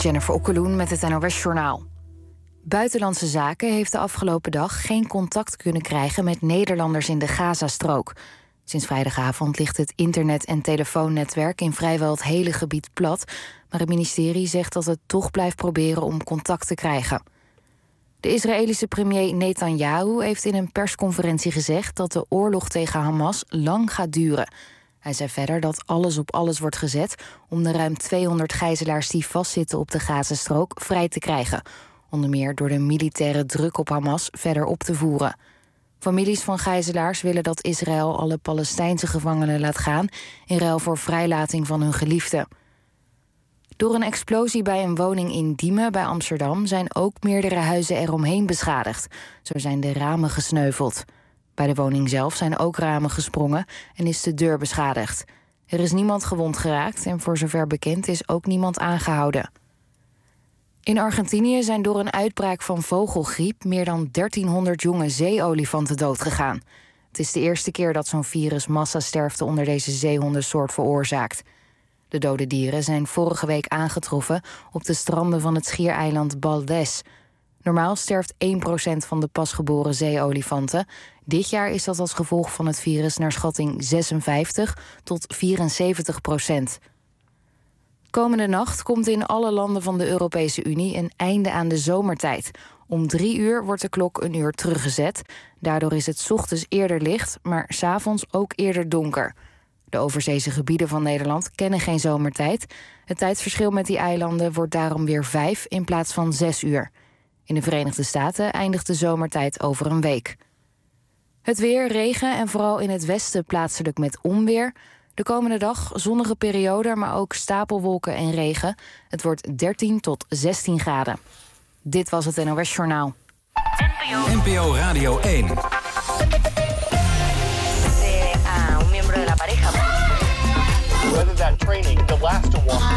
Jennifer Okkeloen met het NOS-journaal. Buitenlandse Zaken heeft de afgelopen dag geen contact kunnen krijgen met Nederlanders in de Gazastrook. Sinds vrijdagavond ligt het internet- en telefoonnetwerk in vrijwel het hele gebied plat, maar het ministerie zegt dat het toch blijft proberen om contact te krijgen. De Israëlische premier Netanyahu heeft in een persconferentie gezegd dat de oorlog tegen Hamas lang gaat duren. Hij zei verder dat alles op alles wordt gezet om de ruim 200 gijzelaars die vastzitten op de Gazastrook vrij te krijgen. Onder meer door de militaire druk op Hamas verder op te voeren. Families van gijzelaars willen dat Israël alle Palestijnse gevangenen laat gaan in ruil voor vrijlating van hun geliefden. Door een explosie bij een woning in Diemen bij Amsterdam zijn ook meerdere huizen eromheen beschadigd. Zo zijn de ramen gesneuveld. Bij de woning zelf zijn ook ramen gesprongen en is de deur beschadigd. Er is niemand gewond geraakt en voor zover bekend is ook niemand aangehouden. In Argentinië zijn door een uitbraak van vogelgriep meer dan 1300 jonge zeeolifanten doodgegaan. Het is de eerste keer dat zo'n virus massasterfte onder deze zeehondensoort veroorzaakt. De dode dieren zijn vorige week aangetroffen op de stranden van het schiereiland Baldes. Normaal sterft 1% van de pasgeboren zeeolifanten. Dit jaar is dat als gevolg van het virus naar schatting 56 tot 74%. Komende nacht komt in alle landen van de Europese Unie een einde aan de zomertijd. Om 3 uur wordt de klok een uur teruggezet. Daardoor is het 's ochtends eerder licht, maar 's avonds ook eerder donker. De overzeese gebieden van Nederland kennen geen zomertijd. Het tijdsverschil met die eilanden wordt daarom weer 5 in plaats van 6 uur. In de Verenigde Staten eindigt de zomertijd over een week. Het weer, regen en vooral in het westen plaatselijk met onweer. De komende dag zonnige periode, maar ook stapelwolken en regen. Het wordt 13 tot 16 graden. Dit was het NOS Journaal. NPO Radio 1. Whether that training, the last one.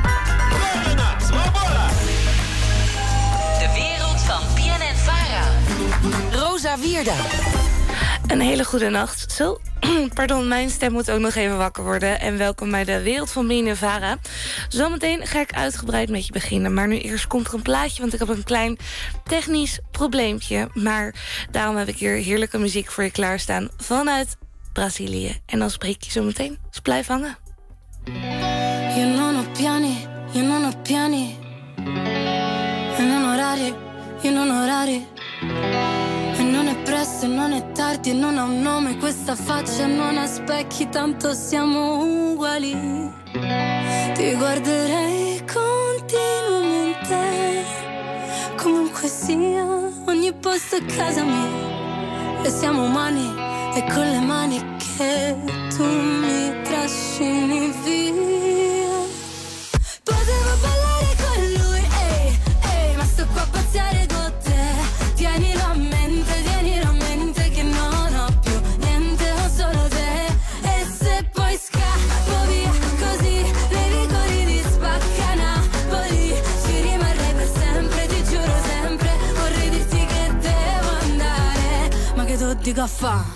De wereld van BNN-Vara. Rosa Wierda. Een hele goede nacht. Zo, pardon, mijn stem moet ook nog even wakker worden. En welkom bij de wereld van BNN-Vara. Zometeen ga ik uitgebreid met je beginnen. Maar nu eerst komt er een plaatje, want ik heb een klein technisch probleempje. Maar daarom heb ik hier heerlijke muziek voor je klaarstaan vanuit Brazilië. En dan spreek je zo meteen. Dus blijf hangen. Io non ho piani, io non ho piani. E non orari, io non orari. E non è presto, e non è tardi, e non ha un nome questa faccia, non ha specchi, tanto siamo uguali. Ti guarderei continuamente, comunque sia, ogni posto è casa mia. E siamo umani, e con le mani che tu mi trascini via. Potevo ballare con lui, ehi, ehi, ma sto qua a pazziare con te. Tienilo a mente che non ho più niente, ho solo te. E se poi scappo via così, nei vicoli di Spacca Napoli, ci rimarrei per sempre, ti giuro sempre. Vorrei dirti che devo andare, ma che tu dico a fa'?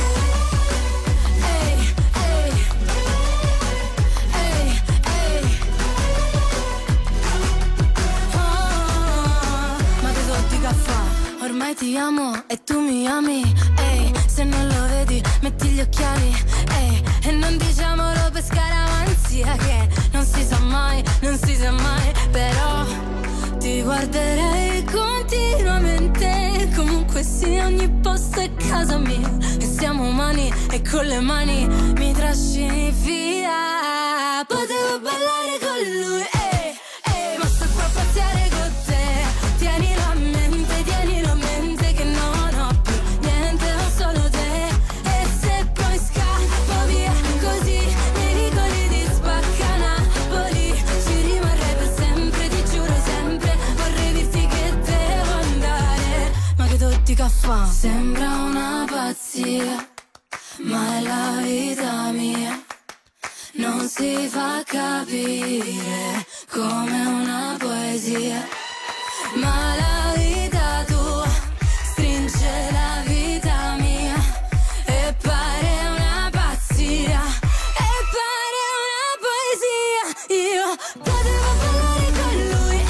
Ormai ti amo e tu mi ami, ehi, se non lo vedi metti gli occhiali, ehi, e non diciamolo per scaramanzia che non si sa mai, non si sa mai, però ti guarderei continuamente, comunque sia ogni posto è casa mia, e siamo umani e con le mani mi trascini via. Potevo ballare con lui, ehi, ehi, ma sto qua a pazziare con te. Tienilo a mente che non ho più niente, ho solo te. E se poi scappo via così, nei vicoli di Spacca Napoli, ci rimarrei per sempre, ti giuro sempre. Vorrei dirti che devo andare, ma che tutti caffè. Sembra una pazzia, ma è la vita mia. Non si fa capire come una poesia, ma la vita tua stringe la vita mia e pare una pazzia, e pare una poesia. Io potevo ballare con lui,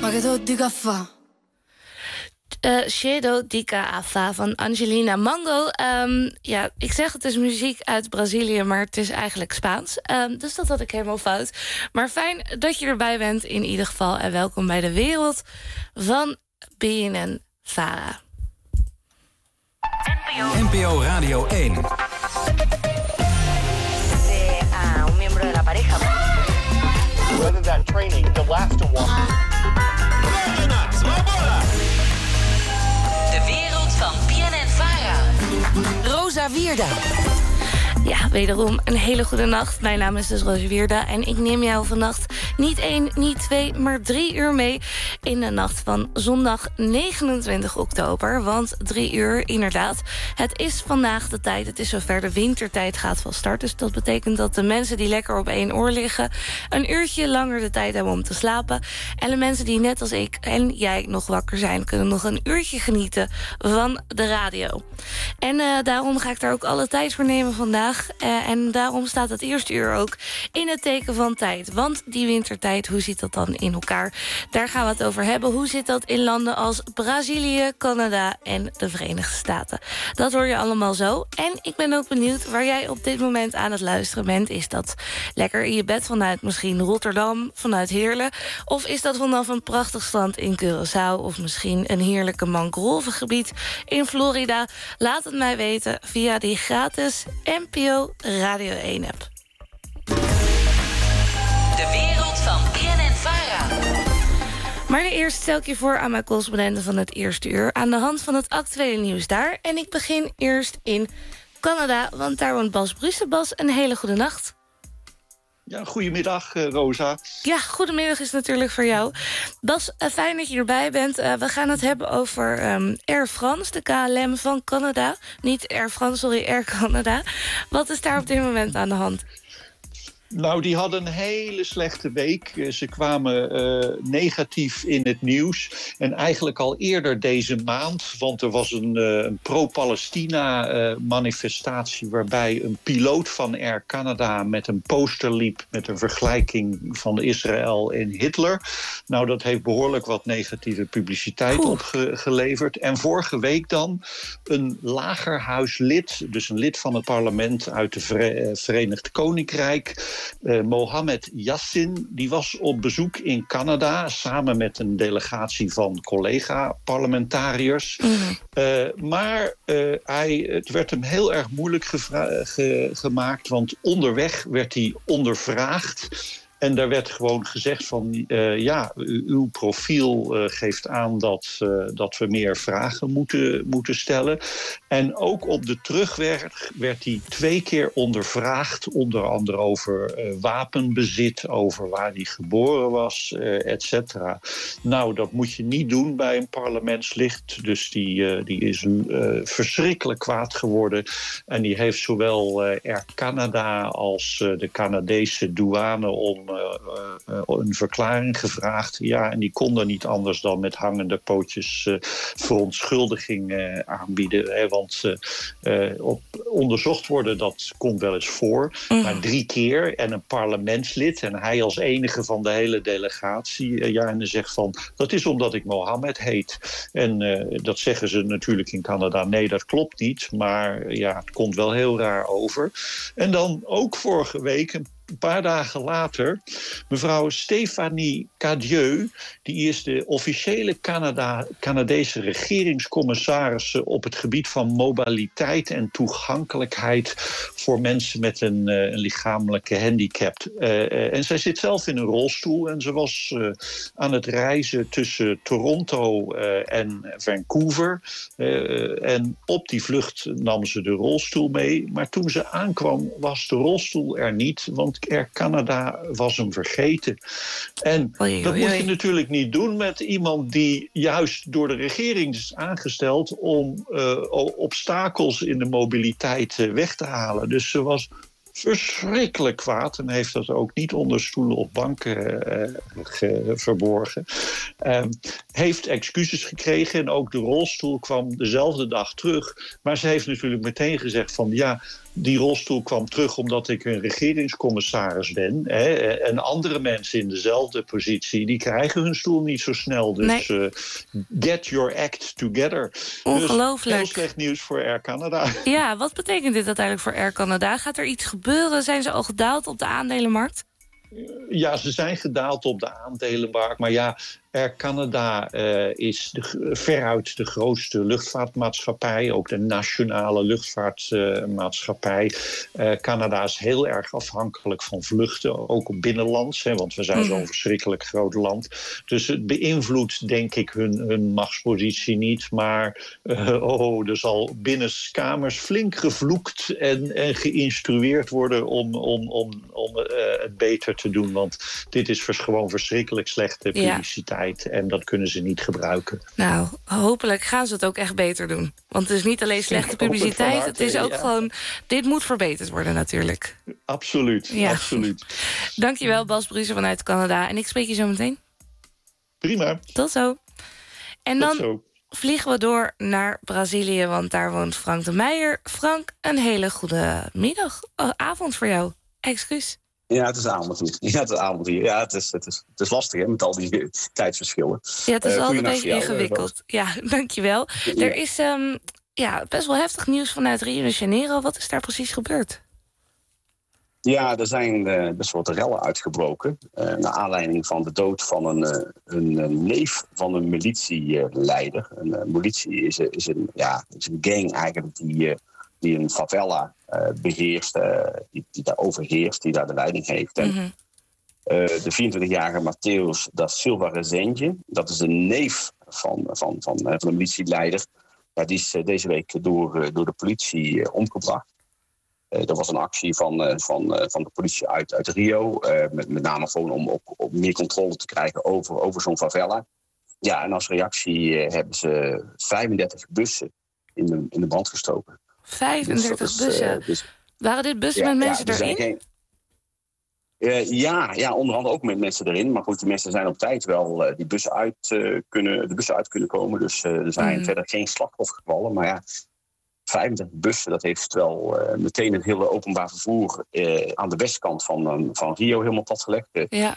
ma che tu dica fa? Cedo Dica Ava van Angelina Mango. Ja, ik zeg het is muziek uit Brazilië, maar het is eigenlijk Spaans. Dus dat had ik helemaal fout. Maar fijn dat je erbij bent in ieder geval. En welkom bij de wereld van BNN Vara. NPO Radio 1. Un miembro de la pareja. Whether that training, the last one. De wereld van BNN Vara. Rosa Wierda. Ja, wederom een hele goede nacht. Mijn naam is dus Rosa Wierda en ik neem jou vannacht niet 1, niet 2, maar 3 uur mee in de nacht van zondag 29 oktober. Want 3 uur, inderdaad. Het is vandaag de tijd, het is zover, de wintertijd gaat van start. Dus dat betekent dat de mensen die lekker op 1 oor liggen een uurtje langer de tijd hebben om te slapen. En de mensen die net als ik en jij nog wakker zijn, kunnen nog een uurtje genieten van de radio. En daarom ga ik daar ook alle tijd voor nemen vandaag. En daarom staat het eerste uur ook in het teken van tijd. Want die wintertijd, hoe zit dat dan in elkaar? Daar gaan we het over hebben. Hoe zit dat in landen als Brazilië, Canada en de Verenigde Staten? Dat hoor je allemaal zo. En ik ben ook benieuwd waar jij op dit moment aan het luisteren bent. Is dat lekker in je bed vanuit misschien Rotterdam, vanuit Heerlen? Of is dat vanaf een prachtig strand in Curaçao? Of misschien een heerlijke mangrovengebied in Florida? Laat het mij weten via die gratis NPO Radio 1-app. De wereld van BNN Vara. Maar eerst stel ik je voor aan mijn correspondenten van het eerste uur aan de hand van het actuele nieuws daar. En ik begin eerst in Canada, want daar woont Bas Brussen. Bas, een hele goede nacht. Ja, goedemiddag, Rosa. Ja, goedemiddag is natuurlijk voor jou. Bas, fijn dat je erbij bent. We gaan het hebben over Air France, de KLM van Canada. Niet Air France, sorry, Air Canada. Wat is daar op dit moment aan de hand? Nou, die hadden een hele slechte week. Ze kwamen negatief in het nieuws. En eigenlijk al eerder deze maand. Want er was een pro-Palestina-manifestatie... waarbij een piloot van Air Canada met een poster liep... met een vergelijking van Israël en Hitler. Nou, dat heeft behoorlijk wat negatieve publiciteit opgeleverd. En vorige week dan een lagerhuislid... dus een lid van het parlement uit de Verenigd Koninkrijk... Mohammed Yassin, die was op bezoek in Canada... samen met een delegatie van collega-parlementariërs. Maar het werd hem heel erg moeilijk gemaakt... want onderweg werd hij ondervraagd... En daar werd gewoon gezegd van, uw profiel geeft aan dat we meer vragen moeten stellen. En ook op de terugweg werd hij 2 keer ondervraagd. Onder andere over wapenbezit, over waar hij geboren was, et cetera. Nou, dat moet je niet doen bij een parlementslid. Dus die is verschrikkelijk kwaad geworden. En die heeft zowel Air Canada als de Canadese douane om een verklaring gevraagd. Ja, en die konden niet anders dan met hangende pootjes verontschuldiging aanbieden. Hè, want onderzocht worden, dat komt wel eens voor. Maar 3 keer en een parlementslid. En hij als enige van de hele delegatie. En dan zegt van, dat is omdat ik Mohammed heet. En dat zeggen ze natuurlijk in Canada. Nee, dat klopt niet. Maar ja, het komt wel heel raar over. En dan ook vorige week... een paar dagen later, mevrouw Stéphanie Cadieux... die is de officiële Canadese regeringscommissaris... op het gebied van mobiliteit en toegankelijkheid... voor mensen met een lichamelijke handicap. En zij zit zelf in een rolstoel... en ze was aan het reizen tussen Toronto en Vancouver. En op die vlucht nam ze de rolstoel mee. Maar toen ze aankwam, was de rolstoel er niet... want Air Canada was hem vergeten. En dat moet je natuurlijk niet doen met iemand die juist door de regering is aangesteld om obstakels in de mobiliteit weg te halen. Dus ze was verschrikkelijk kwaad en heeft dat ook niet onder stoelen of banken verborgen. Heeft excuses gekregen en ook de rolstoel kwam dezelfde dag terug. Maar ze heeft natuurlijk meteen gezegd van ja, Die rolstoel kwam terug omdat ik een regeringscommissaris ben. Hè, en andere mensen in dezelfde positie, die krijgen hun stoel niet zo snel. Dus get your act together. Ongelooflijk. Dus heel slecht nieuws voor Air Canada. Ja, wat betekent dit uiteindelijk voor Air Canada? Gaat er iets gebeuren? Zijn ze al gedaald op de aandelenmarkt? Ja, ze zijn gedaald op de aandelenmarkt. Maar ja, Air Canada is veruit de grootste luchtvaartmaatschappij. Ook de nationale luchtvaartmaatschappij. Canada is heel erg afhankelijk van vluchten. Ook op binnenlands, want we zijn zo'n verschrikkelijk groot land. Dus het beïnvloedt, denk ik, hun machtspositie niet. Maar er zal binnenskamers flink gevloekt en geïnstrueerd worden om het beter te doen. Want dit is gewoon verschrikkelijk slechte publiciteit. En dat kunnen ze niet gebruiken. Nou, hopelijk gaan ze het ook echt beter doen. Want het is niet alleen slechte publiciteit. Het is ook gewoon, dit moet verbeterd worden natuurlijk. Absoluut, absoluut. Dankjewel, Bas Bruze vanuit Canada. En ik spreek je zo meteen. Prima. Tot zo. En dan vliegen we door naar Brazilië, want daar woont Frank de Meijer. Frank, een hele goede avond voor jou. Excuus. Ja, het is avond hier. Ja, het is lastig hè, met al die tijdsverschillen. Ja, het is altijd een beetje ingewikkeld. Ja, dankjewel. Ja. Er is best wel heftig nieuws vanuit Rio de Janeiro. Wat is daar precies gebeurd? Ja, er zijn best wel wat rellen uitgebroken. Naar aanleiding van de dood van een neef van een militieleider. Een militie is een gang eigenlijk die een favela beheerst, die daar overheerst, die daar de leiding heeft. En de 24-jarige Mateus da Silva Rezende, dat is de neef van de militieleider. Ja, die is deze week door de politie omgebracht. Er was een actie van de politie uit Rio, met name gewoon om ook meer controle te krijgen over zo'n favela. Ja, en als reactie hebben ze 35 bussen in de brand gestoken. 35 bussen? Waren dit bussen met mensen erin? Onder andere ook met mensen erin. Maar goed, die mensen zijn op tijd wel de bussen uit kunnen komen. Dus er zijn verder geen slachtoffers gevallen. Maar ja, 35 bussen, dat heeft wel meteen het hele openbaar vervoer aan de westkant van Rio helemaal platgelegd.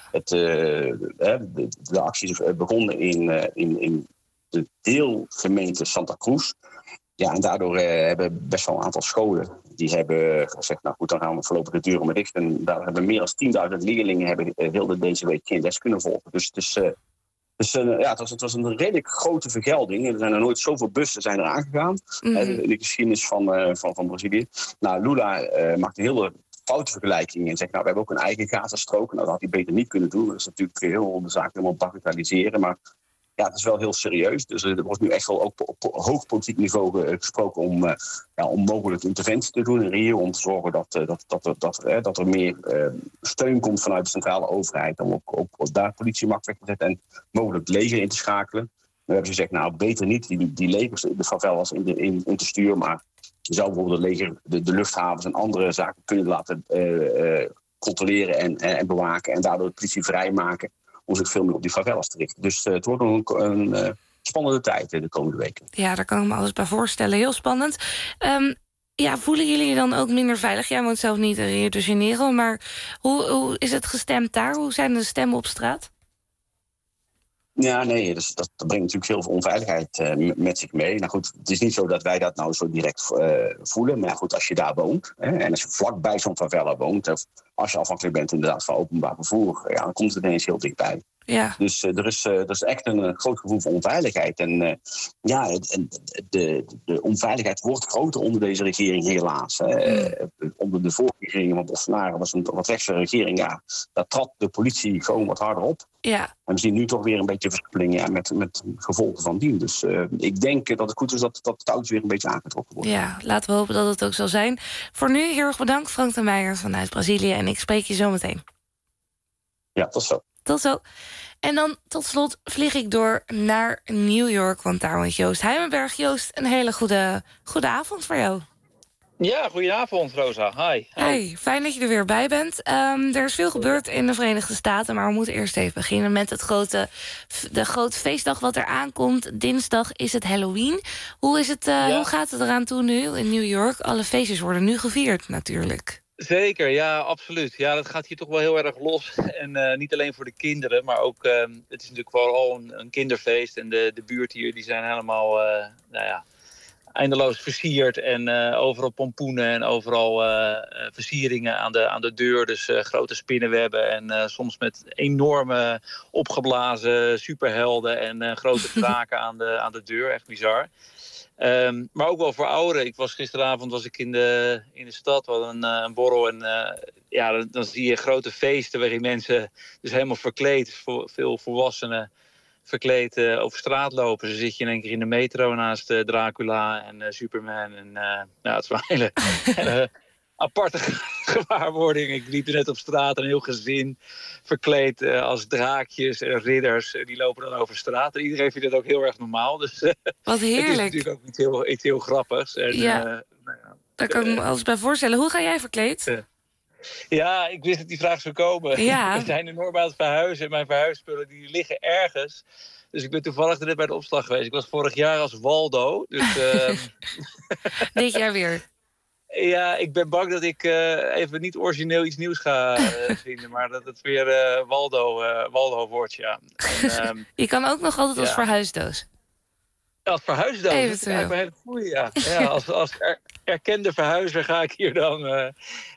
De actie is begonnen in de deelgemeente Santa Cruz. Ja, en daardoor hebben best wel een aantal scholen die hebben gezegd, nou goed, dan gaan we voorlopig de deuren maar dicht. En daar hebben meer dan 10.000 leerlingen heel deze week geen les kunnen volgen. Dus het was een redelijk grote vergelding. Er zijn er nooit zoveel bussen zijn er aangegaan in de geschiedenis van Brazilië. Nou, Lula maakt een hele foute vergelijking en zegt, nou, we hebben ook een eigen Gazastrook. Nou, dat had hij beter niet kunnen doen. Dat is natuurlijk heel de zaak helemaal bagatelliseren, maar ja, het is wel heel serieus. Dus er wordt nu echt wel ook op hoog politiek niveau gesproken om mogelijk interventie te doen in Rio. Om te zorgen dat er meer steun komt vanuit de centrale overheid. Om ook daar politiemacht weg te zetten en mogelijk leger in te schakelen. Dan hebben ze gezegd, nou beter niet die legers de favelas in te sturen. Maar je zou bijvoorbeeld het leger de luchthavens en andere zaken kunnen laten controleren en bewaken. En daardoor de politie vrijmaken om zich veel meer op die favelas te richten. Dus het wordt nog een spannende tijd de komende weken. Ja, daar kan ik me alles bij voorstellen. Heel spannend. Voelen jullie je dan ook minder veilig? Jij woont zelf niet in Rio de Janeiro, maar hoe is het gestemd daar? Hoe zijn de stemmen op straat? Ja, nee, dus dat brengt natuurlijk heel veel onveiligheid met zich mee. Nou goed, het is niet zo dat wij dat nou zo direct voelen. Maar goed, als je daar woont en als je vlakbij zo'n favela woont, of als je afhankelijk bent inderdaad van openbaar vervoer, dan komt het ineens heel dichtbij. Ja. Dus er is echt een groot gevoel van onveiligheid. En de onveiligheid wordt groter onder deze regering helaas. Onder de vorige regering van Bolsonaro was een wat rechtse regering. Ja, daar trad de politie gewoon wat harder op. Ja. En we zien nu toch weer een beetje verspilling met gevolgen van dien. Dus ik denk dat het goed is dat het touwtje weer een beetje aangetrokken wordt. Ja, laten we hopen dat het ook zal zijn. Voor nu heel erg bedankt, Frank de Meijer vanuit Brazilië. En ik spreek je zo meteen. Ja, tot zo. Tot zo. En dan tot slot vlieg ik door naar New York, want daar woont Joost Heimenberg. Joost, een hele goede avond voor jou. Ja, goedenavond, Rosa. Hi. Hey, fijn dat je er weer bij bent. Er is veel gebeurd in de Verenigde Staten, maar we moeten eerst even beginnen met de grote feestdag wat er aankomt. Dinsdag is het Halloween. Hoe gaat het eraan toe nu in New York? Alle feestjes worden nu gevierd natuurlijk. Zeker, ja, absoluut. Ja, dat gaat hier toch wel heel erg los. En niet alleen voor de kinderen, maar ook... het is natuurlijk vooral een kinderfeest. En de buurt hier, die zijn helemaal... eindeloos versierd en overal pompoenen en overal versieringen aan de deur. Dus grote spinnenwebben en soms met enorme opgeblazen superhelden en grote draken aan de deur. Echt bizar. Maar ook wel voor ouderen. Gisteravond in de stad, we hadden een borrel en dan zie je grote feesten waarin mensen dus helemaal verkleed, veel volwassenen, verkleed over straat lopen. Zo zit je in één keer in de metro naast Dracula en Superman. En het is wel een hele aparte gewaarwording. Ik liep er net op straat, een heel gezin verkleed als draakjes en ridders. Die lopen dan over straat. En iedereen vindt het ook heel erg normaal. Dus wat heerlijk. Het is natuurlijk ook iets heel grappigs. En, daar kan ik me alles bij voorstellen. Hoe ga jij verkleed? Ja, ik wist dat die vraag zou komen. Ja. We zijn enorm aan het verhuizen. En mijn verhuisspullen die liggen ergens. Dus ik ben toevallig net bij de opslag geweest. Ik was vorig jaar als Waldo. Dus, dit jaar weer? Ja, ik ben bang dat ik even niet origineel iets nieuws ga vinden. Maar dat het weer Waldo wordt, ja. En, je kan ook nog altijd als verhuisdoos. Als verhuisdoos? Eventueel. Dat is een hele goeie, ja. Als erkende verhuizer ga ik hier dan...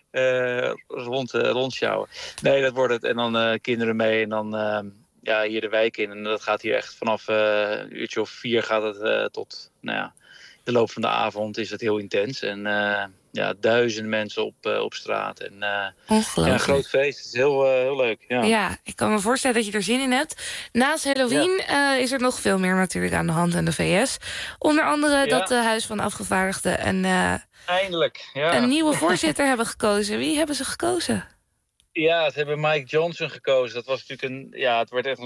rondsjouwen. Nee, dat wordt het. En dan kinderen mee en dan hier de wijk in. En dat gaat hier echt vanaf een uurtje of 4 gaat het tot de loop van de avond is het heel intens. En duizenden mensen op straat. En ongelooflijk. Een groot feest. Het is heel leuk. Ja, ik kan me voorstellen dat je er zin in hebt. Naast Halloween is er nog veel meer natuurlijk aan de hand in de VS. Onder andere dat de Huis van Afgevaardigden eindelijk, een nieuwe voorzitter hebben gekozen. Wie hebben ze gekozen? Ja, ze hebben Mike Johnson gekozen. Dat was natuurlijk het werd echt een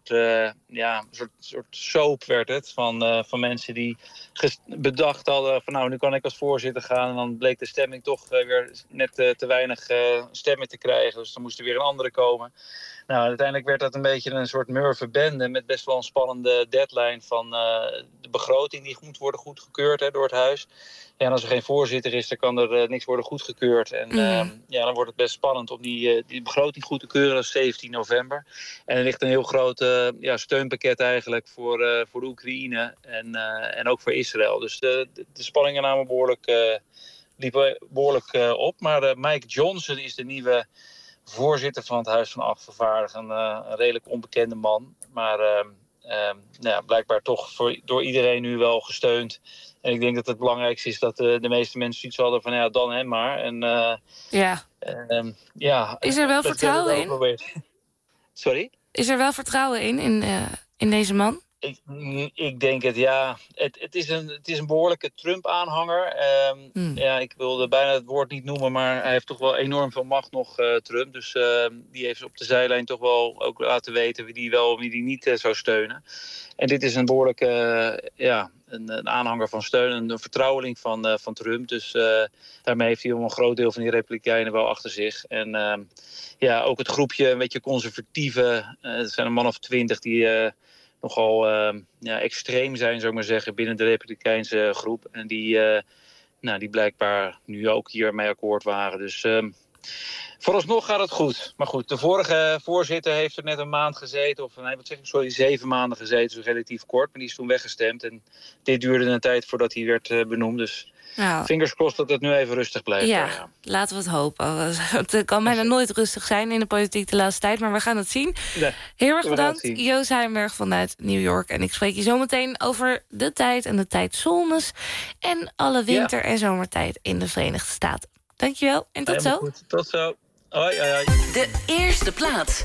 soort soap werd het. Van mensen die bedacht hadden van nu kan ik als voorzitter gaan. En dan bleek de stemming toch weer net te weinig stemmen te krijgen. Dus dan moest er weer een andere komen. Nou, uiteindelijk werd dat een beetje een soort murvenbende met best wel een spannende deadline van de begroting die moet worden goedgekeurd door het huis. Ja, en als er geen voorzitter is, dan kan er niks worden goedgekeurd. En dan wordt het best spannend om die begroting goed te keuren. Dat is 17 november. En er ligt een heel groot steunpakket eigenlijk voor de Oekraïne en ook voor Israël. Dus de spanningen namen liepen behoorlijk op. Maar Mike Johnson is de nieuwe voorzitter van het Huis van Afgevaardigden. Een redelijk onbekende man. Maar blijkbaar toch door iedereen nu wel gesteund. En ik denk dat het belangrijkste is dat de meeste mensen zoiets hadden van dan hem maar. En, is er wel vertrouwen in? Sorry? Is er wel vertrouwen in deze man? Ik denk het, ja. Het is een behoorlijke Trump-aanhanger. Ik wilde bijna het woord niet noemen, maar hij heeft toch wel enorm veel macht nog, Trump. Dus die heeft op de zijlijn toch wel ook laten weten wie die wel en wie die niet zou steunen. En dit is een behoorlijke een aanhanger van steun, een vertrouweling van Trump. Dus daarmee heeft hij een groot deel van die Republikeinen wel achter zich. En ook het groepje, een beetje conservatieve, het zijn een man of 20 die nogal extreem zijn, zou ik maar zeggen, binnen de Republikeinse groep. En die blijkbaar nu ook hiermee akkoord waren. Dus vooralsnog gaat het goed. Maar goed, de vorige voorzitter heeft er net een maand gezeten. 7 maanden gezeten, dus relatief kort. Maar die is toen weggestemd. En dit duurde een tijd voordat hij werd benoemd. Dus fingers crossed dat het nu even rustig blijft. Ja, laten we het hopen. Het kan bijna nooit rustig zijn in de politiek de laatste tijd. Maar we gaan het zien. Nee, heel erg bedankt, Joost Heijnberg vanuit New York. En ik spreek je zometeen over de tijd en de tijdzones. En alle winter- en zomertijd in de Verenigde Staten. Dankjewel en tot zo. Goed. Tot zo. Hoi. De eerste plaats.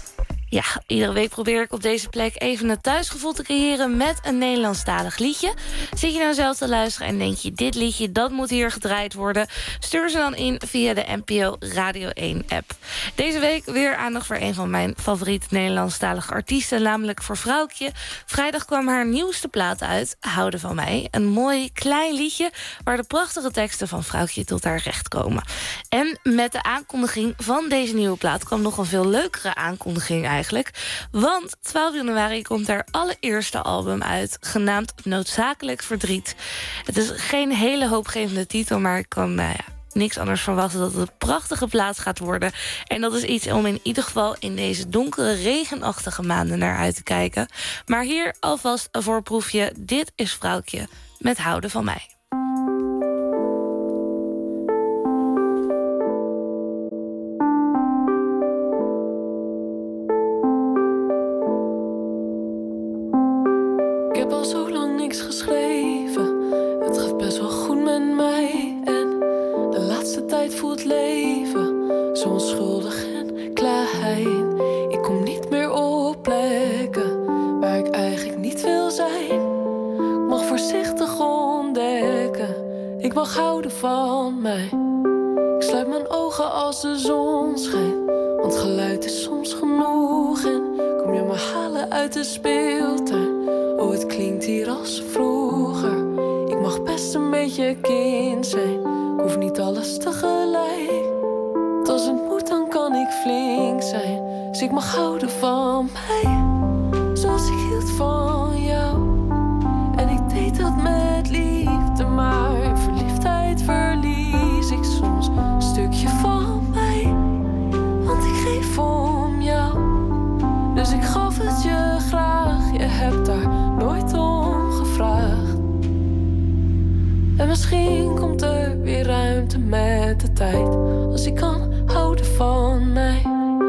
Ja, iedere week probeer ik op deze plek even een thuisgevoel te creëren met een Nederlandstalig liedje. Zit je nou zelf te luisteren en denk je, dit liedje, dat moet hier gedraaid worden? Stuur ze dan in via de NPO Radio 1-app. Deze week weer aandacht voor een van mijn favoriete Nederlandstalige artiesten, namelijk voor Vrouwtje. Vrijdag kwam haar nieuwste plaat uit, Houden van mij. Een mooi klein liedje waar de prachtige teksten van Vrouwtje tot haar recht komen. En met de aankondiging van deze nieuwe plaat kwam nog een veel leukere aankondiging eigenlijk. Want 12 januari komt haar allereerste album uit, genaamd Noodzakelijk Verdriet. Het is geen hele hoopgevende titel, maar ik kan niks anders verwachten dat het een prachtige plaat gaat worden. En dat is iets om in ieder geval in deze donkere, regenachtige maanden naar uit te kijken. Maar hier alvast een voorproefje. Dit is Vrouwtje met Houden van mij. Ik heb al zo lang niks geschreven. Het gaat best wel goed met mij. En de laatste tijd voelt leven zo onschuldig en klein. Ik kom niet meer op plekken waar ik eigenlijk niet wil zijn. Ik mag voorzichtig ontdekken. Ik mag houden van mij. Ik sluit mijn ogen als de zon schijnt. Want geluid is soms genoeg. En kom je me halen uit de speeltuin. Oh, het klinkt hier als vroeger. Ik mag best een beetje kind zijn. Ik hoef niet alles tegelijk. Als het moet, dan kan ik flink zijn. Dus ik mag houden van mij. Zoals ik hield van jou. En ik deed dat met liefde. Maar in verliefdheid verlies ik soms een stukje van mij. Want ik geef om jou. Dus ik gaf het je graag. Je hebt daar nooit om gevraagd. En misschien komt er weer ruimte met de tijd. Als ik kan houden van mij.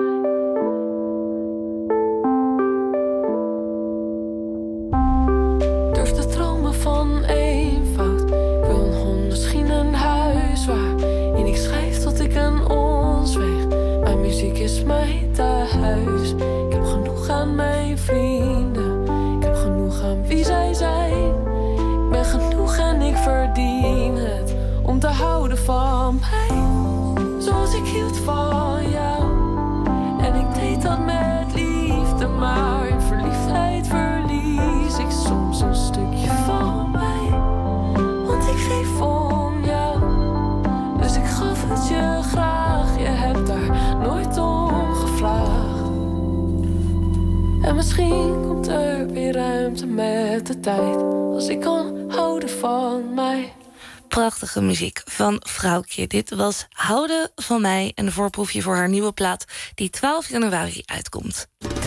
Durf te dromen van eenvoud. Ik wil een hond, misschien een huis waarin ik schrijf tot ik een ons weeg. Mijn muziek is mijn thuis. Ik heb genoeg aan mijn vrienden. Ik heb genoeg aan wie zij zijn. Ik ben genoeg en ik verdien het om te houden van mij. Zoals ik hield van jou. En ik deed dat met liefde. Maar in verliefdheid verlies ik soms een stukje van mij. Want ik geef om jou. Dus ik gaf het je graag. Je hebt daar nooit om gevraagd. En misschien komt er weer ruimte met de tijd. Als ik kan houden van mij. Prachtige muziek van Vrouwtje. Dit was Houden van mij, een voorproefje voor haar nieuwe plaat die 12 januari uitkomt.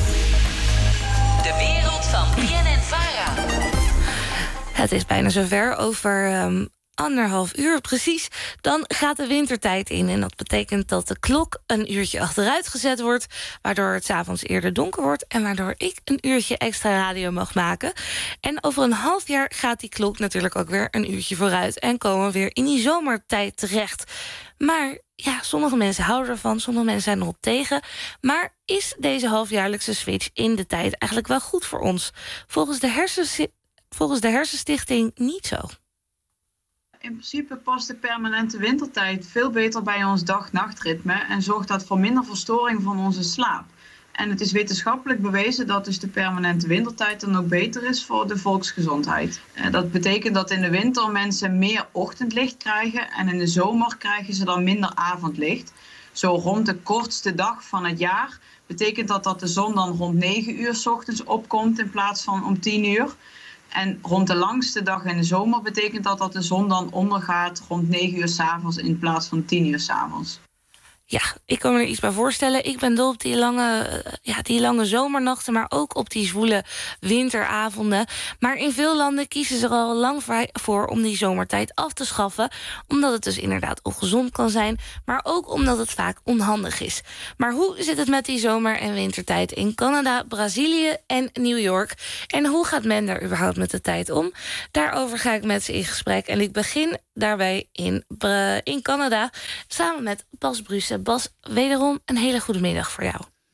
De wereld van BNN-Vara. Het is bijna zover, over 1,5 uur precies. Dan gaat de wintertijd in en dat betekent dat de klok een uurtje achteruit gezet wordt, waardoor het 's avonds eerder donker wordt en waardoor ik een uurtje extra radio mag maken. En over een half jaar gaat die klok natuurlijk ook weer een uurtje vooruit en komen we weer in die zomertijd terecht. Maar ja, sommige mensen houden ervan, sommige mensen zijn erop tegen. Maar is deze halfjaarlijkse switch in de tijd eigenlijk wel goed voor ons? Volgens de Hersenstichting niet zo. In principe past de permanente wintertijd veel beter bij ons dag-nachtritme en zorgt dat voor minder verstoring van onze slaap. En het is wetenschappelijk bewezen dat dus de permanente wintertijd dan ook beter is voor de volksgezondheid. Dat betekent dat in de winter mensen meer ochtendlicht krijgen en in de zomer krijgen ze dan minder avondlicht. Zo rond de kortste dag van het jaar betekent dat de zon dan rond 9 uur 's ochtends opkomt in plaats van om 10 uur. En rond de langste dag in de zomer betekent dat de zon dan ondergaat rond 9 uur 's avonds in plaats van 10 uur 's avonds. Ja, ik kan me er iets bij voorstellen. Ik ben dol op die lange zomernachten, maar ook op die zwoele winteravonden. Maar in veel landen kiezen ze er al lang voor om die zomertijd af te schaffen, omdat het dus inderdaad ongezond kan zijn, maar ook omdat het vaak onhandig is. Maar hoe zit het met die zomer- en wintertijd in Canada, Brazilië en New York? En hoe gaat men daar überhaupt met de tijd om? Daarover ga ik met ze in gesprek. En ik begin daarbij in Canada samen met Bas Brussen. Bas, wederom een hele goede middag voor jou.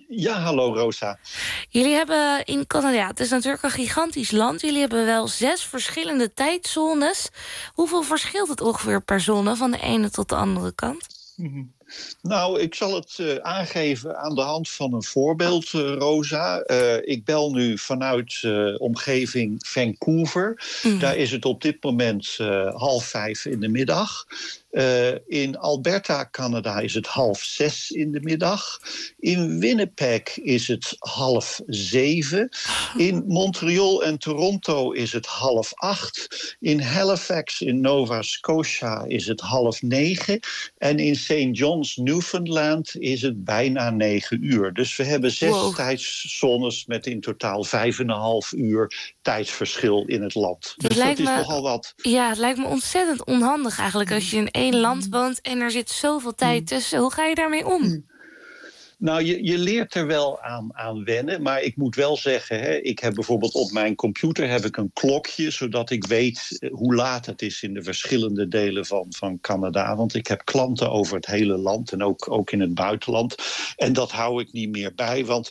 Ja, hallo Rosa. Jullie hebben in Canada, het is natuurlijk een gigantisch land... jullie hebben wel 6 verschillende tijdzones. Hoeveel verschilt het ongeveer per zone van de ene tot de andere kant? Nou, ik zal het aangeven aan de hand van een voorbeeld, Rosa. Ik bel nu vanuit omgeving Vancouver. Daar is het op dit moment 5:30 in de middag. In Alberta, Canada, is het 6:30 in de middag. In Winnipeg is het 6:30. In Montreal en Toronto is het 7:30. In Halifax in Nova Scotia is het 8:30. En in St. John's, Newfoundland is het bijna 9:00. Dus we hebben 6 tijdszones met in totaal 5,5 uur tijdsverschil in het land. Dus dat is nogal wat. Ja, het lijkt me ontzettend onhandig eigenlijk als je in één land woont en er zit zoveel tijd tussen. Hoe ga je daarmee om? Nou, je leert er wel aan wennen. Maar ik moet wel zeggen, hè, ik heb bijvoorbeeld op mijn computer heb ik een klokje, zodat ik weet hoe laat het is in de verschillende delen van Canada. Want ik heb klanten over het hele land en ook in het buitenland. En dat hou ik niet meer bij. Want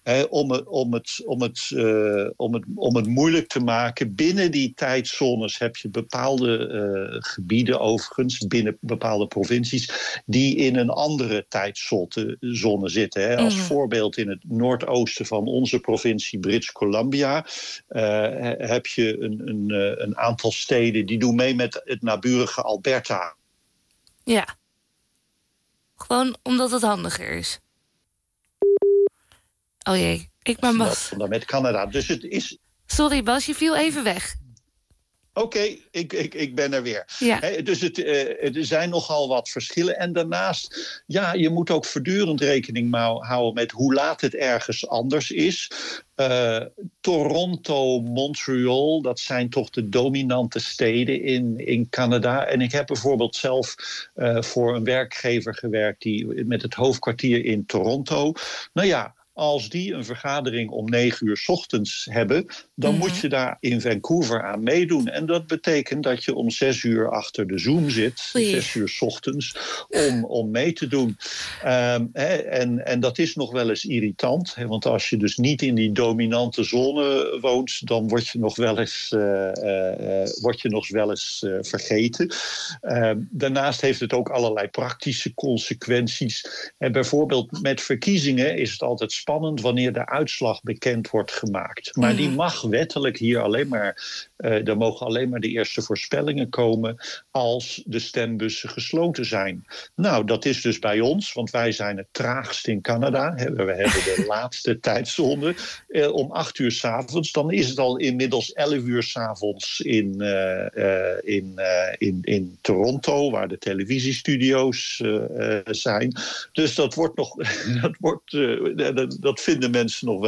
om het moeilijk te maken, binnen die tijdzones heb je bepaalde gebieden overigens, binnen bepaalde provincies, die in een andere tijdzone zitten. Hè. Als voorbeeld in het noordoosten van onze provincie British Columbia heb je een aantal steden die doen mee met het naburige Alberta. Ja. Gewoon omdat het handiger is. Oh jee, ik ben Bas. Dan met Canada. Dus het is. Sorry Bas, je viel even weg. Oké, ik ben er weer. Ja. Dus er zijn nogal wat verschillen. En daarnaast, ja, je moet ook voortdurend rekening houden met hoe laat het ergens anders is. Toronto, Montreal, dat zijn toch de dominante steden in Canada. En ik heb bijvoorbeeld zelf voor een werkgever gewerkt die met het hoofdkwartier in Toronto. Nou ja, als die een vergadering om 9:00 's ochtends hebben, dan moet je daar in Vancouver aan meedoen. En dat betekent dat je om 6:00 achter de Zoom zit, 6:00 's ochtends, om mee te doen. En dat is nog wel eens irritant, want als je dus niet in die dominante zone woont, dan word je nog wel eens vergeten. Daarnaast heeft het ook allerlei praktische consequenties. En bijvoorbeeld met verkiezingen is het altijd spannend wanneer de uitslag bekend wordt gemaakt. Maar die mag wettelijk hier alleen maar. Er mogen alleen maar de eerste voorspellingen komen als de stembussen gesloten zijn. Nou, dat is dus bij ons, want wij zijn het traagst in Canada. We hebben de laatste tijdzone om 8:00 's avonds. Dan is het al inmiddels 11:00 's avonds in Toronto, waar de televisiestudio's zijn. Dus dat wordt nog. Dat vinden mensen nog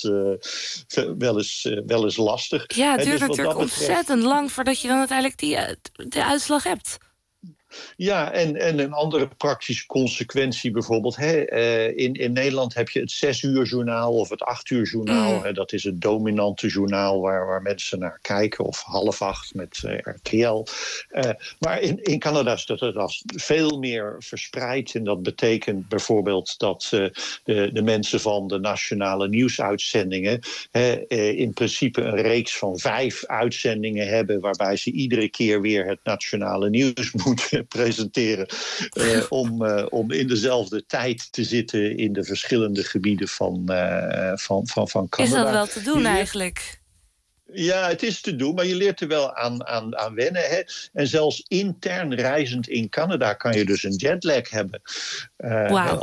wel eens lastig. Ja, het duurt dus natuurlijk ontzettend lang voordat je dan uiteindelijk de uitslag hebt. Ja, en een andere praktische consequentie bijvoorbeeld. In Nederland heb je het 6-uur-journaal of het 8-uur-journaal. Dat is het dominante journaal waar mensen naar kijken. Of 7:30 met RTL. Maar in Canada is dat veel meer verspreid. En dat betekent bijvoorbeeld dat de mensen van de nationale nieuwsuitzendingen in principe een reeks van 5 uitzendingen hebben, waarbij ze iedere keer weer het nationale nieuws moeten presenteren om in dezelfde tijd te zitten in de verschillende gebieden van Canada. Is dat wel te doen eigenlijk? Ja, het is te doen, maar je leert er wel aan wennen. Hè? En zelfs intern reizend in Canada kan je dus een jetlag hebben. Wow.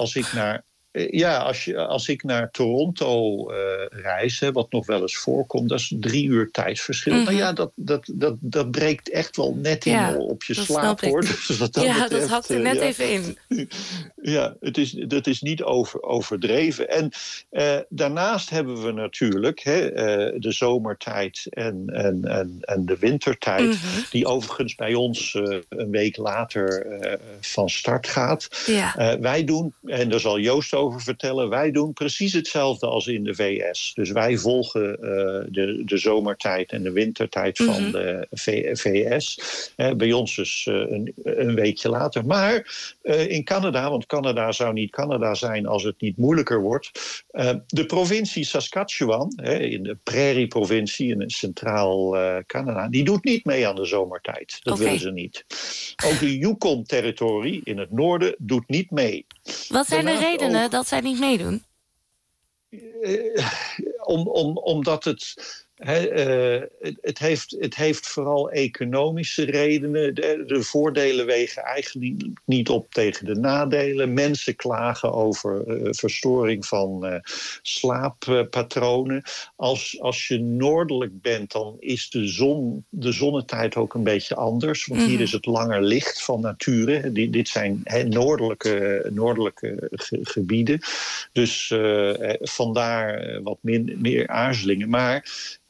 Als ik naar Toronto reis, wat nog wel eens voorkomt, dat is 3 uur tijdsverschil. Maar ja, dat breekt echt wel net in op je slaap, hoor. Dus dat hakt er net even in. Ja, dat is niet overdreven. En daarnaast hebben we natuurlijk de zomertijd en de wintertijd, die overigens bij ons een week later van start gaat. Ja. Wij doen, en daar zal Joost over vertellen. Wij doen precies hetzelfde als in de VS. Dus wij volgen de zomertijd en de wintertijd van de VS. Bij ons dus een weekje later. Maar in Canada, want Canada zou niet Canada zijn als het niet moeilijker wordt. De provincie Saskatchewan, in de Prairie-provincie in Centraal Canada, die doet niet mee aan de zomertijd. Dat willen ze niet. Ook de Yukon-territorie in het noorden doet niet mee. Wat zijn de redenen dat zij niet meedoen? Omdat het heeft vooral economische redenen. De voordelen wegen eigenlijk niet op tegen de nadelen. Mensen klagen over verstoring van slaappatronen. Als je noordelijk bent, dan is de zonnetijd ook een beetje anders. Want hier is het langer licht van nature. Dit zijn noordelijke gebieden. Dus vandaar wat meer aarzelingen. Maar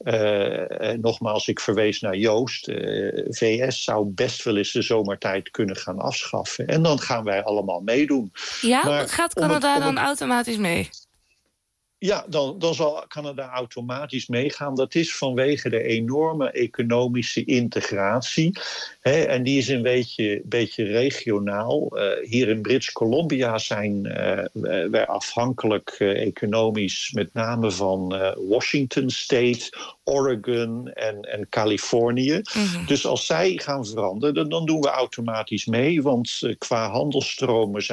nogmaals, ik verwees naar Joost. VS zou best wel eens de zomertijd kunnen gaan afschaffen. En dan gaan wij allemaal meedoen. Ja, maar gaat Canada dan automatisch mee? Ja, dan zal Canada automatisch meegaan. Dat is vanwege de enorme economische integratie. En die is een beetje regionaal. Hier in British Columbia zijn wij afhankelijk economisch met name van Washington State, Oregon en Californië. Dus als zij gaan veranderen, dan doen we automatisch mee. Want qua handelsstromen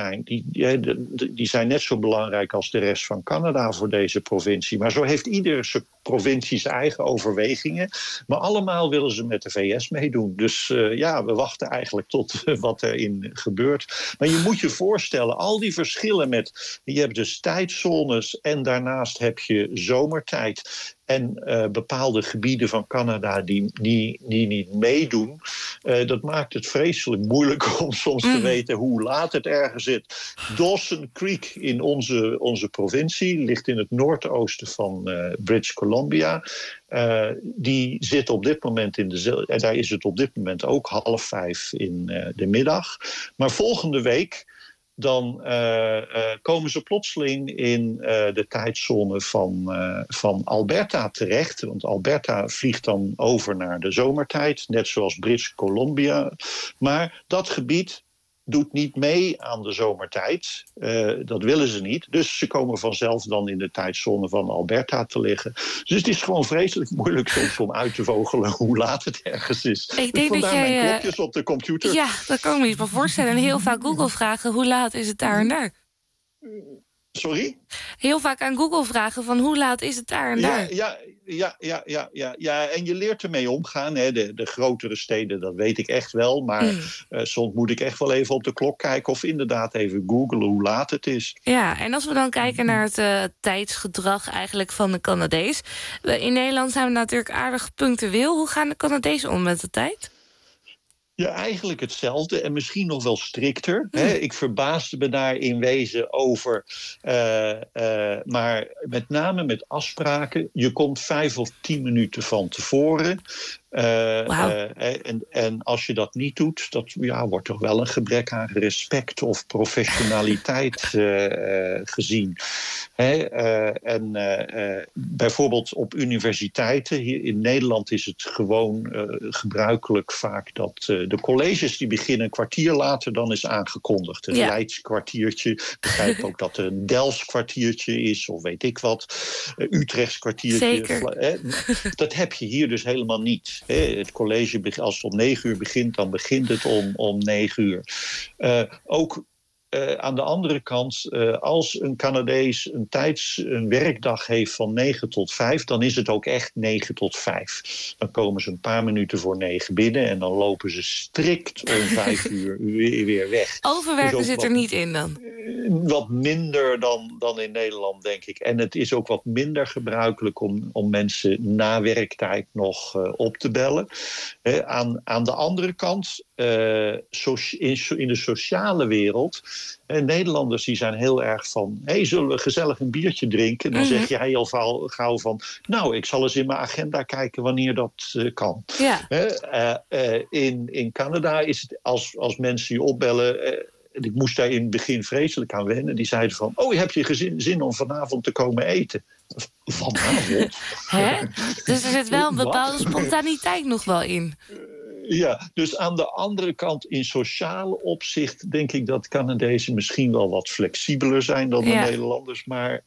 die zijn net zo belangrijk als de rest van Canada voor deze provincie. Maar zo heeft iedere provincie zijn eigen overwegingen. Maar allemaal willen ze met de VS meedoen. Dus we wachten eigenlijk tot wat erin gebeurt. Maar je moet je voorstellen, al die verschillen je hebt dus tijdzones en daarnaast heb je zomertijd. En bepaalde gebieden van Canada die niet meedoen. Dat maakt het vreselijk moeilijk om soms te weten hoe laat het ergens zit. Dawson Creek in onze provincie ligt in het noordoosten van British Columbia. Die zit op dit moment en daar is het op dit moment ook 4:30 in de middag. Maar volgende week dan komen ze plotseling in de tijdzone van Alberta terecht. Want Alberta vliegt dan over naar de zomertijd, net zoals British Columbia. Maar dat gebied doet niet mee aan de zomertijd. Dat willen ze niet. Dus ze komen vanzelf dan in de tijdzone van Alberta te liggen. Dus het is gewoon vreselijk moeilijk soms om uit te vogelen hoe laat het ergens is. Ik denk dat jij mijn klokjes op de computer. Ja, dat kan ik me iets maar voorstellen. En heel vaak Google vragen, hoe laat is het daar en daar? Sorry? Heel vaak aan Google vragen van hoe laat is het daar en daar? Ja, en je leert ermee omgaan. Hè. De grotere steden, dat weet ik echt wel. Maar soms moet ik echt wel even op de klok kijken of inderdaad even googlen hoe laat het is. Ja, en als we dan kijken naar het tijdsgedrag eigenlijk van de Canadees. In Nederland zijn we natuurlijk aardig punctueel. Hoe gaan de Canadezen om met de tijd? Ja, eigenlijk hetzelfde en misschien nog wel strikter. Ik verbaasde me daar in wezen over. Maar met name met afspraken. Je komt 5 of 10 minuten van tevoren. En als je dat niet doet, dat wordt toch wel een gebrek aan respect of professionaliteit gezien. Bijvoorbeeld op universiteiten. Hier in Nederland is het gewoon gebruikelijk vaak dat de colleges die beginnen een kwartier later dan is aangekondigd. Een Leids kwartiertje. Ik begrijp ook dat er een Delfts kwartiertje is of weet ik wat. Utrechts kwartiertje. Zeker. Dat heb je hier dus helemaal niet. Het college, als het om 9 uur begint, dan begint het om 9 uur. Ook aan de andere kant, als een Canadees een werkdag heeft van 9 tot 5... dan is het ook echt 9 tot 5. Dan komen ze een paar minuten voor 9 binnen... en dan lopen ze strikt om 5 uur weer weg. Overwerken zit er niet in dan? Wat minder dan in Nederland, denk ik. En het is ook wat minder gebruikelijk om mensen na werktijd nog op te bellen. Aan de andere kant, in de sociale wereld... Nederlanders die zijn heel erg van... zullen we gezellig een biertje drinken? Dan zeg jij al gauw van... nou, ik zal eens in mijn agenda kijken wanneer dat kan. Ja. In Canada is het als mensen je opbellen... ik moest daar in het begin vreselijk aan wennen. Die zeiden van, heb je zin om vanavond te komen eten? Vanavond? Hè? Dus er zit wel een bepaalde spontaniteit nog wel in. Ja, dus aan de andere kant in sociale opzicht denk ik dat Canadezen misschien wel wat flexibeler zijn dan de Nederlanders. Maar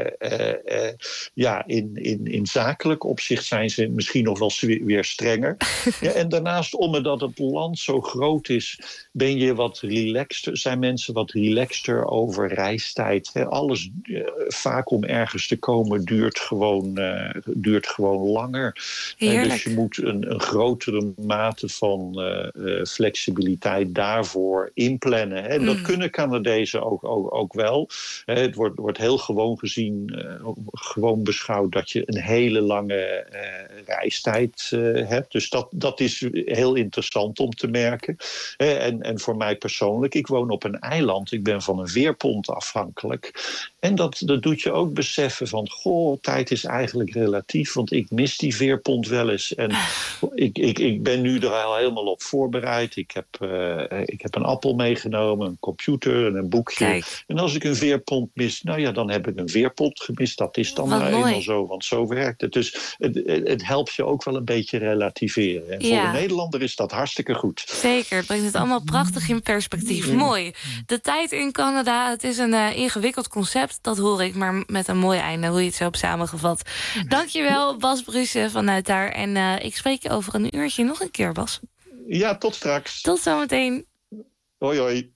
in zakelijk opzicht zijn ze misschien nog wel weer strenger. Ja, en daarnaast, omdat het land zo groot is, ben je wat relaxter. Zijn mensen wat relaxter over reistijd. Hè? Alles vaak om ergens te komen duurt gewoon langer. Dus je moet een grotere mate van flexibiliteit daarvoor inplannen. Hè. Dat kunnen Canadezen ook wel. Het wordt heel gewoon gezien, gewoon beschouwd dat je een hele lange reistijd hebt. Dus dat is heel interessant om te merken. En voor mij persoonlijk, ik woon op een eiland. Ik ben van een veerpont afhankelijk. En dat doet je ook beseffen van, tijd is eigenlijk relatief, want ik mis die veerpont wel eens. En ik ben nu er al helemaal op voorbereid. Ik heb een appel meegenomen, een computer en een boekje. Kijk. En als ik een veerpont mis, dan heb ik een veerpont gemist. Dat is dan eenmaal zo, want zo werkt het. Dus het helpt je ook wel een beetje relativeren. En voor de Nederlander is dat hartstikke goed. Zeker, het brengt het allemaal prachtig in perspectief. Mooi. De tijd in Canada, het is een ingewikkeld concept, dat hoor ik, maar met een mooi einde, hoe je het zo hebt samengevat. Dankjewel, Bas Brussen vanuit daar. En ik spreek je over een uurtje nog een keer, Bas. Ja, tot straks. Tot zometeen. Hoi, hoi.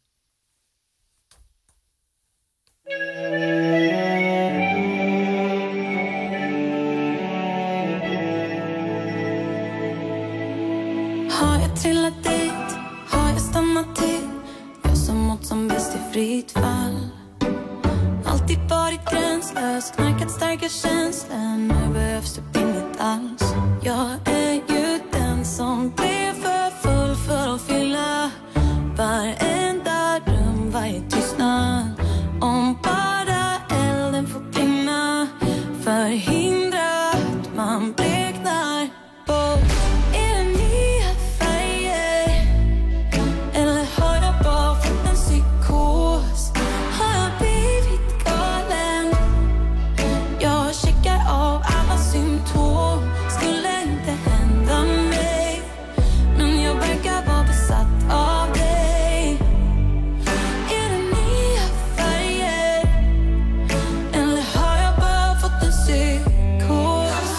Har jag trillat dit? Har jag stannat till? Jag som mått som bäst i fritt fall. Alltid varit gränslös, knarkat starka känslor. Nu behövs det inget alls. Jag är ju den som blir för full för att fylla varenda rum, varje tystnad. Om bara elden får brinna, förhindra att man bleknar bort. Är det nya färger? Eller har jag bara fått en psykos? Har jag blivit galen? Jag checkar av alla symptom. Skulle inte hända mig, men jag verkar vara besatt av dig. Är det nya färger? Eller har jag bara fått en psykos?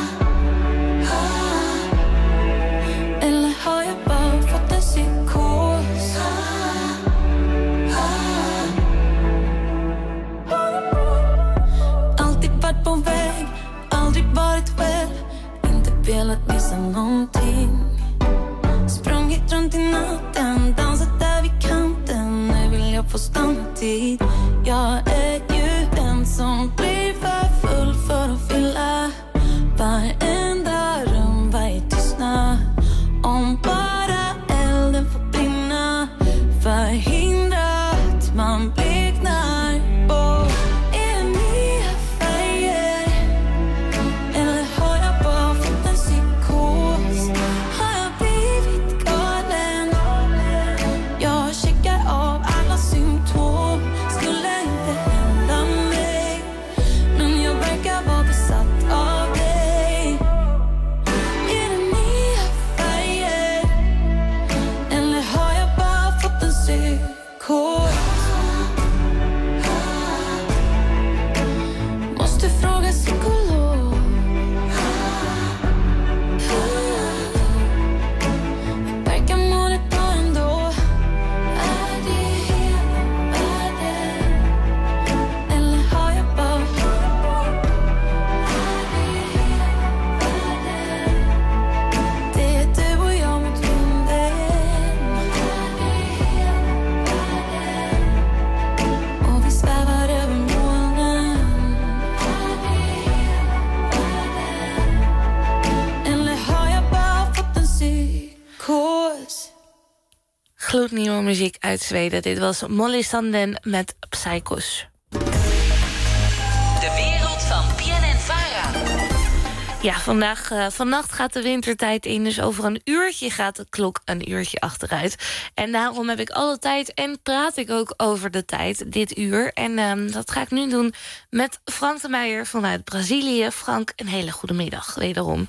Eller har jag bara fått en psykos? Alltid varit på väg, aldrig varit själv. Inte velat missa någonting. Sprungit runt i natten, dansat där vid kanten. Nu vill jag få stanna tid. Jag är ju den som blir för full för att fylla varenda rum, varje tystnad. Om bara elden får brinna, förhindra att man bleknar bort. Är det nya färger? Eller har jag bara fått en psykos? Har jag blivit galen? Jag checkar av alla symptom. Skulle inte hända mig, men jag verkar vara besatt av dig. Är det nya färger? Eller har jag bara fått en psykos? Måste fråga psykolog. Verkar må det bra ändå. Är det hela världen? Eller har jag bara... Det är du och jag mot vinden. Och vi svävar över molnen. Eller har jag bara fått en psykos? Gloednieuwe muziek uit Zweden. Dit was Molly Sanden met Psychos. De wereld van BNN Vara. Ja, vannacht gaat de wintertijd in. Dus over een uurtje gaat de klok een uurtje achteruit. En daarom heb ik alle tijd en praat ik ook over de tijd dit uur. En dat ga ik nu doen met Frank de Meijer vanuit Brazilië. Frank, een hele goede middag wederom.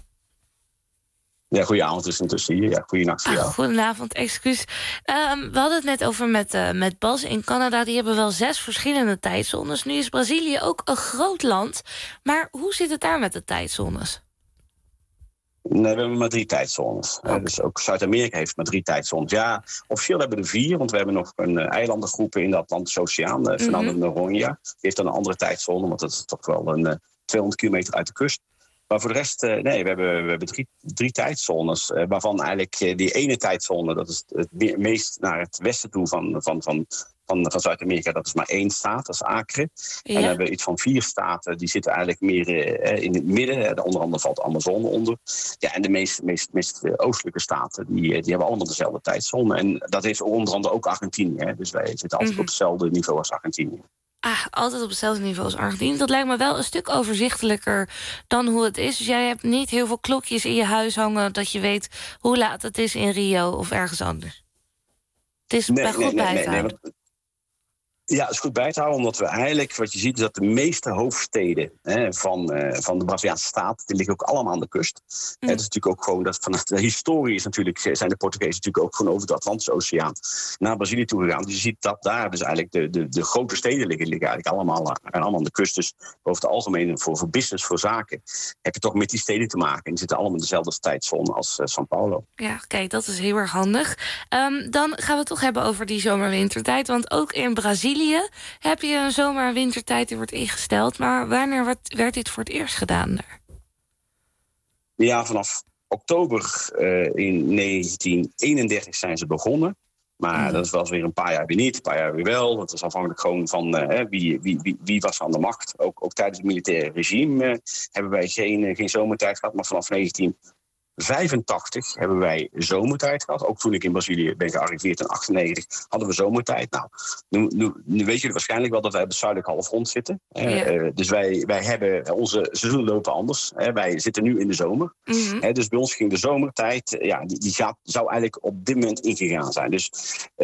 Ja, goedenavond is intussen hier. Ja, goedenacht voor jou. Goedenavond, excuus. We hadden het net over met Bas in Canada. Die hebben wel 6 verschillende tijdzones. Nu is Brazilië ook een groot land. Maar hoe zit het daar met de tijdzones? Nee, we hebben maar 3 tijdzones. Dus ook Zuid-Amerika heeft maar 3 tijdzones. Ja, officieel hebben we er 4, want we hebben nog een eilandengroep in de Atlantische Oceaan. Fernando de Noronha. Die heeft dan een andere tijdzone, want dat is toch wel een 200 kilometer uit de kust. Maar voor de rest, nee, we hebben 3 tijdzones. Waarvan eigenlijk die ene tijdzone, dat is het meest naar het westen toe van Zuid-Amerika. Dat is maar 1 staat, dat is Acre. Ja. En dan hebben we iets van 4 staten, die zitten eigenlijk meer in het midden. Onder andere valt Amazone onder. Ja, en de meest oostelijke staten, die hebben allemaal dezelfde tijdzone. En dat heeft onder andere ook Argentinië. Hè. Dus wij zitten altijd op hetzelfde niveau als Argentinië. Altijd op hetzelfde niveau als Argentinië. Dat lijkt me wel een stuk overzichtelijker dan hoe het is. Dus jij hebt niet heel veel klokjes in je huis hangen dat je weet hoe laat het is in Rio of ergens anders. Het is goed bij te houden. Ja, het is goed bij te houden, omdat we eigenlijk, wat je ziet, is dat de meeste hoofdsteden van de Braziliaanse staat, die liggen ook allemaal aan de kust. Het is natuurlijk ook gewoon, dat vanuit de historie is natuurlijk, zijn de Portugezen natuurlijk ook gewoon over de Atlantische Oceaan naar Brazilië toe gegaan. Dus je ziet dat daar dus eigenlijk de grote steden liggen eigenlijk allemaal aan de kust. Dus over het algemeen voor business, voor zaken, heb je toch met die steden te maken. En die zitten allemaal in dezelfde tijdzone als São Paulo. Ja, kijk, dat is heel erg handig. Dan gaan we het toch hebben over die zomer-wintertijd, want ook in Brazilië heb je een zomer- en wintertijd die wordt ingesteld. Maar wanneer werd dit voor het eerst gedaan daar? Ja, vanaf oktober in 1931 zijn ze begonnen. Maar dat was weer een paar jaar weer niet, een paar jaar weer wel. Het is afhankelijk gewoon van wie was aan de macht. Ook tijdens het militaire regime hebben wij geen zomertijd gehad. Maar vanaf 1985 hebben wij zomertijd gehad. Ook toen ik in Brazilië ben gearriveerd in 1998 hadden we zomertijd. Nou, nu weet jullie waarschijnlijk wel dat wij op de zuidelijke halfrond zitten. Dus wij hebben onze seizoenen lopen anders. Wij zitten nu in de zomer. Dus bij ons ging de zomertijd, die zou eigenlijk op dit moment ingegaan zijn. Dus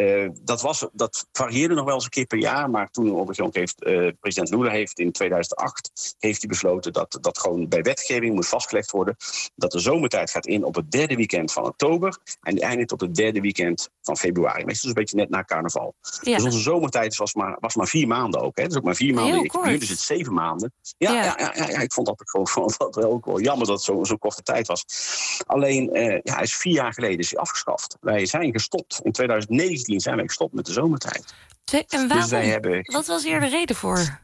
dat varieerde nog wel eens een keer per jaar. Maar toen op een gegeven moment heeft president Lula in 2008 heeft hij besloten dat gewoon bij wetgeving moet vastgelegd worden dat de zomertijd gaat in op het 3e weekend van oktober en eindigt op het 3e weekend van februari. Meestal een beetje net na carnaval. Ja. Dus onze zomertijd was maar 4 maanden ook. Hè. Dus ook maar 4 maanden. Nu is het 7 maanden. Ja, ik vond dat ook wel jammer dat het zo'n korte tijd was. Alleen, hij is 4 jaar geleden afgeschaft. Wij zijn gestopt. In 2019 zijn wij gestopt met de zomertijd. En waarom? Wat was hier de reden voor?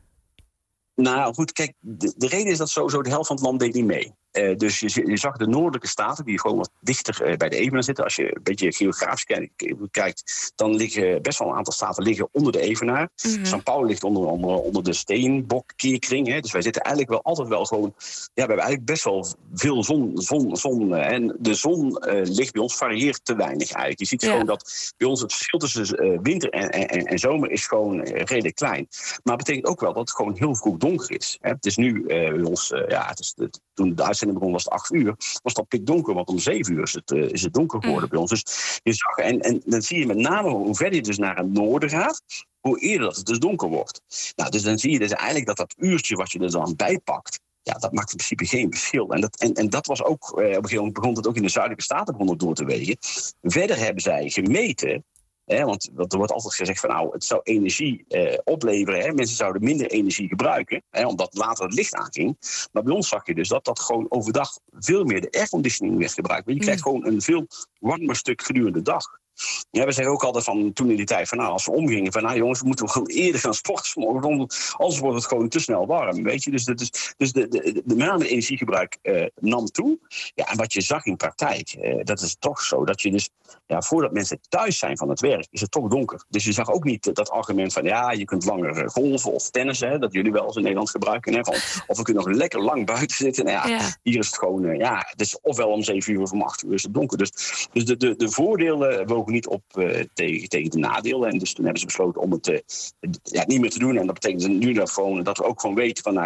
Nou goed, kijk, de reden is dat sowieso de helft van het land deed niet mee. Dus je zag de noordelijke staten die gewoon wat dichter bij de evenaar zitten. Als je een beetje geografisch kijkt, dan liggen best wel een aantal staten onder de evenaar. São Paulo ligt onder de steenbokkeerkring. Dus wij zitten eigenlijk wel altijd wel gewoon. Ja, we hebben eigenlijk best wel veel zon. En de zon ligt bij ons varieert te weinig eigenlijk. Je ziet gewoon dat bij ons het verschil tussen winter en zomer is gewoon redelijk klein. Maar het betekent ook wel dat het gewoon heel vroeg donker is. Het is nu bij ons, toen de uitzending begon was het 8 uur, was het al pikdonker, want om 7 uur is het donker geworden bij ons. Dus je zag, en dan zie je met name hoe verder je dus naar het noorden gaat, hoe eerder dat het dus donker wordt. Nou, dus dan zie je dus eigenlijk dat uurtje wat je er dan bij pakt, ja, dat maakt in principe geen verschil. En dat was ook, op een gegeven moment begon het ook in de zuidelijke staten begonnen door te wegen. Verder hebben zij gemeten. Want er wordt altijd gezegd van het zou energie opleveren. Mensen zouden minder energie gebruiken, omdat later het licht aanging. Maar bij ons zag je dus dat gewoon overdag veel meer de airconditioning werd gebruikt. Maar je krijgt gewoon een veel warmer stuk gedurende dag. Ja, we zeggen ook altijd van toen in die tijd van als we omgingen van jongens, we moeten gewoon eerder gaan sporten morgen, anders wordt het gewoon te snel warm, weet je. Dus de met name energiegebruik nam toe. Ja, en wat je zag in praktijk, dat is toch zo dat je dus voordat mensen thuis zijn van het werk, is het toch donker. Dus je zag ook niet dat argument van je kunt langer golven of tennissen, dat jullie wel eens in Nederland gebruiken, of we kunnen nog lekker lang buiten zitten. Hier is het gewoon, het is ofwel om 7 uur of om 8 uur is het donker. Dus de voordelen wogen wogen niet op tegen de nadelen. En dus toen hebben ze besloten om het niet meer te doen. En dat betekent nu dat we ook gewoon weten van,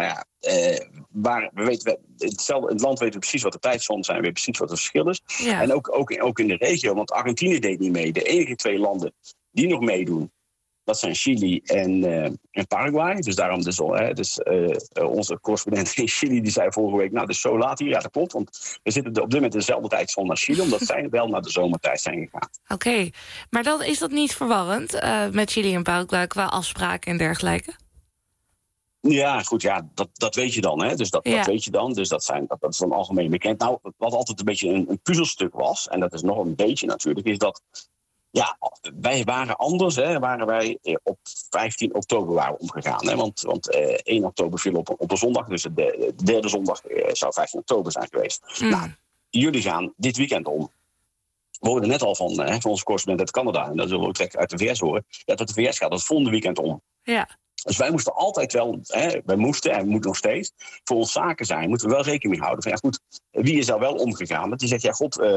in het land weten we precies wat de tijdzones zijn, we weten precies wat het verschil is. Ja. En ook in de regio, want Argentinië deed niet mee. De enige 2 landen die nog meedoen, dat zijn Chili en Paraguay. Dus daarom onze correspondent in Chili die zei vorige week, dus zo laat hier. Ja, dat klopt, want we zitten op dit moment dezelfde tijdzone als Chili, omdat zij wel naar de zomertijd zijn gegaan. Oké, maar dan is dat niet verwarrend met Chili en Paraguay qua afspraken en dergelijke? Ja, goed, dat weet je dan. Hè? Dus dat weet je dan. Dus dat is dan algemeen bekend. Nou, wat altijd een beetje een puzzelstuk was, en dat is nog een beetje natuurlijk, is dat wij waren anders. Waren wij op 15 oktober waren omgegaan. Hè? Want 1 oktober viel op een zondag, dus de derde zondag zou 15 oktober zijn geweest. Nou, jullie gaan dit weekend om. We hoorden net al van onze correspondent uit Canada, en dat zullen we ook direct uit de VS horen, dat de VS gaat het volgende weekend om. Ja. Dus wij moesten altijd wel, wij moesten en we moeten nog steeds, voor ons zaken zijn, moeten we wel rekening mee houden van, wie is daar wel omgegaan? Dat die zegt,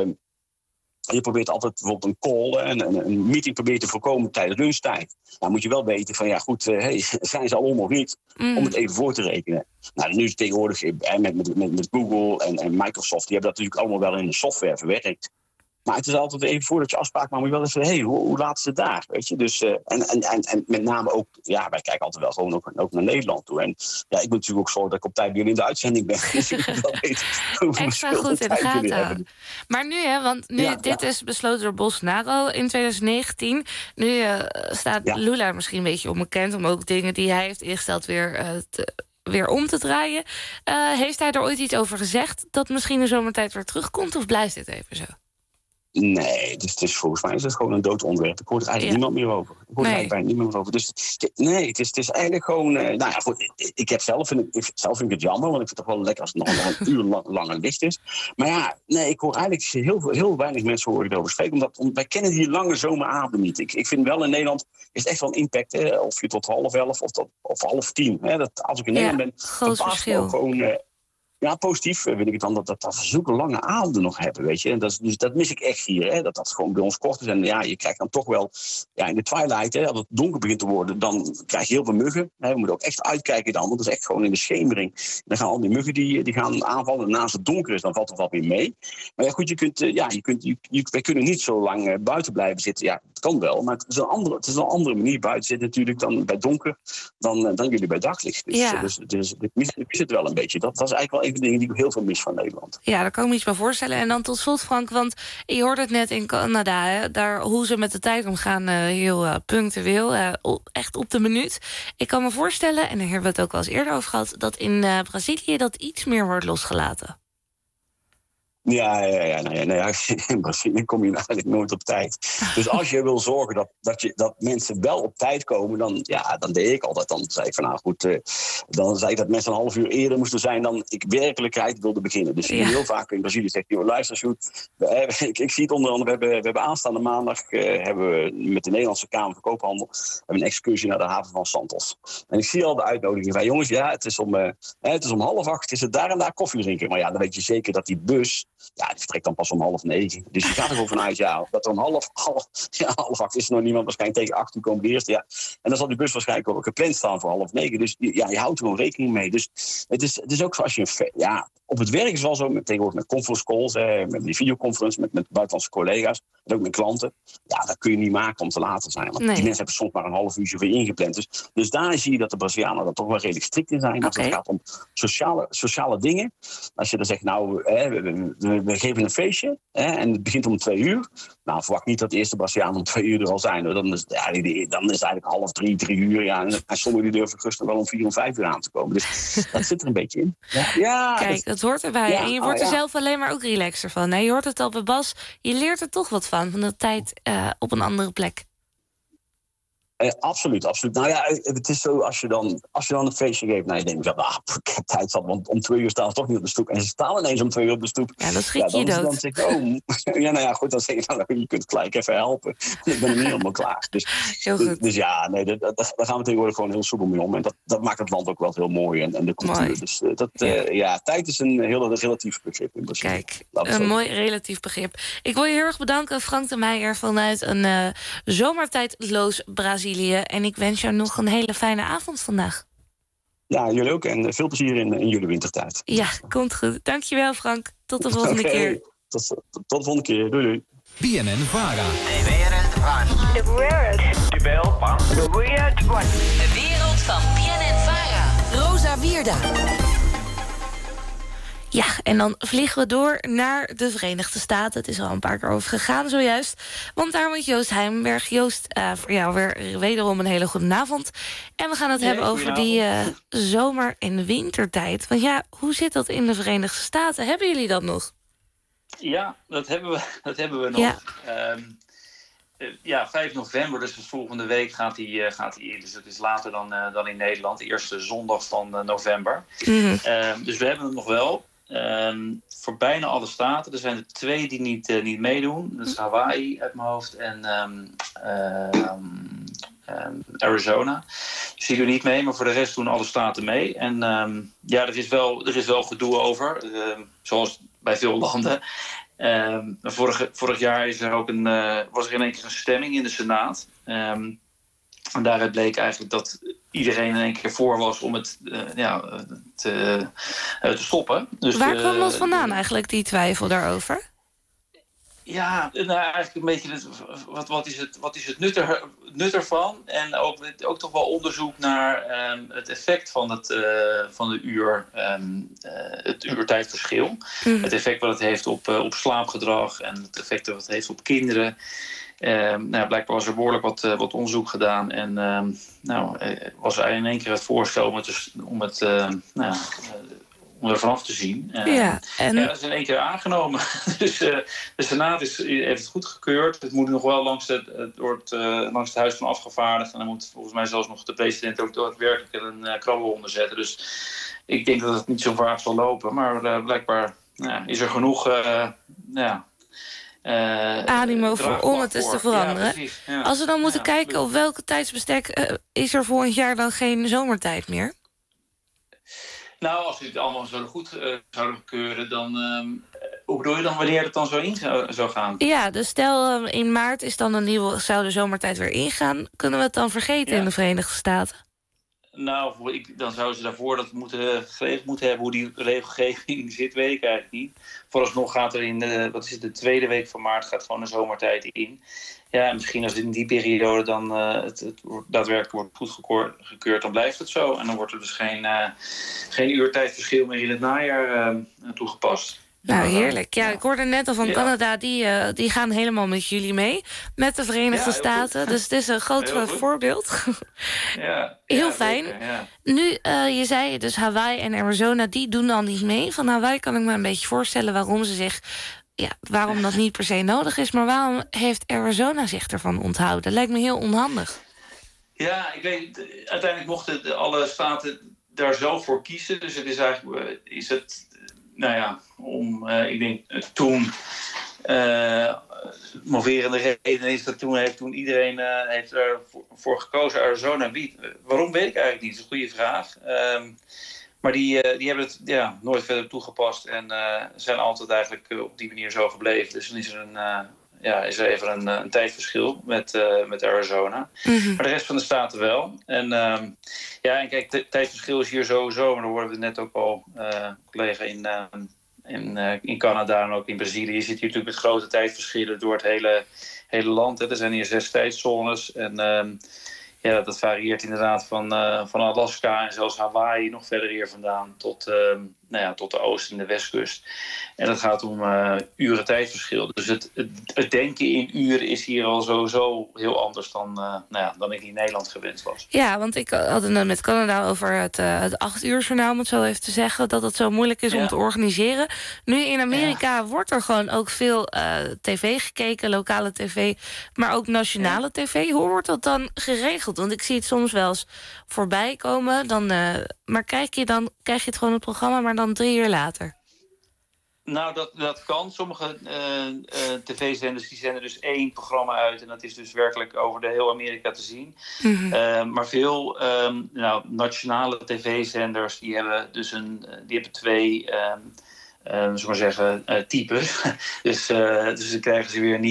je probeert altijd bijvoorbeeld een call en een meeting probeert te voorkomen tijdens lunchtijd. Dan moet je wel weten van, zijn ze al om of niet? Om het even voor te rekenen. Nou, nu is het tegenwoordig met Google en Microsoft, die hebben dat natuurlijk allemaal wel in de software verwerkt. Maar het is altijd even voordat je afspraak maakt, moet je wel even, hoe laat is het daar? Weet je? Dus, en met name ook, wij kijken altijd wel gewoon ook naar Nederland toe. En ik moet natuurlijk ook zorgen dat ik op tijd weer in de uitzending ben. Dus ik wel weet extra goed in de gaten houden. Maar nu, want dit is besloten door Bolsonaro in 2019. Nu staat Lula misschien een beetje onbekend om ook dingen die hij heeft ingesteld weer om te draaien. Heeft hij er ooit iets over gezegd dat misschien de zomertijd weer terugkomt, of blijft dit even zo? Nee, volgens mij is het gewoon een dood onderwerp. Ik hoor er eigenlijk niemand meer over. Dus nee, het is eigenlijk gewoon... ik vind het jammer, want ik vind het toch wel lekker als het nog een uur langer licht is. Maar ik hoor eigenlijk heel weinig mensen horen erover spreken. Omdat wij kennen die lange zomeravonden niet. Ik vind wel in Nederland is het echt wel een impact. Of je tot 11:30 of 9:30. Dat, als ik in Nederland ben, groot verschil. Ook gewoon... positief vind ik het dan dat we zulke lange avonden nog hebben, weet je. En dat mis ik echt hier, hè. Dat gewoon bij ons kort is. En je krijgt dan toch wel, in de twilight, als het donker begint te worden, dan krijg je heel veel muggen. Hè. We moeten ook echt uitkijken dan, want dat is echt gewoon in de schemering. Dan gaan al die muggen die gaan aanvallen. En als het donker is, dan valt het wel weer mee. Maar goed, wij kunnen niet zo lang buiten blijven zitten. Ja, het kan wel, maar het is een andere manier buiten zitten natuurlijk dan bij donker, dan jullie bij daglicht. Dus ik mis het wel een beetje. Dat is eigenlijk wel even dingen die ik heel veel mis van Nederland. Ja, daar kan ik me iets bij voorstellen. En dan tot slot, Frank, want je hoorde het net in Canada, daar hoe ze met de tijd omgaan, heel punctueel, echt op de minuut. Ik kan me voorstellen, en daar hebben we het ook wel eens eerder over gehad, dat in Brazilië dat iets meer wordt losgelaten. In Brazilië kom je eigenlijk nooit op tijd. Dus als je wil zorgen dat mensen wel op tijd komen, dan deed ik altijd. Dan zei ik dan zei ik dat mensen een half uur eerder moesten zijn dan ik werkelijkheid wilde beginnen. Dus heel vaak in Brazilië zegt je, luister, Sjoerd, ik zie het onder andere, we hebben aanstaande maandag hebben we met de Nederlandse Kamer van Koophandel een excursie naar de haven van Santos. En ik zie al de uitnodiging van, jongens, het is om 7:30, is het daar en daar koffie drinken. Maar dan weet je zeker dat die bus, die vertrekt dan pas om 8:30. Dus je gaat er gewoon vanuit, dat er om half 8 is er nog niemand. Waarschijnlijk tegen 8 uur komen de eerste. En dan zal die bus waarschijnlijk ook gepland staan voor 8:30. Dus je houdt er gewoon rekening mee. Dus het is ook zoals je op het werk is wel zo, tegenwoordig met conference calls, met die videoconference, met buitenlandse collega's, en ook met klanten. Dat kun je niet maken om te laat te zijn. Want die mensen hebben soms maar een half uurtje voor ingepland. Dus daar zie je dat de Brazilianen er toch wel redelijk strikt in zijn. Als het gaat om sociale dingen. Als je dan zegt, we geven een feestje en het begint om 2 uur. Nou, verwacht niet dat de eerste Brazilianen om 2 uur er al zijn. Hoor. Dan is het eigenlijk 2:30, 3 uur. En sommigen durven rustig wel om 4 of 5 uur aan te komen. Dus dat zit er een beetje in. Kijk, dat hoort erbij. En je wordt er zelf alleen maar ook relaxer van. Je hoort het al bij Bas. Je leert er toch wat van de tijd op een andere plek. Absoluut. Nou ja, het is zo, als je dan een feestje geeft, nou, je denkt, ik heb tijd zat, want om 2 uur staan ze toch niet op de stoep. En ze staan ineens om 2 uur op de stoep. Ja, dat schrik je dood. Dan zeg ik, goed, dan zeg je, je kunt gelijk even helpen. Ik ben er niet helemaal klaar. Dus ja, nee, daar gaan we tegenwoordig gewoon heel soepel mee om. En dat maakt het land ook wel heel mooi en de cultuur. Mooi. Dus tijd is een heel relatief begrip in Brazilië. Kijk, een mooi relatief begrip. Ik wil je heel erg bedanken, Frank de Meijer, vanuit een zomertijdloos Brazilië. En ik wens jou nog een hele fijne avond vandaag. Ja, jullie ook. En veel plezier in jullie wintertijd. Ja, komt goed. Dankjewel, Frank. Tot de volgende keer. Tot de volgende keer. Doei. BNN-Vara. De wereld van BNN-Vara. Rosa Wierda. Ja, en dan vliegen we door naar de Verenigde Staten. Het is al een paar keer over gegaan zojuist. Want daar moet Joost Heijnberg. Joost, voor jou weer wederom een hele goede avond. En we gaan het hebben over die zomer- en wintertijd. Want ja, hoe zit dat in de Verenigde Staten? Hebben jullie dat nog? Ja, dat hebben we nog. Ja. 5 november, dus volgende week gaat hij in. Dus het is later dan in Nederland. De eerste zondag van november. Mm-hmm. Dus we hebben het nog wel. Voor bijna alle staten. Er zijn er 2 die niet meedoen. Dat is Hawaii uit mijn hoofd en Arizona. Dus die doen niet mee, maar voor de rest doen alle staten mee. En er is wel gedoe over. Zoals bij veel landen. Vorig jaar was er in één keer een stemming in de Senaat. En daaruit bleek eigenlijk dat iedereen in één keer voor was om het te stoppen. Dus waar kwam dat vandaan eigenlijk, die twijfel daarover? Ja, eigenlijk een beetje wat is het nut ervan? En ook toch wel onderzoek naar het effect van het uurtijdverschil. Mm. Het effect wat het heeft op slaapgedrag en het effect wat het heeft op kinderen. Blijkbaar was er behoorlijk wat onderzoek gedaan. En was er in één keer het voorstel om er vanaf te zien. Dat is in één keer aangenomen. Dus de Senaat heeft het goedgekeurd. Het moet nog wel langs het Huis van Afgevaardigden. En dan moet volgens mij zelfs nog de president ook daadwerkelijk een krabbel onderzetten. Dus ik denk dat het niet zo vaak zal lopen. Maar blijkbaar is er genoeg animo voor om het eens te veranderen. Ja, als we dan moeten kijken op welke tijdsbestek is er volgend jaar dan geen zomertijd meer? Nou, als we het allemaal zo goed zouden keuren, dan hoe bedoel je dan wanneer het dan zo in zou gaan? Ja, dus stel in maart is dan zou de zomertijd weer ingaan. Kunnen we het dan vergeten in de Verenigde Staten? Nou, dan zouden ze daarvoor dat geregeld moeten hebben. Hoe die regelgeving zit, weet ik eigenlijk niet. Vooralsnog gaat er in de tweede week van maart gaat gewoon de zomertijd in. Ja, en misschien als in die periode dan het daadwerkelijk wordt goedgekeurd, dan blijft het zo. En dan wordt er dus geen uurtijdverschil meer in het najaar toegepast. Nou, heerlijk. Ja, ik hoorde net al van Canada, die gaan helemaal met jullie mee. Met de Verenigde Staten. Dus het is een groot voorbeeld. Heel fijn. Zeker, ja. Nu, je zei dus Hawaii en Arizona, die doen dan niet mee. Van Hawaii kan ik me een beetje voorstellen waarom dat niet per se nodig is. Maar waarom heeft Arizona zich ervan onthouden? Lijkt me heel onhandig. Ja, ik weet, uiteindelijk mochten alle staten daar zelf voor kiezen. Dus het is eigenlijk, ik denk toen moverende reden is dat toen iedereen heeft ervoor gekozen Arizona biedt. Waarom weet ik eigenlijk niet, dat is een goede vraag. Maar die hebben het nooit verder toegepast en zijn altijd eigenlijk op die manier zo gebleven. Dus dan is er even een tijdverschil met Arizona. Mm-hmm. Maar de rest van de staten wel. En kijk, het tijdverschil is hier sowieso, maar dan hoorden we net ook al collega in Canada en ook in Brazilië. Je zit hier natuurlijk met grote tijdverschillen door het hele land. Hè. Er zijn hier 6 tijdzones en dat varieert inderdaad van Alaska en zelfs Hawaii nog verder hier vandaan tot tot de oost- en de westkust. En dat gaat om uren tijdverschil. Dus het denken in uren is hier al sowieso heel anders dan ik in Nederland gewend was. Ja, want ik had het met Canada over het 8 uur journaal, om het zo even te zeggen, dat het zo moeilijk is om te organiseren. Nu in Amerika wordt er gewoon ook veel tv gekeken, lokale tv, maar ook nationale tv. Hoe wordt dat dan geregeld? Want ik zie het soms wel eens voorbij komen. Maar krijg je het gewoon het programma, maar dan 3 uur later? Nou, dat kan. Sommige tv-zenders die zenden dus 1 programma uit. En dat is dus werkelijk over de heel Amerika te zien. Maar veel nationale tv-zenders die hebben dus die hebben 2... zullen we maar zeggen, types. dus dan krijgen ze weer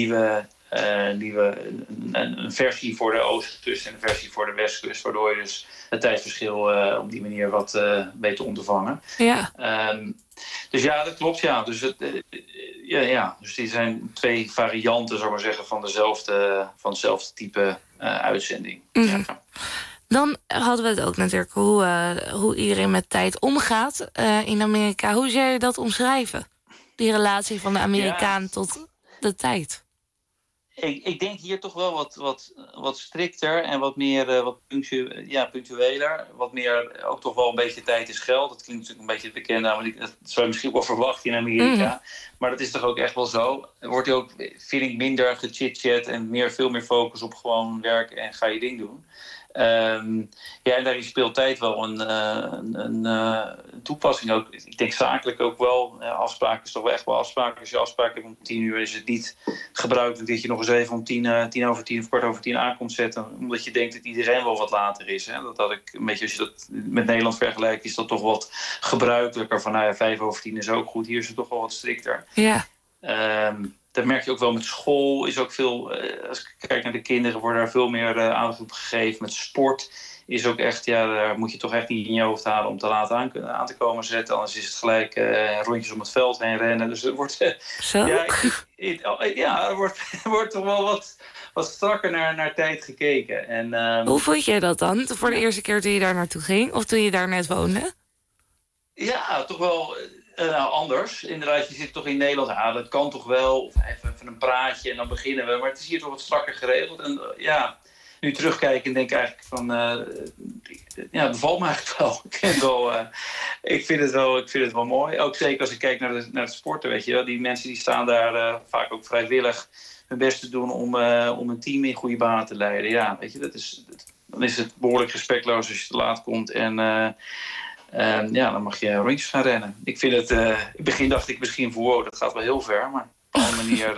een versie voor de oostkust en een versie voor de westkust, waardoor je dus het tijdverschil op die manier wat weet te ondervangen. Ja. Dus ja, dat klopt, ja. Dus, dus die zijn 2 varianten, zou ik maar zeggen, van hetzelfde type uitzending. Ja. Dan hadden we het ook natuurlijk hoe iedereen met tijd omgaat in Amerika. Hoe zou je dat omschrijven? Die relatie van de Amerikaan tot de tijd. Ik denk hier toch wel wat strikter en wat meer punctueler. Wat meer ook toch wel een beetje tijd is geld. Dat klinkt natuurlijk een beetje bekend, maar dat zou je misschien wel verwachten in Amerika. Maar dat is toch ook echt wel zo. Er wordt ook, vind ik, minder gechit-chat en veel meer focus op gewoon werken en ga je ding doen. En daarin speelt tijd wel een toepassing ook. Ik denk zakelijk ook wel. Afspraken is toch wel echt wel afspraken. Als je afspraken hebt om 10 uur, is het niet gebruikelijk dat je nog eens even om 10 over 10 of kwart over 10 aan komt zetten. Omdat je denkt dat iedereen wel wat later is. Hè? Dat had ik een beetje, als je dat met Nederland vergelijkt, is dat toch wat gebruikelijker. Van 5 over 10 is ook goed. Hier is het toch wel wat strikter. Ja. Dat merk je ook wel met school. Is ook veel, als ik kijk naar de kinderen, wordt daar veel meer aandacht op gegeven. Met sport is ook echt, daar moet je toch echt niet in je hoofd halen om te laten aan te komen zetten. Anders is het gelijk rondjes om het veld heen rennen. Dus er wordt, er wordt toch wel wat strakker naar tijd gekeken. En, hoe vond jij dat dan? Voor de eerste keer toen je daar naartoe ging? Of toen je daar net woonde? Ja, toch wel... anders. Inderdaad, je zit toch in Nederland. Dat kan toch wel. Of even een praatje en dan beginnen we. Maar het is hier toch wat strakker geregeld. En nu terugkijken denk ik eigenlijk van... het bevalt me eigenlijk wel. Ik vind het wel mooi. Ook zeker als ik kijk naar de sporten, weet je wel. Die mensen die staan daar vaak ook vrijwillig hun best te doen om een team in goede banen te leiden. Ja, weet je, dan is het behoorlijk respectloos als je te laat komt en... dan mag je rondjes gaan rennen. Ik vind het... in het begin dacht ik misschien voor... dat gaat wel heel ver, maar op een manier...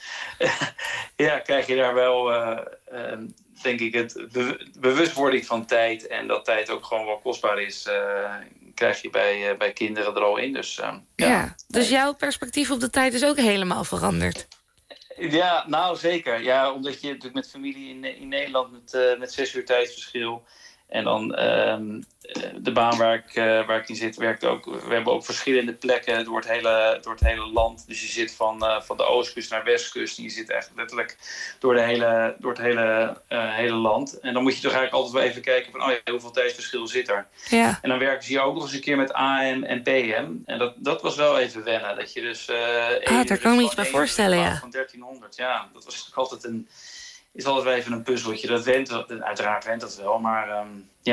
krijg je daar wel... denk ik het bewustwording van tijd... en dat tijd ook gewoon wel kostbaar is... krijg je bij kinderen er al in. Dus jouw perspectief op de tijd is ook helemaal veranderd? Ja, nou zeker. Ja, omdat je natuurlijk met familie in Nederland... met 6 uur tijdsverschil... En dan de baan waar ik in zit, werkt ook. We hebben ook verschillende plekken door het hele land. Dus je zit van de oostkust naar westkust. En je zit echt letterlijk door het hele land. En dan moet je toch eigenlijk altijd wel even kijken van hoeveel tijdsverschil zit er. Ja. En dan werken ze hier ook nog eens een keer met AM en PM. En dat was wel even wennen. Dat je dus... daar kan ik me iets bij voorstellen, ja. Van 1300, ja. Dat was altijd is altijd wel even een puzzeltje. Uiteraard went dat wel, maar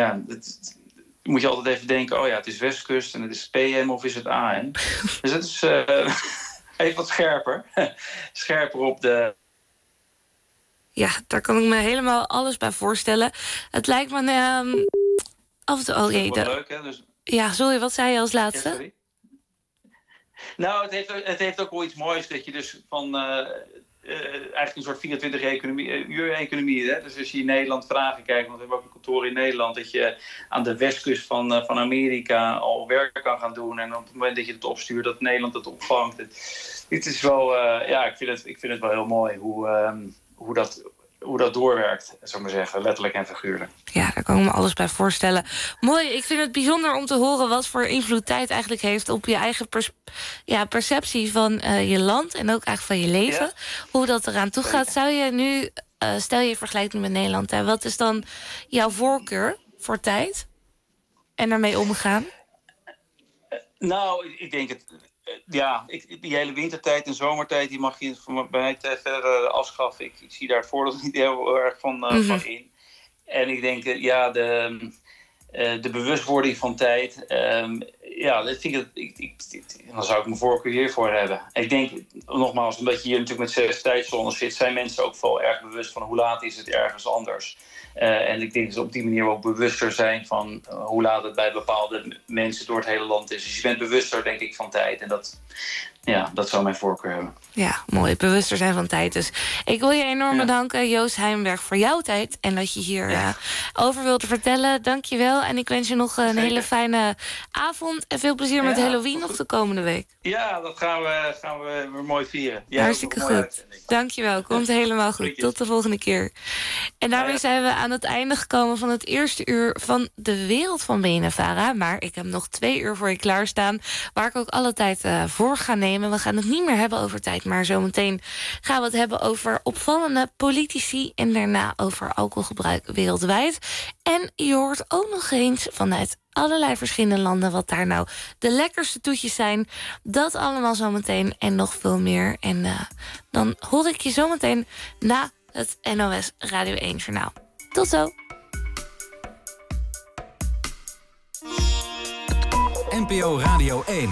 moet je altijd even denken... het is westkust en het is PM of is het AM? Dus het is even wat scherper. Scherper op de... Ja, daar kan ik me helemaal alles bij voorstellen. Het lijkt me... af en toe... Oh jee, leuk, hè? Dus... Ja, sorry, wat zei je als laatste? Ja, sorry. Nou, het heeft ook wel iets moois dat je dus van... eigenlijk een soort 24-uur-economie. Hè? Dus als je in Nederland vragen kijkt, want we hebben ook een kantoor in Nederland, dat je aan de westkust van Amerika al werk kan gaan doen. En op het moment dat je het opstuurt, dat Nederland het opvangt. Het is wel, ik vind het wel heel mooi hoe dat doorwerkt, zou ik maar zeggen, letterlijk en figuurlijk. Ja, daar kan ik me alles bij voorstellen. Mooi, ik vind het bijzonder om te horen wat voor invloed tijd eigenlijk heeft op je eigen perceptie van je land en ook eigenlijk van je leven. Ja. Hoe dat eraan toe gaat. Zou je nu, stel je vergelijkt met Nederland, hè, wat is dan jouw voorkeur voor tijd en daarmee omgaan? Nou, ik denk het. Die hele wintertijd en zomertijd, die mag je van mij verder afschaffen. Ik zie daar het voordeel niet heel erg van in. En ik denk, de bewustwording van tijd, dat vind dan zou ik mijn voorkeur hiervoor hebben. Ik denk, nogmaals, omdat je hier natuurlijk met 6 tijdzones zit, zijn mensen ook wel erg bewust van hoe laat is het ergens anders. En ik denk dat ze op die manier ook bewuster zijn van hoe laat het bij bepaalde mensen door het hele land is. Dus je bent bewuster, denk ik, van tijd. En dat zou mijn voorkeur hebben. Ja, mooi. Bewuster zijn van tijd. Dus ik wil je enorm bedanken, Joost Heijmberg, voor jouw tijd. En dat je hier over wilde vertellen. Dank je wel. En ik wens je nog een hele fijne avond. En veel plezier met Halloween nog de komende week. Ja, dat gaan we weer mooi vieren. Hartstikke goed. Dank je wel. Komt helemaal goed. Tot de volgende keer. En daarmee zijn we aan het einde gekomen van het eerste uur van De Wereld van BNNVARA. Maar ik heb nog 2 uur voor je klaarstaan, waar ik ook alle tijd voor ga nemen. We gaan het niet meer hebben over tijd, maar zometeen gaan we het hebben over opvallende politici en daarna over alcoholgebruik wereldwijd. En je hoort ook nog eens vanuit allerlei verschillende landen wat daar nou de lekkerste toetjes zijn. Dat allemaal zometeen en nog veel meer. En dan hoor ik je zometeen na het NOS Radio 1 Journaal. Tot zo. NPO Radio 1.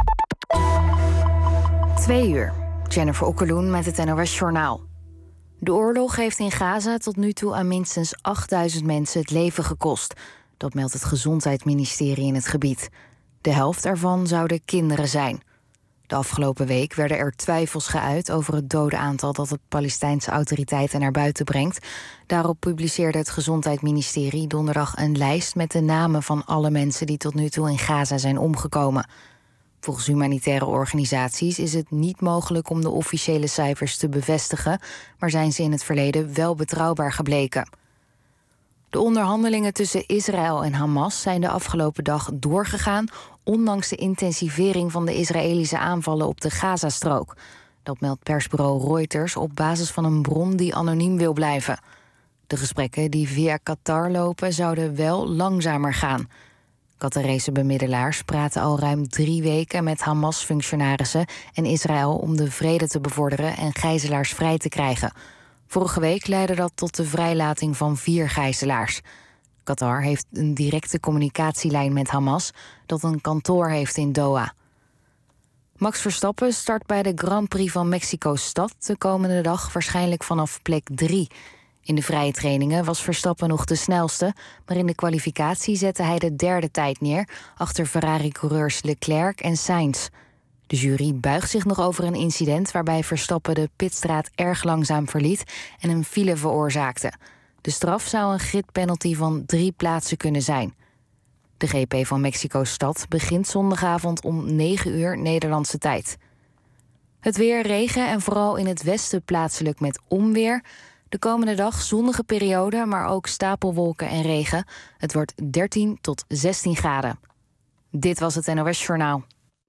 2 uur. Jennifer Okkeloen met het NOS Journaal. De oorlog heeft in Gaza tot nu toe aan minstens 8000 mensen het leven gekost. Dat meldt het Gezondheidsministerie in het gebied. De helft ervan zouden kinderen zijn. De afgelopen week werden er twijfels geuit over het dodenaantal dat de Palestijnse autoriteiten naar buiten brengt. Daarop publiceerde het Gezondheidsministerie donderdag een lijst met de namen van alle mensen die tot nu toe in Gaza zijn omgekomen. Volgens humanitaire organisaties is het niet mogelijk om de officiële cijfers te bevestigen, maar zijn ze in het verleden wel betrouwbaar gebleken. De onderhandelingen tussen Israël en Hamas zijn de afgelopen dag doorgegaan, ondanks de intensivering van de Israëlische aanvallen op de Gazastrook. Dat meldt persbureau Reuters op basis van een bron die anoniem wil blijven. De gesprekken die via Qatar lopen zouden wel langzamer gaan. Qatarese bemiddelaars praten al ruim 3 weken met Hamas-functionarissen en Israël om de vrede te bevorderen en gijzelaars vrij te krijgen. Vorige week leidde dat tot de vrijlating van 4 gijzelaars. Qatar heeft een directe communicatielijn met Hamas, dat een kantoor heeft in Doha. Max Verstappen start bij de Grand Prix van Mexico-stad de komende dag waarschijnlijk vanaf plek 3. In de vrije trainingen was Verstappen nog de snelste, maar in de kwalificatie zette hij de 3e tijd neer achter Ferrari-coureurs Leclerc en Sainz. De jury buigt zich nog over een incident waarbij Verstappen de pitstraat erg langzaam verliet en een file veroorzaakte. De straf zou een gridpenalty van 3 plaatsen kunnen zijn. De GP van Mexico-stad begint zondagavond om 9 uur Nederlandse tijd. Het weer, regen en vooral in het westen plaatselijk met onweer. De komende dag zonnige periode, maar ook stapelwolken en regen. Het wordt 13 tot 16 graden. Dit was het NOS Journaal.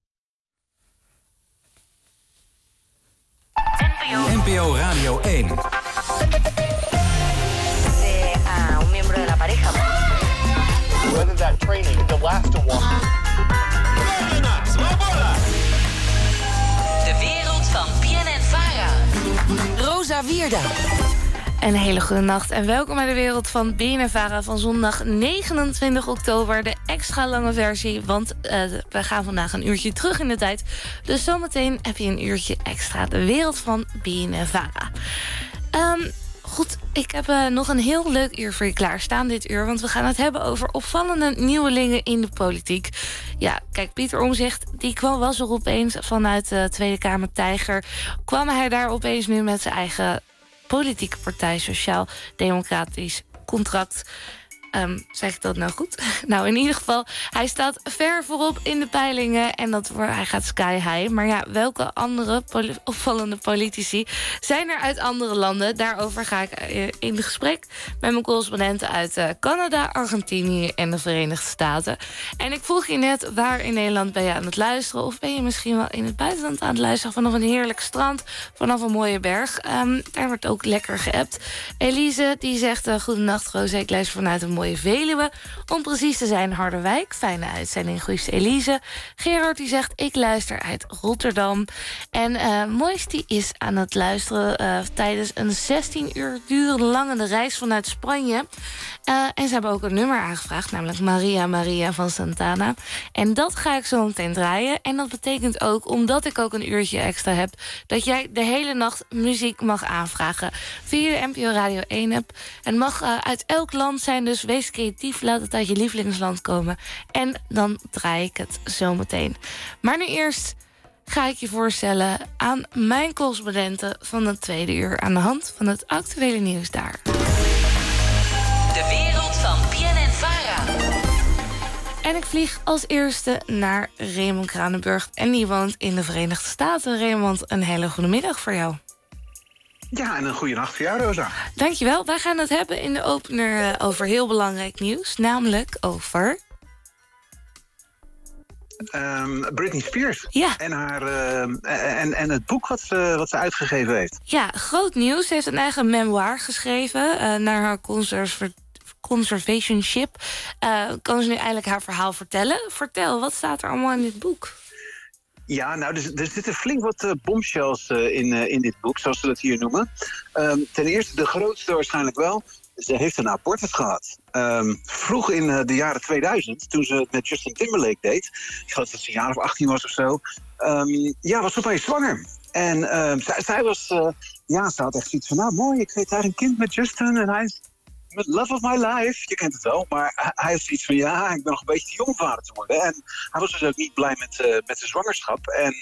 NPO Radio 1. A un miembro de la pareja. Whether that training, the last one. De wereld van BNN-VARA. Rosa Wierda. Een hele goede nacht en welkom bij de wereld van BNN-VARA van zondag 29 oktober. De extra lange versie, want we gaan vandaag een uurtje terug in de tijd. Dus zometeen heb je een uurtje extra de wereld van BNN-VARA. Goed, ik heb nog een heel leuk uur voor je klaarstaan dit uur. Want we gaan het hebben over opvallende nieuwelingen in de politiek. Ja, kijk, Pieter Omtzigt, die was er opeens vanuit de Tweede Kamer Tijger. Kwam hij daar opeens nu met zijn eigen politieke partij, Sociaal-Democratisch Contract. Zeg ik dat nou goed? Nou, in ieder geval, hij staat ver voorop in de peilingen en hij gaat sky high. Maar ja, welke andere opvallende politici zijn er uit andere landen? Daarover ga ik in gesprek met mijn correspondenten uit Canada, Argentinië en de Verenigde Staten. En ik vroeg je net, waar in Nederland ben je aan het luisteren? Of ben je misschien wel in het buitenland aan het luisteren vanaf een heerlijk strand, vanaf een mooie berg? Daar wordt ook lekker geappt. Elise, die zegt, goedenacht Roos, ik luister vanuit een mooie mooie Veluwe. Om precies te zijn Harderwijk. Fijne uitzending, groetjes Elise. Gerard die zegt, ik luister uit Rotterdam. En Moist die is aan het luisteren tijdens een 16 uur durende reis vanuit Spanje. En ze hebben ook een nummer aangevraagd, namelijk Maria Maria van Santana. En dat ga ik zo meteen draaien. En dat betekent ook, omdat ik ook een uurtje extra heb, dat jij de hele nacht muziek mag aanvragen via de NPO Radio 1-app. Het mag uit elk land zijn, dus wees creatief. Laat het uit je lievelingsland komen. En dan draai ik het zo meteen. Maar nu eerst ga ik je voorstellen aan mijn correspondenten van het tweede uur aan de hand van het actuele nieuws daar. De wereld van BNN-Vara. En ik vlieg als eerste naar Raymond Kranenburg. En die woont in de Verenigde Staten. Raymond, een hele goede middag voor jou. Ja, en een goede nacht voor jou, Rosa. Dankjewel. Wij gaan het hebben in de opener over heel belangrijk nieuws. Namelijk over Britney Spears. Ja. En en het boek wat ze uitgegeven heeft. Ja, groot nieuws. Ze heeft een eigen memoir geschreven naar haar conservationship. Kan ze nu eindelijk haar verhaal vertellen? Vertel, wat staat er allemaal in dit boek? Ja, nou, er zitten flink wat bombshells in dit boek, zoals ze dat hier noemen. Ten eerste, de grootste waarschijnlijk wel. Ze heeft een abortus gehad. Vroeg in de jaren 2000, toen ze het met Justin Timberlake deed. Ik geloof dat ze een jaar of 18 was of zo. Was ze opeens zwanger. En zij was... ze had echt zoiets van, nou mooi, ik kreeg een kind met Justin en hij is met love of my life. Je kent het wel, maar hij heeft zoiets van, ja, ik ben nog een beetje te jong om vader te worden. En hij was dus ook niet blij met zijn zwangerschap. En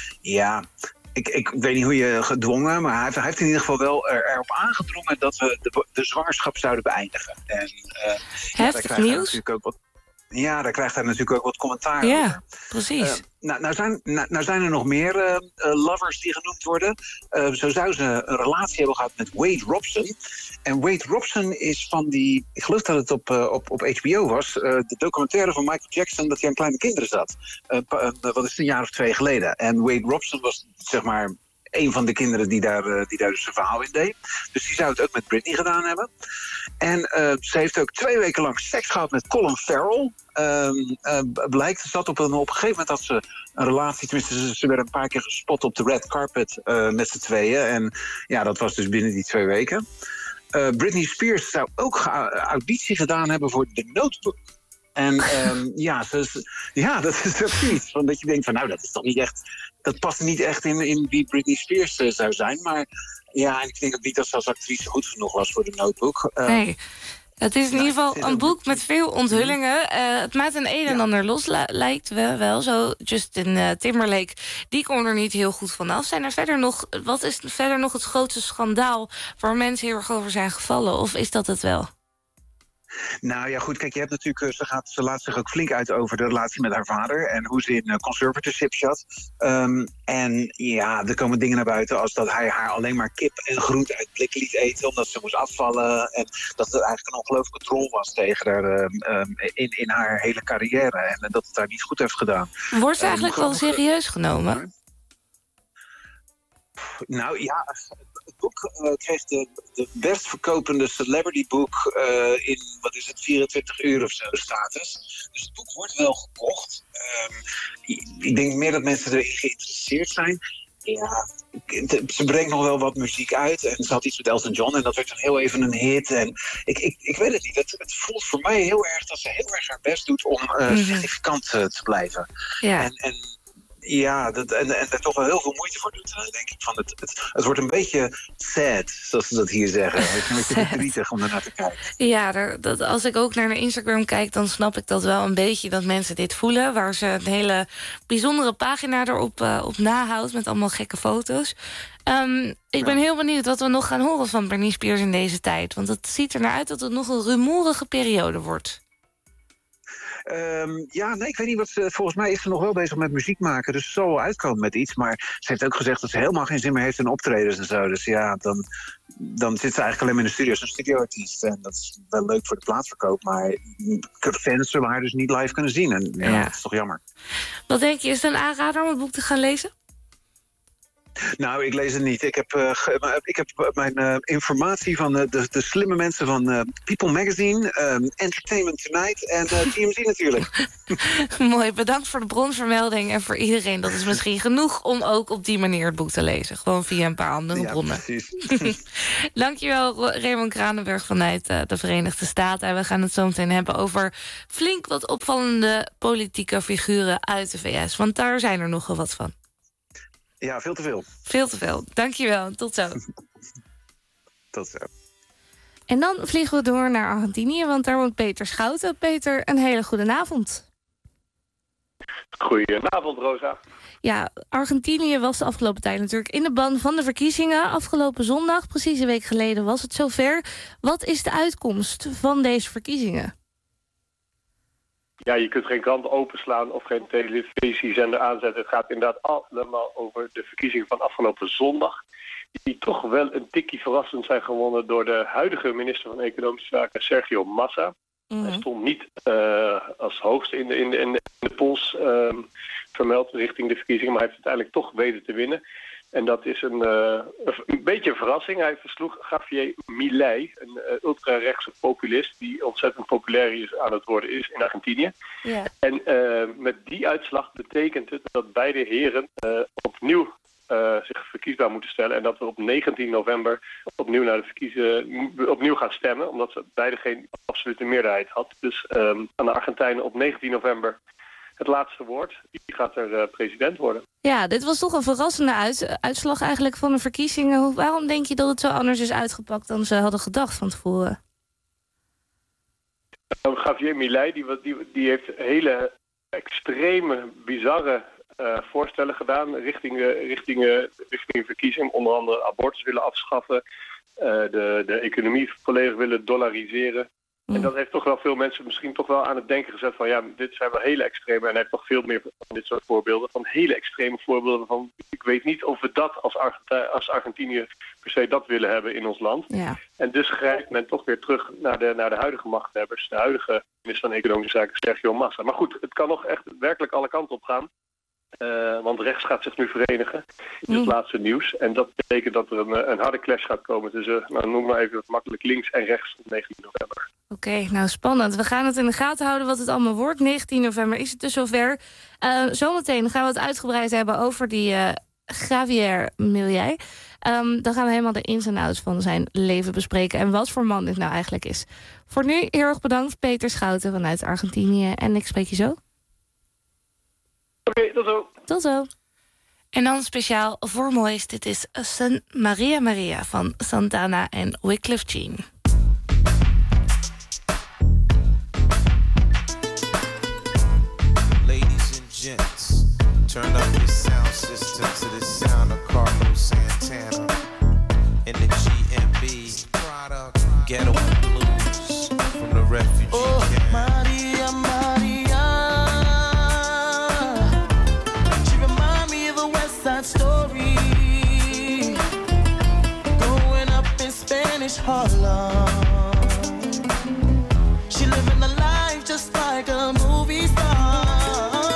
ik weet niet hoe je gedwongen, maar hij heeft in ieder geval wel erop aangedrongen dat we de zwangerschap zouden beëindigen. En heftig nieuws. Daar krijgt hij natuurlijk ook wat commentaar over. Ja, precies. Nou zijn er nog meer lovers die genoemd worden. Zo zou ze een relatie hebben gehad met Wade Robson. En Wade Robson is van die... Ik geloof dat het op HBO was. De documentaire van Michael Jackson dat hij aan kleine kinderen zat. Wat is het, een jaar of 2 geleden. En Wade Robson was, zeg maar, een van de kinderen die daar dus een verhaal in deed. Dus die zou het ook met Britney gedaan hebben. En ze heeft ook 2 weken lang seks gehad met Colin Farrell. Blijkt, ze zat op een gegeven moment had ze een relatie. Tenminste, ze werden een paar keer gespot op de red carpet met z'n tweeën. En ja, dat was dus binnen die 2 weken. Britney Spears zou ook auditie gedaan hebben voor The Notebook. En dat is ook iets. Van dat je denkt van, nou, dat is toch niet echt... Dat past niet echt in wie Britney Spears zou zijn. Maar ja, en ik denk ook niet dat ze als actrice goed genoeg was voor The Notebook. Nee. Het is in ieder geval een boek met veel onthullingen. Het maakt een en ander los, lijkt wel zo. Justin Timberlake, die kon er niet heel goed vanaf. Wat is verder nog het grootste schandaal waar mensen heel erg over zijn gevallen? Of is dat het wel? Nou ja, goed, kijk, je hebt natuurlijk, ze laat zich ook flink uit over de relatie met haar vader en hoe ze in conservatorship zat. En ja, er komen dingen naar buiten als dat hij haar alleen maar kip en groente uit blik liet eten omdat ze moest afvallen. En dat het eigenlijk een ongelooflijke troll was tegen haar in haar hele carrière en dat het haar niet goed heeft gedaan. Wordt ze eigenlijk wel serieus genomen? Nou ja, het boek kreeg de best verkopende celebrity boek in, 24 uur of zo status. Dus het boek wordt wel gekocht. Ik denk meer dat mensen erin geïnteresseerd zijn. Ja, ze brengt nog wel wat muziek uit. En ze had iets met Elton John en dat werd dan heel even een hit. En ik weet het niet. Het voelt voor mij heel erg dat ze heel erg haar best doet om significant te blijven. Ja. En er toch wel heel veel moeite voor doet. En dan denk ik van, het wordt een beetje sad, zoals ze dat hier zeggen. Het is een beetje verdrietig om ernaar te kijken. Ja, als ik ook naar Instagram kijk, dan snap ik dat wel een beetje dat mensen dit voelen. Waar ze een hele bijzondere pagina erop op nahoudt met allemaal gekke foto's. Ik ben heel benieuwd wat we nog gaan horen van Britney Spears in deze tijd. Want het ziet er naar uit dat het nog een rumoerige periode wordt. Ik weet niet volgens mij is ze nog wel bezig met muziek maken. Dus ze zal wel uitkomen met iets. Maar ze heeft ook gezegd dat ze helemaal geen zin meer heeft in optredens en zo. Dus ja, dan zit ze eigenlijk alleen maar in de studio als een studioartiest. En dat is wel leuk voor de plaatsverkoop. Maar fans zullen haar dus niet live kunnen zien. En ja, dat is toch jammer. Wat denk je, is het een aanrader om het boek te gaan lezen? Nou, ik lees het niet. Ik heb mijn informatie van de slimme mensen van People Magazine, Entertainment Tonight en TMZ natuurlijk. Mooi, bedankt voor de bronvermelding en voor iedereen. Dat is misschien genoeg om ook op die manier het boek te lezen. Gewoon via een paar andere bronnen. Precies. Dankjewel, Raymond Kranenburg vanuit de Verenigde Staten. En we gaan het zo meteen hebben over flink wat opvallende politieke figuren uit de VS. Want daar zijn er nogal wat van. Ja, veel te veel. Veel te veel. Dankjewel. Tot zo. Tot zo. En dan vliegen we door naar Argentinië, want daar woont Peter Schouten. Peter, een hele goede avond. Goedenavond, Rosa. Ja, Argentinië was de afgelopen tijd natuurlijk in de ban van de verkiezingen. Afgelopen zondag, precies een week geleden, was het zover. Wat is de uitkomst van deze verkiezingen? Ja, je kunt geen krant openslaan of geen televisiezender aanzetten. Het gaat inderdaad allemaal over de verkiezingen van afgelopen zondag. Die toch wel een tikkie verrassend zijn gewonnen door de huidige minister van Economische Zaken, Sergio Massa. Mm-hmm. Hij stond niet als hoogste in de polls vermeld richting de verkiezingen, maar hij heeft uiteindelijk toch weten te winnen. En dat is een beetje een verrassing. Hij versloeg Javier Milei, een ultra-rechtse populist die ontzettend populair aan het worden is in Argentinië. Yeah. En met die uitslag betekent het dat beide heren opnieuw zich verkiesbaar moeten stellen. En dat we op 19 november opnieuw naar de verkiezingen opnieuw gaan stemmen, omdat ze beide geen absolute meerderheid had. Dus aan de Argentijnen op 19 november het laatste woord. Die gaat er president worden. Ja, dit was toch een verrassende uitslag eigenlijk van de verkiezingen. Waarom denk je dat het zo anders is uitgepakt dan ze hadden gedacht van tevoren? Javier Milei die heeft hele extreme, bizarre voorstellen gedaan richting verkiezing. Onder andere abortus willen afschaffen, de economie volledig willen dollariseren. En dat heeft toch wel veel mensen misschien toch wel aan het denken gezet van ja, dit zijn wel hele extreme. En hij heeft nog veel meer van dit soort voorbeelden, van hele extreme voorbeelden van ik weet niet of we dat als Argentinië per se dat willen hebben in ons land. Ja. En dus grijpt men toch weer terug naar de huidige machthebbers, de huidige minister van Economische Zaken, Sergio Massa. Maar goed, het kan nog echt werkelijk alle kanten op gaan. Want rechts gaat zich nu verenigen. Dat is het laatste nieuws. En dat betekent dat er een harde clash gaat komen tussen, noem maar even makkelijk, links en rechts op 19 november. Oké, nou spannend. We gaan het in de gaten houden wat het allemaal wordt. 19 november is het dus zover. Zometeen gaan we het uitgebreid hebben over die Javier Milei. Dan gaan we helemaal de ins en outs van zijn leven bespreken en wat voor man dit nou eigenlijk is. Voor nu heel erg bedankt, Peter Schouten vanuit Argentinië. En ik spreek je zo. Oké, tot zo. Tot zo. En dan speciaal voor Moois. Dit is Maria Maria van Santana en Wyclef Jean. Ladies and gents, turn up your sound system to the sound of Carlos Santana in the GMB Ghetto Blues from the refugee camp. Maria, Maria. Story growing up in Spanish Harlem. She living a life just like a movie star.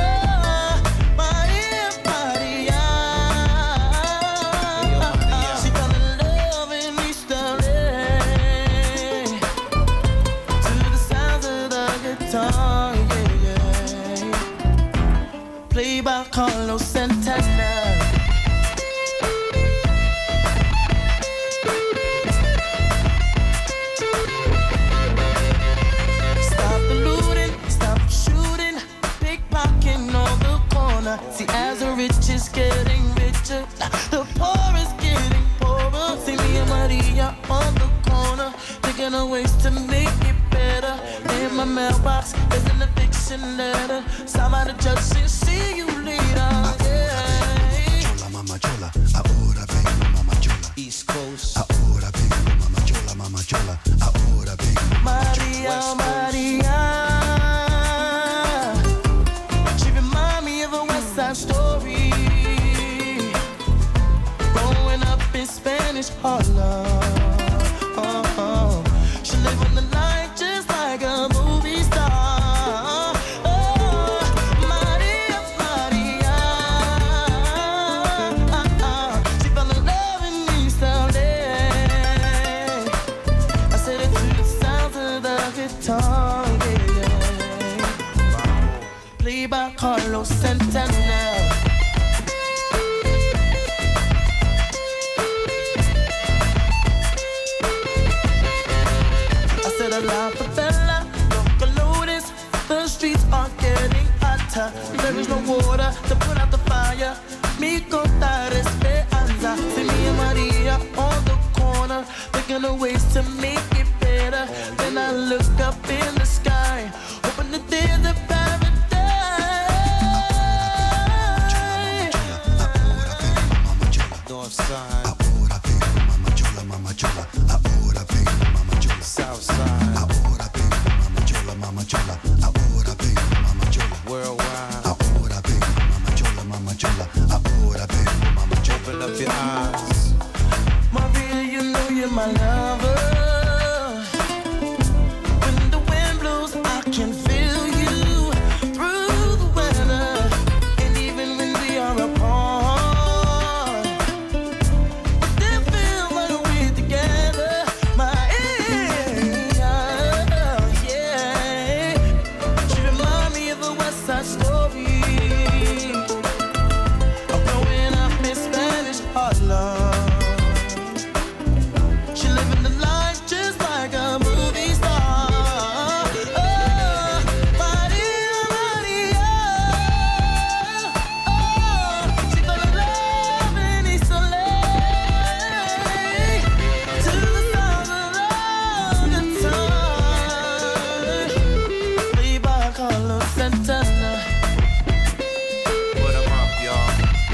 Maria, Maria. She fell in love in East LA to the sounds of the guitar, yeah, yeah. Played by Carlos Santana. See, as the rich is getting richer, the poor is getting poorer. See me and Maria on the corner, thinking of ways to make it better. In my mailbox, there's an eviction letter. Stop by the judge and see you later. Yeah. Mama Chola, ahora vengo, Mama Chola. East Coast. Ahora vengo, Mama Chola, Mama Chola. Ahora vengo, Mama Chola. Maria, Maria. Story growing up in Spanish Harlem. She living the life just like a movie star. Maria, Maria. Carlos Santana. I said a la favela, local notice. The streets are getting hotter. There is no water to put out the fire. Mi contar esperanza. See me and Maria on the corner, thinking of ways to make it better. Then I look up in the sky, hoping that there's a paradise. Northside. Ahora vengo, mama chola, mama chola. Ahora vengo, mama chola. Southside. Ahora vengo, mama chola, mama chola. Ahora vengo, mama chola. Worldwide. Ahora vengo, mama chola, mama chola. Ahora vengo, mama chola. Open up your eyes. Maria, you know you're my lover. When the wind blows, I can feel you through the weather. And even when we are apart, I still feel like we're together. Yeah. She remind me of a West Side Story. I'm growing up in Spanish Harlem. She living the life just like a movie star. Oh, Maria, Maria. Oh, she fell in love in East LA. To the sound of the time. Played by Carlos Santana. Put 'em up, y'all.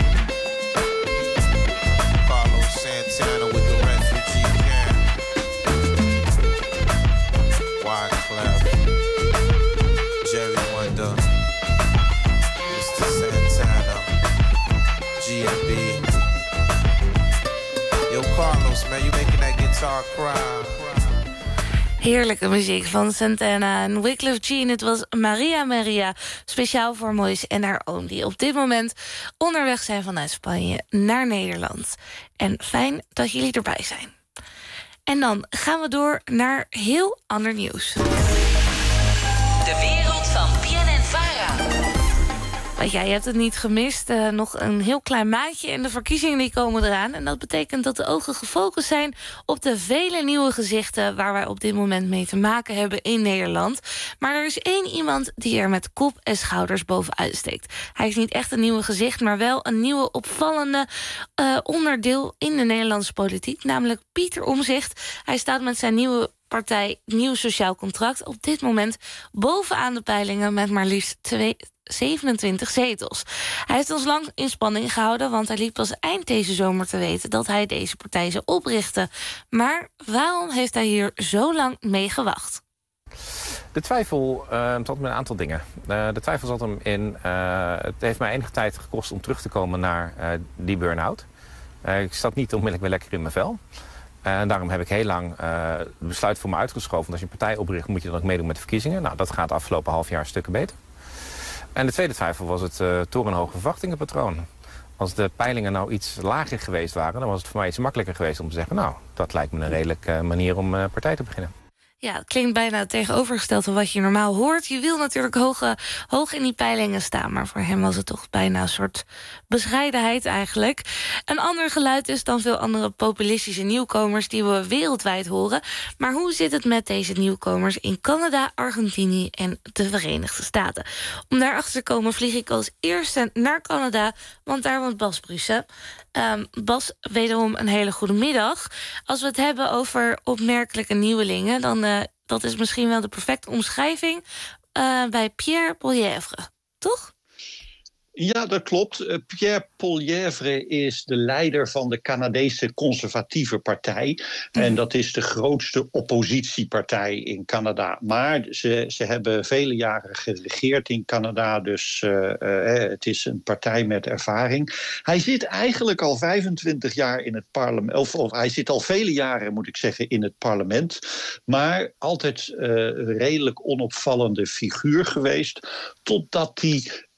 Carlos Santana with the refugee camp. Wyclef, Jerry Wonder, Mr. Santana, GMB. Yo, Carlos, man, you making that guitar cry. Heerlijke muziek van Santana en Wyclef Jean. Het was Maria Maria, speciaal voor Mois en haar oom... die op dit moment onderweg zijn vanuit Spanje naar Nederland. En fijn dat jullie erbij zijn. En dan gaan we door naar heel ander nieuws. De wereld van BNN-Vara. Want ja, je hebt het niet gemist. Nog een heel klein maatje en de verkiezingen die komen eraan. En dat betekent dat de ogen gefocust zijn op de vele nieuwe gezichten... waar wij op dit moment mee te maken hebben in Nederland. Maar er is één iemand die er met kop en schouders bovenuit steekt. Hij is niet echt een nieuwe gezicht, maar wel een nieuwe opvallende onderdeel in de Nederlandse politiek. Namelijk Pieter Omtzigt. Hij staat met zijn nieuwe partij Nieuw Sociaal Contract op dit moment bovenaan de peilingen met maar liefst 27 zetels. Hij heeft ons lang in spanning gehouden, want hij liet pas eind deze zomer te weten dat hij deze partij zou oprichten. Maar waarom heeft hij hier zo lang mee gewacht? De twijfel zat met een aantal dingen. De twijfel zat hem in... het heeft mij enige tijd gekost om terug te komen naar die burn-out. Ik zat niet onmiddellijk weer lekker in mijn vel. En daarom heb ik heel lang het besluit voor me uitgeschoven. Want als je een partij opricht, moet je dan ook meedoen met de verkiezingen. Nou, dat gaat de afgelopen half jaar stukken beter. En de tweede twijfel was het torenhoge verwachtingenpatroon. Als de peilingen nou iets lager geweest waren... dan was het voor mij iets makkelijker geweest om te zeggen... nou, dat lijkt me een redelijke manier om partij te beginnen. Ja, het klinkt bijna het tegenovergestelde van wat je normaal hoort. Je wil natuurlijk hoog in die peilingen staan... maar voor hem was het toch bijna een soort bescheidenheid eigenlijk. Een ander geluid is dan veel andere populistische nieuwkomers... die we wereldwijd horen. Maar hoe zit het met deze nieuwkomers in Canada, Argentinië en de Verenigde Staten? Om daarachter te komen vlieg ik als eerste naar Canada... want daar woont Bas Brussen. Bas, wederom een hele goede middag. Als we het hebben over opmerkelijke nieuwelingen... dan dat is misschien wel de perfecte omschrijving bij Pierre Poilievre, toch? Ja, dat klopt. Pierre Poilievre is de leider van de Canadese Conservatieve Partij. En dat is de grootste oppositiepartij in Canada. Maar ze hebben vele jaren geregeerd in Canada. Dus het is een partij met ervaring. Hij zit eigenlijk al 25 jaar in het parlement. Of hij zit al vele jaren, moet ik zeggen, in het parlement. Maar altijd een redelijk onopvallende figuur geweest. Totdat hij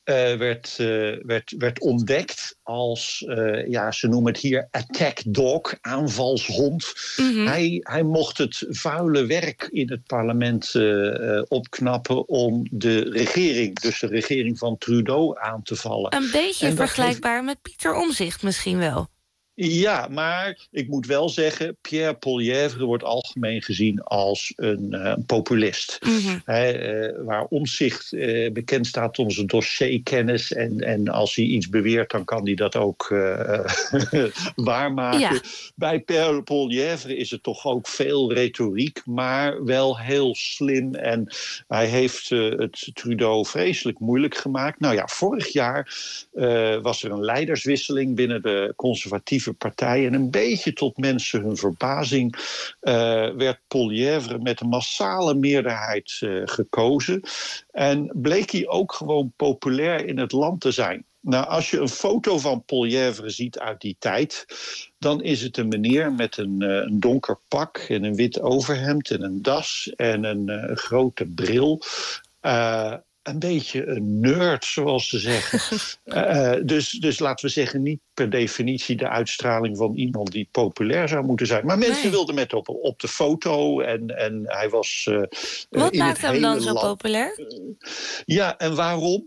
werd ontdekt als, ze noemen het hier attack dog, aanvalshond. Mhm. Hij mocht het vuile werk in het parlement opknappen om de regering, dus de regering van Trudeau, aan te vallen. Een beetje vergelijkbaar met Pieter Omtzigt misschien wel. Ja, maar ik moet wel zeggen, Pierre Poilievre wordt algemeen gezien als een populist. Mm-hmm. Waar Omtzigt bekend staat om zijn dossierkennis en als hij iets beweert, dan kan hij dat ook waarmaken. Ja. Bij Pierre Poilievre is het toch ook veel retoriek, maar wel heel slim. En hij heeft het Trudeau vreselijk moeilijk gemaakt. Nou ja, vorig jaar was er een leiderswisseling binnen de conservatieve partij. En een beetje tot mensen hun verbazing werd Poilievre met een massale meerderheid gekozen. En bleek hij ook gewoon populair in het land te zijn. Nou, als je een foto van Poilievre ziet uit die tijd, dan is het een meneer met een donker pak en een wit overhemd en een das en een grote bril. Een beetje een nerd, zoals ze zeggen. Dus laten we zeggen, niet per definitie de uitstraling van iemand die populair zou moeten zijn. Maar mensen wilden met op de foto en hij was Wat in maakt het hem dan hele zo land populair? Ja, en waarom?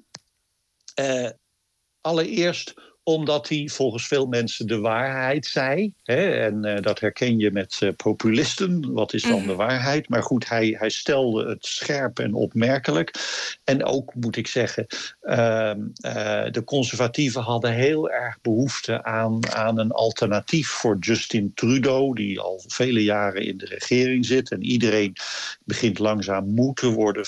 Allereerst omdat hij volgens veel mensen de waarheid zei. Hè? En dat herken je met populisten. Wat is dan de waarheid? Maar goed, hij stelde het scherp en opmerkelijk. En ook, moet ik zeggen, de conservatieven hadden heel erg behoefte aan een alternatief voor Justin Trudeau, die al vele jaren in de regering zit. En iedereen begint langzaam moe te worden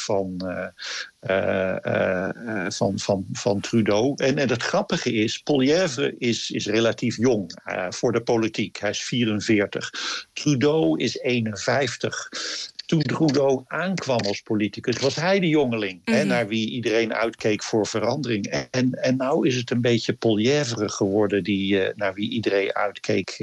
van Trudeau. En het grappige is, Poilievre is relatief jong voor de politiek. Hij is 44. Trudeau is 51. Toen Trudeau aankwam als politicus, was hij de jongeling, naar wie iedereen uitkeek voor verandering. En nou is het een beetje Poilievre geworden naar wie iedereen uitkeek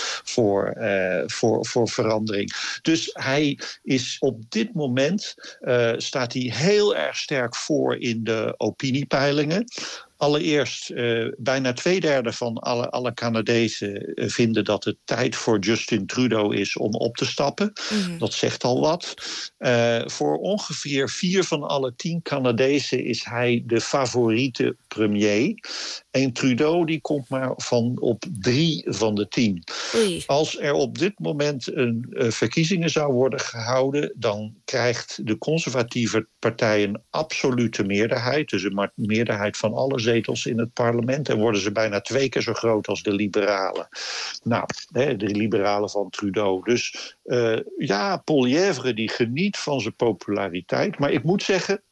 voor verandering. Dus hij is op dit moment, staat hij heel erg sterk voor in de opiniepeilingen. Allereerst, bijna 2/3 van alle Canadezen vinden dat het tijd voor Justin Trudeau is om op te stappen. Dat zegt al wat. Voor ongeveer 4 van alle 10 Canadezen is hij de favoriete premier. En Trudeau die komt maar op 3 van de 10. Oei. Als er op dit moment verkiezingen zou worden gehouden, dan krijgt de conservatieve partij een absolute meerderheid. Dus een meerderheid van alle zetels in het parlement. En worden ze bijna 2 keer zo groot als de liberalen. Nou, de liberalen van Trudeau. Dus Poilievre die geniet van zijn populariteit. Maar ik moet zeggen,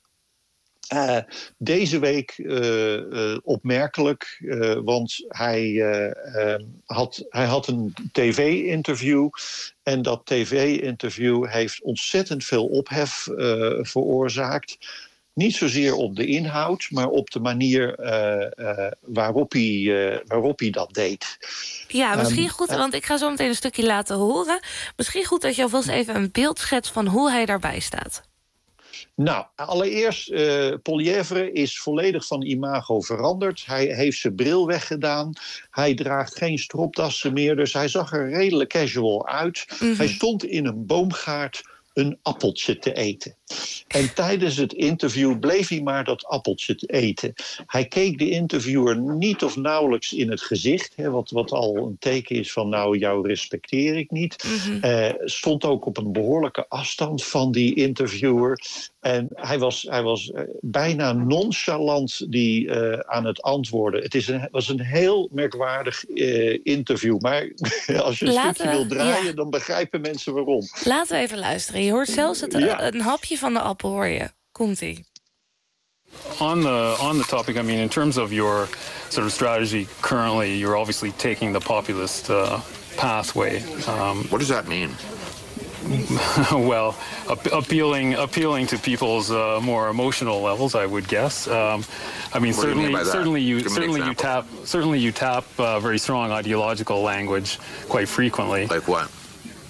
deze week opmerkelijk, want hij had een tv-interview. En dat tv-interview heeft ontzettend veel ophef veroorzaakt. Niet zozeer op de inhoud, maar op de manier waarop hij dat deed. Ja, misschien goed, want ik ga zo meteen een stukje laten horen. Misschien goed dat je alvast even een beeld schetst van hoe hij daarbij staat. Nou, allereerst, Poilievre is volledig van imago veranderd. Hij heeft zijn bril weggedaan. Hij draagt geen stropdassen meer, dus hij zag er redelijk casual uit. Hij stond in een boomgaard een appeltje te eten. En tijdens het interview bleef hij maar dat appeltje te eten. Hij keek de interviewer niet of nauwelijks in het gezicht, wat al een teken is van nou, jou respecteer ik niet. Stond ook op een behoorlijke afstand van die interviewer. En hij was bijna nonchalant aan het antwoorden. Het was een heel merkwaardig interview. Maar als je een stukje wil draaien, dan begrijpen mensen waarom. Laten we even luisteren. Je hoort zelfs een hapje van de appel, hoor je. Komt-ie. On the topic, I mean, in terms of your sort of strategy currently, you're obviously taking the populist pathway. What does that mean? Well, appealing to people's more emotional levels, I would guess. I mean, certainly you tap very strong ideological language quite frequently. Like what?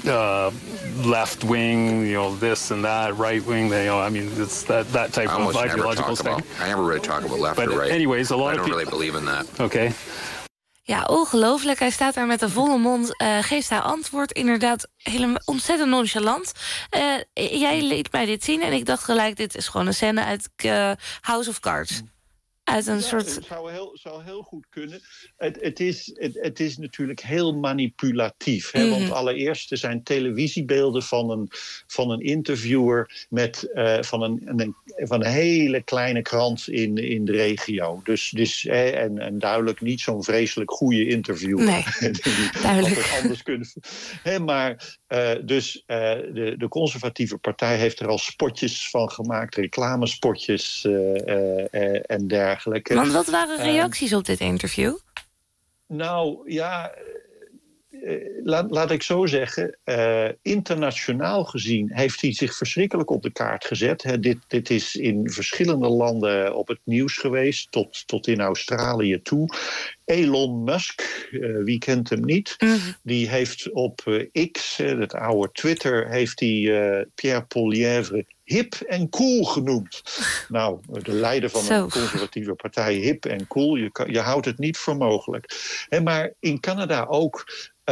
left wing, this and that, right wing. I mean, it's that type of ideological thing. I never really talk about left but or right. Anyways, a lot I of don't really believe in that. Okay. Ja, ongelooflijk. Hij staat daar met een volle mond, geeft haar antwoord. Inderdaad, helemaal ontzettend nonchalant. Jij liet mij dit zien en ik dacht gelijk, dit is gewoon een scène uit House of Cards. Uit een soort... Het zou heel goed kunnen. Het is natuurlijk heel manipulatief. Hè? Want allereerst er zijn televisiebeelden van een interviewer van een hele kleine krant in de regio. Dus en duidelijk niet zo'n vreselijk goede interviewer. Nee, duidelijk. Had het anders kunnen. Maar de conservatieve partij heeft er al spotjes van gemaakt, reclamespotjes en dergelijke. Want wat waren reacties op dit interview? Nou, ja, laat ik zo zeggen. Internationaal gezien heeft hij zich verschrikkelijk op de kaart gezet. Dit is in verschillende landen op het nieuws geweest, tot in Australië toe. Elon Musk, wie kent hem niet? Die heeft op X, het oude Twitter, heeft hij Pierre Poilievre hip en cool genoemd. Nou, de leider van een conservatieve partij, hip en cool, je houdt het niet voor mogelijk. Maar in Canada ook,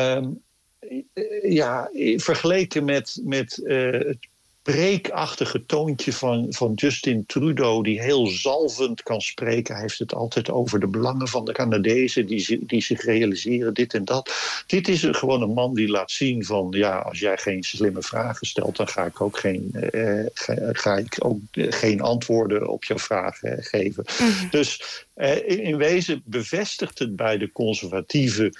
vergeleken met het preekachtige toontje van Justin Trudeau, die heel zalvend kan spreken. Hij heeft het altijd over de belangen van de Canadezen die zich realiseren, dit en dat. Dit is gewoon een man die laat zien van, als jij geen slimme vragen stelt, dan ga ik ook geen antwoorden op jouw vragen geven. Dus in wezen bevestigt het bij de conservatieven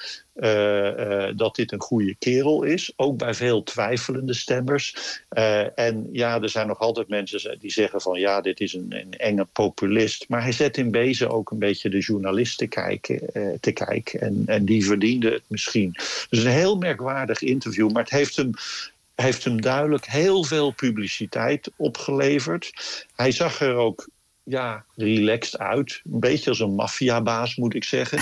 dat dit een goede kerel is. Ook bij veel twijfelende stemmers. En er zijn nog altijd mensen die zeggen van dit is een enge populist. Maar hij zet in wezen ook een beetje de journalisten te kijken. En die verdienden het misschien. Dus een heel merkwaardig interview. Maar het heeft hem duidelijk heel veel publiciteit opgeleverd. Hij zag er ook relaxed uit. Een beetje als een maffiabaas, moet ik zeggen.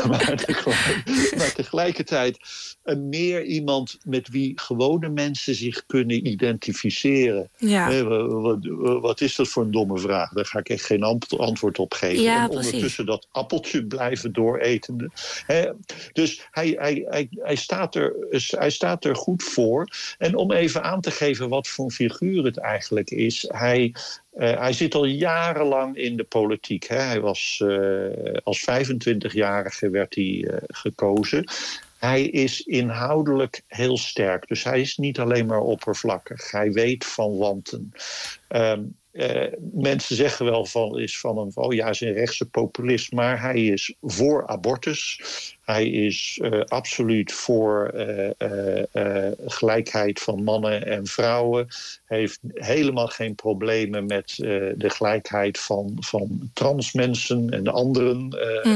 maar tegelijkertijd meer iemand met wie gewone mensen zich kunnen identificeren. Ja. Wat is dat voor een domme vraag? Daar ga ik echt geen antwoord op geven. Ja, en ondertussen dat appeltje blijven dooretende. Dus hij staat er goed voor. En om even aan te geven wat voor een figuur het eigenlijk is. Hij zit al jarenlang in de politiek. Hij was als 25-jarige werd hij gekozen. Hij is inhoudelijk heel sterk. Dus hij is niet alleen maar oppervlakkig. Hij weet van wanten. Mensen zeggen wel hij is een rechtse populist. Maar hij is voor abortus. Hij is absoluut voor gelijkheid van mannen en vrouwen. Hij heeft helemaal geen problemen met de gelijkheid van transmensen en anderen.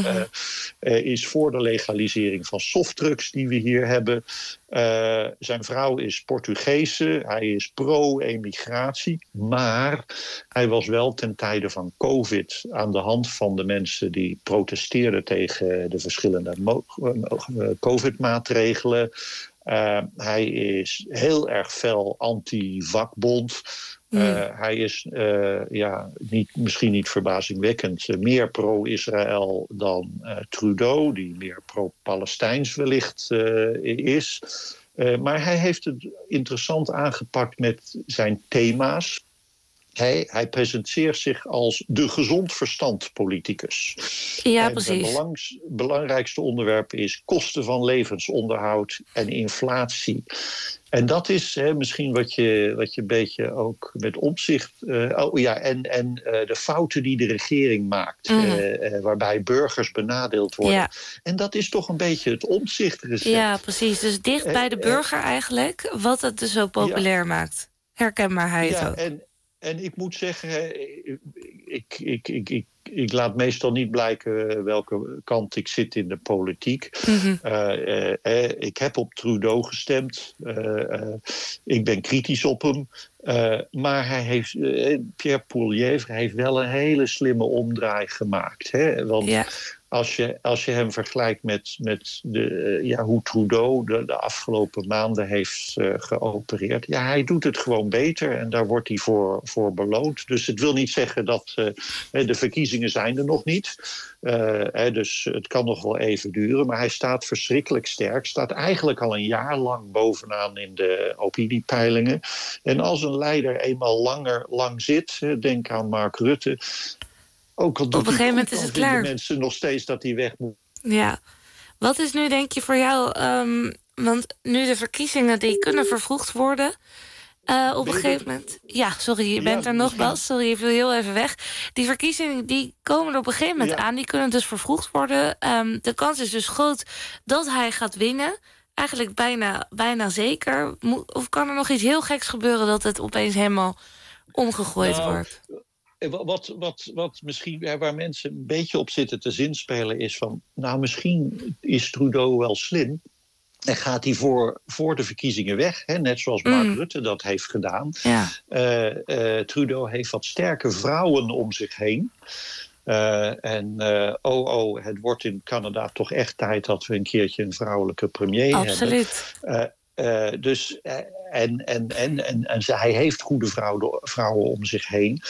Is voor de legalisering van softdrugs die we hier hebben. Zijn vrouw is Portugese. Hij is pro-emigratie. Maar hij was wel ten tijde van COVID aan de hand van de mensen die protesteerden tegen de verschillende COVID-maatregelen. Hij is heel erg fel anti-vakbond. Hij is misschien niet verbazingwekkend meer pro-Israël dan Trudeau, die meer pro-Palestijns wellicht is. Maar hij heeft het interessant aangepakt met zijn thema's. Hij presenteert zich als de gezond verstand politicus. Ja, precies. Het belangrijkste onderwerp is kosten van levensonderhoud en inflatie. En dat is misschien wat je een beetje ook met Omtzigt... en de fouten die de regering maakt. Waarbij burgers benadeeld worden. Ja. En dat is toch een beetje het Omtzigt-recept. Ja, precies. Dus dicht bij de burger eigenlijk. Wat het dus zo populair maakt. Herkenbaarheid ook. En ik moet zeggen, ik laat meestal niet blijken welke kant ik zit in de politiek. Ik heb op Trudeau gestemd. Ik ben kritisch op hem. Maar Pierre Poilievre heeft wel een hele slimme omdraai gemaakt. Want als je hem vergelijkt met hoe Trudeau de afgelopen maanden heeft geopereerd. Ja, hij doet het gewoon beter en daar wordt hij voor beloond. Dus het wil niet zeggen dat de verkiezingen zijn er nog niet. Dus het kan nog wel even duren. Maar hij staat verschrikkelijk sterk. Staat eigenlijk al een jaar lang bovenaan in de opiniepeilingen. En als een leider eenmaal lang zit, denk aan Mark Rutte. Ook al op een gegeven moment is het klaar. Mensen nog steeds dat hij weg moet. Ja. Wat is nu, denk je, voor jou... want nu de verkiezingen die kunnen vervroegd worden... op een gegeven moment... Ja, sorry, je bent er nog, Bas. Sorry, je viel heel even weg. Die verkiezingen die komen er op een gegeven moment aan. Die kunnen dus vervroegd worden. De kans is dus groot dat hij gaat winnen. Eigenlijk bijna zeker. Of kan er nog iets heel geks gebeuren... dat het opeens helemaal omgegooid wordt? Wat misschien waar mensen een beetje op zitten te zinspelen is van... nou, misschien is Trudeau wel slim... en gaat hij voor de verkiezingen weg, net zoals Mark Rutte dat heeft gedaan. Ja. Trudeau heeft wat sterke vrouwen om zich heen. Het wordt in Canada toch echt tijd... dat we een keertje een vrouwelijke premier Absoluut. hebben. Hij heeft goede vrouwen om zich heen.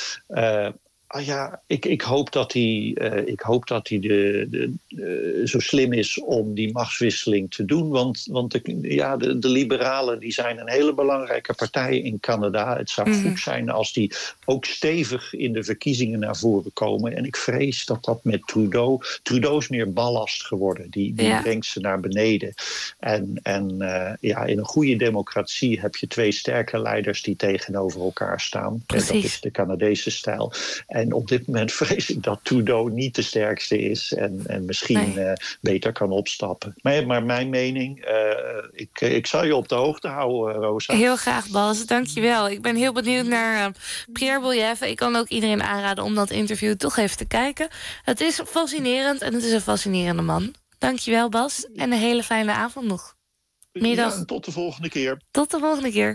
Ik hoop dat hij zo slim is om die machtswisseling te doen. Want de liberalen die zijn een hele belangrijke partij in Canada. Het zou goed zijn als die ook stevig in de verkiezingen naar voren komen. En ik vrees dat met Trudeau... Trudeau is meer ballast geworden. Die brengt ze naar beneden. En in een goede democratie heb je twee sterke leiders die tegenover elkaar staan. En dat is de Canadese stijl. En op dit moment vrees ik dat Trudeau niet de sterkste is... en misschien beter kan opstappen. Maar mijn mening, ik zal je op de hoogte houden, Rosa. Heel graag, Bas. Dank je wel. Ik ben heel benieuwd naar Pierre Poilievre. Ik kan ook iedereen aanraden om dat interview toch even te kijken. Het is fascinerend en het is een fascinerende man. Dank je wel, Bas. En een hele fijne avond nog. Middag. Ja, tot de volgende keer. Tot de volgende keer.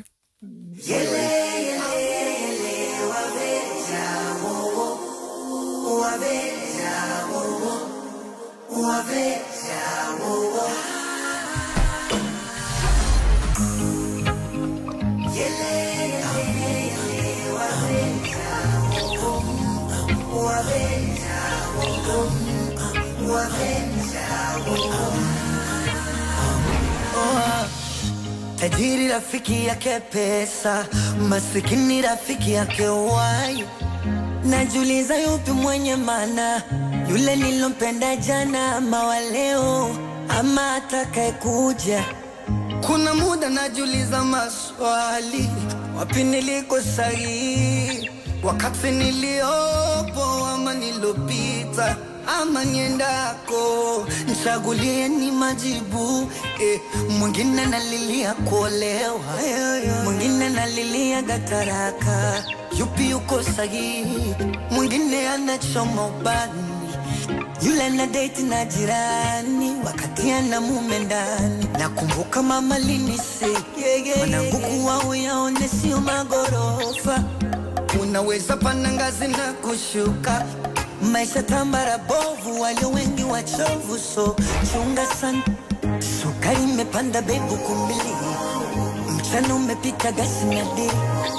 Tajiri rafiki yake pesa, masikini rafiki yake wai. Najiuliza yupi mwenye maana, yule nilompenda jana ama wa leo, ama atakaye kuja. Kuna muda najiuliza maswali, wapi niliko sahihi, wakati niliopo ama nilopita, ama niendako. Nichagulie ni majibu, mwingine nalilia kuolewa, mwingine nalilia gataraka. Yupi yuko sahihi, mwingine anachoma ubani, yule na date na jirani, wakati ana mume ndani. Nakumbuka mama linise, mwanangu kuwa uyaone sio magorofa, unaweza panda ngazi na kushuka. Maisha tambara bovu, walio wengi wachovu, so chunga sana. Sukari imepanda bebu kumbili, mchana umepika gasi na dili.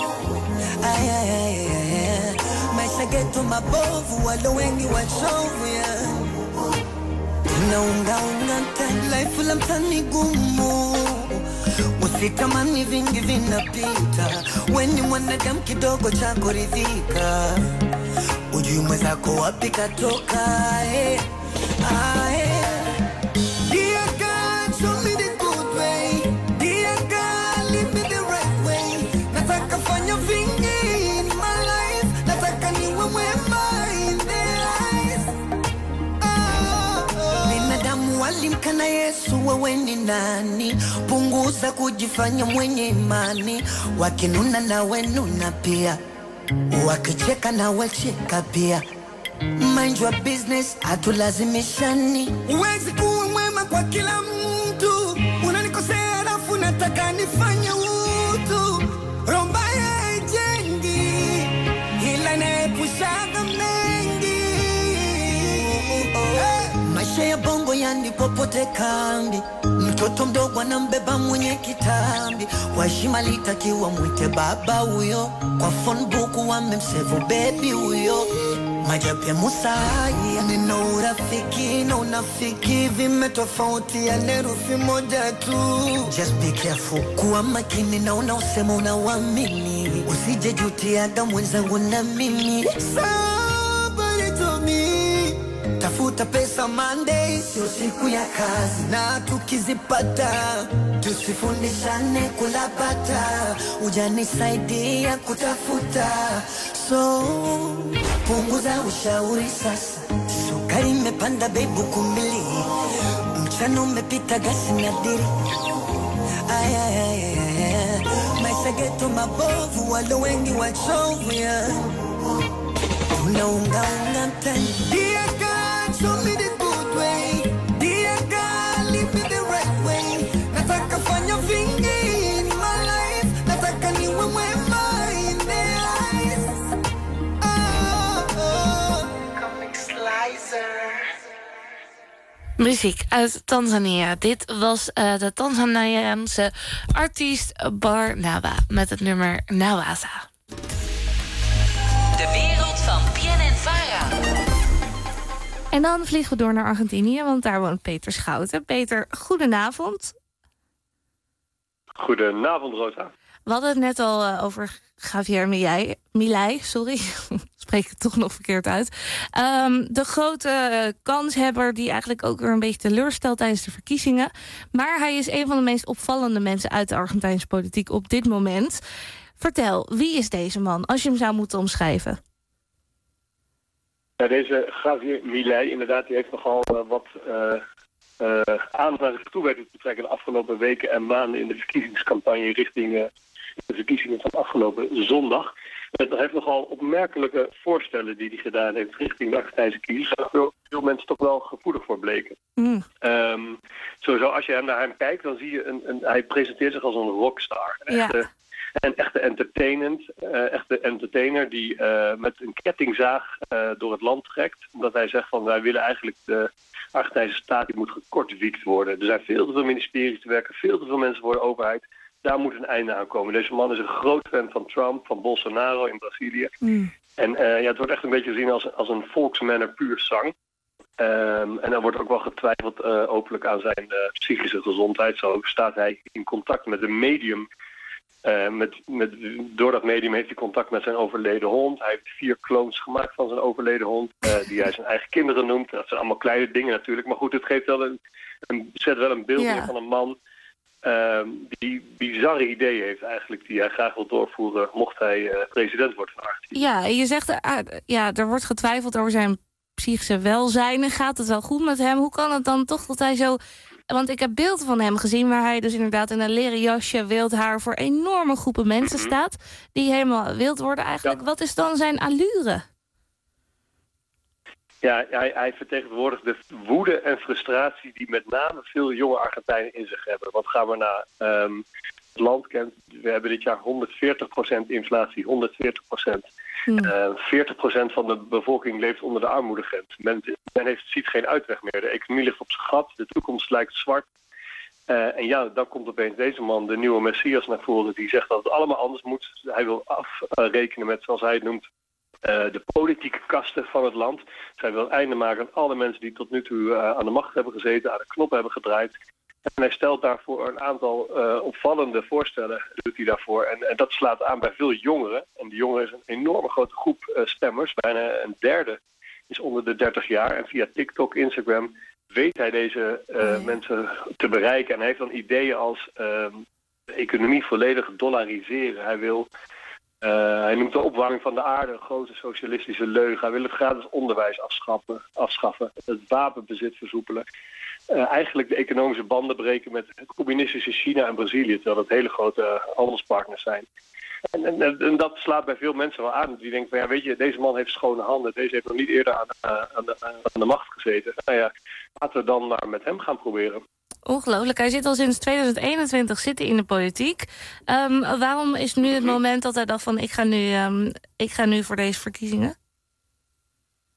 Maisha geto mabovu, walio wengi wachovu, Naunga mtani, life la mtani gumu. Usitamani vingi vinapita, weni mwanadamu kidogo cha kuridhika. Ujui mwenzako wapi katoka, Dear God, show me the good way. Dear God, lead me the right way. Nataka fanya vingi in my life, nataka niwe mwema in their eyes. Binadamu walimkana Yesu, wewe ni nani? Punguza kujifanya mwenye imani, wakinuna na wenuna pia, wakicheka na wecheka pia. Mind your business, hatulazimishani. Uwezi kuwa mwema kwa kila mtu, unanikosea alafu nataka nifanye utu. Romba ya jengi, ila naepushaga mengi. popote kambi, mtoto mdogo anambeba mwenye kitambi, kwa heshima litakiwa mwite baba huyo, kwa phone book wamemsave baby huyo. Majabu ya Musai, neno urafiki na unafiki vimetofautiana herufi moja tu. Just be careful, kuwa makini na unaosema unawamini, usije jutiaga mwenzangu na mimi. Somebody told me, tafuta pesa Monday, sio siku ya kazi, na tukizipata tusifundishane kulapata, ujanisaidia kutafuta. So punguza ushauri sasa, sukari imepanda bei buku mbili, mchana umepita gasi na diri. Maisha geto mabovu, walo wengi wachovu ya tunaunga mtani. Dear God, show me the good way, dear God, lead me the right way. Nataka fanya vingi in my life, nataka niwe mwema in their eyes. Muziek uit Tanzania. Dit was de Tanzaniaanse artiest Barnaba met het nummer Nawasa. De wereld van PNN-VARA. En dan vliegen we door naar Argentinië, want daar woont Peter Schouten. Peter, goedenavond. Goedenavond, Rosa. We hadden het net al over Javier Milei, sorry, spreek ik het toch nog verkeerd uit. De grote kanshebber die eigenlijk ook weer een beetje teleurstelt tijdens de verkiezingen. Maar hij is een van de meest opvallende mensen uit de Argentijnse politiek op dit moment. Vertel, wie is deze man, als je hem zou moeten omschrijven? Ja, deze Javier Milei, inderdaad, die heeft nogal wat aandacht toe weten te trekken de afgelopen weken en maanden in de verkiezingscampagne richting de verkiezingen van afgelopen zondag. Het heeft nogal opmerkelijke voorstellen die hij gedaan heeft richting de Argentijnse kiezers, waar veel mensen toch wel gevoelig voor bleken. Sowieso, als je naar hem kijkt, dan zie je hij presenteert zich als een rockstar. Een echte entertainer die met een kettingzaag door het land trekt. Omdat hij zegt van wij willen eigenlijk de Argentijnse staat die moet gekortwiekt worden. Er zijn veel te veel ministeries te werken, veel te veel mensen voor de overheid. Daar moet een einde aan komen. Deze man is een groot fan van Trump, van Bolsonaro in Brazilië. En het wordt echt een beetje gezien als een volksmanner puur zang. En dan wordt ook wel getwijfeld openlijk aan zijn psychische gezondheid. Zo staat hij in contact met een medium. Door dat medium heeft hij contact met zijn overleden hond. Hij heeft 4 clones gemaakt van zijn overleden hond, die hij zijn eigen kinderen noemt. Dat zijn allemaal kleine dingen natuurlijk. Maar goed, het geeft wel zet wel een beeld neer van een man die bizarre ideeën heeft eigenlijk, die hij graag wil doorvoeren mocht hij president worden van Argentinië. Ja, je zegt, er wordt getwijfeld over zijn psychische welzijn. En gaat het wel goed met hem? Hoe kan het dan toch dat hij zo... Want ik heb beelden van hem gezien waar hij dus inderdaad in een leren jasje, wild haar voor enorme groepen mensen staat, die helemaal wild worden eigenlijk. Ja. Wat is dan zijn allure? Ja, hij vertegenwoordigt de woede en frustratie die met name veel jonge Argentijnen in zich hebben. Want gaan we naar het land kent, we hebben dit jaar 140% inflatie, 140%. 40% van de bevolking leeft onder de armoedegrens. Men ziet geen uitweg meer. De economie ligt op zijn gat, de toekomst lijkt zwart. En dan komt opeens deze man, de nieuwe Messias, naar voren, die zegt dat het allemaal anders moet. Hij wil afrekenen met, zoals hij het noemt, de politieke kasten van het land. Zij wil een einde maken aan alle mensen die tot nu toe aan de macht hebben gezeten, aan de knop hebben gedraaid. En hij stelt daarvoor een aantal opvallende voorstellen, doet hij daarvoor. En dat slaat aan bij veel jongeren. En die jongeren is een enorme grote groep stemmers. Bijna een derde is onder de 30 jaar. En via TikTok, Instagram weet hij deze mensen te bereiken. En hij heeft dan ideeën als de economie volledig dollariseren. Hij noemt de opwarming van de aarde een grote socialistische leugen. Hij wil het gratis onderwijs afschaffen. Het wapenbezit versoepelen. Eigenlijk de economische banden breken met het communistische China en Brazilië, terwijl dat hele grote handelspartners zijn. En dat slaat bij veel mensen wel aan. Die denken van, ja, weet je, deze man heeft schone handen. Deze heeft nog niet eerder aan de macht gezeten. Nou ja, laten we dan maar met hem gaan proberen. Ongelooflijk. Hij zit al sinds 2021 in de politiek. Waarom is nu het moment dat hij dacht van, ik ga nu voor deze verkiezingen?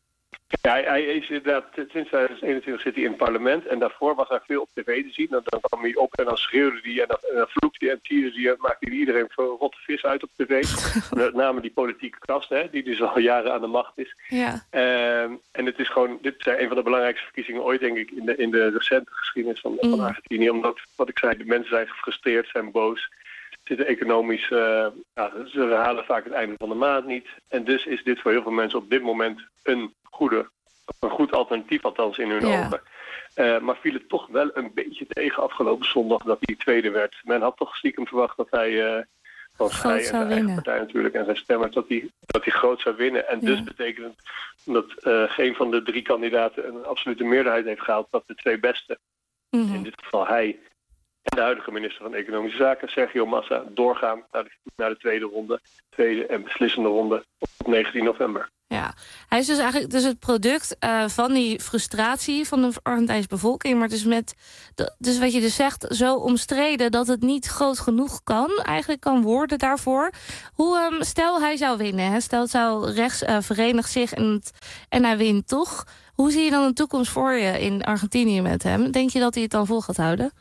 Ja, hij is inderdaad, sinds 2021 zit hij in het parlement. En daarvoor was hij veel op tv te zien. Dan kwam hij op en dan schreeuwde hij en dan vloekte hij en tierde hij. En maakte hij iedereen voor rotte vis uit op tv. Met name die politieke kast, hè, die dus al jaren aan de macht is. Ja. En het is gewoon, dit zijn een van de belangrijkste verkiezingen ooit, denk ik, in de recente geschiedenis van Argentinië. Omdat, wat ik zei, de mensen zijn gefrustreerd, zijn boos. Zitten economisch, ze halen vaak het einde van de maand niet. En dus is dit voor heel veel mensen op dit moment een goed alternatief, althans in hun ogen. Maar viel het toch wel een beetje tegen afgelopen zondag dat hij tweede werd. Men had toch stiekem verwacht dat hij van Schij en zijn eigen partij natuurlijk en zijn stemmers, dat hij groot zou winnen. En dus betekent het dat geen van de 3 kandidaten een absolute meerderheid heeft gehaald, dat de 2 beste, in dit geval hij en de huidige minister van Economische Zaken, Sergio Massa, doorgaan naar de tweede en beslissende ronde op 19 november. Ja, hij is dus eigenlijk het product van die frustratie van de Argentijnse bevolking. Maar dus wat je dus zegt, zo omstreden dat het niet groot genoeg kan worden daarvoor. Stel hij zou winnen, hè? Stel het zou rechts verenigt zich en hij wint toch. Hoe zie je dan een toekomst voor je in Argentinië met hem? Denk je dat hij het dan vol gaat houden?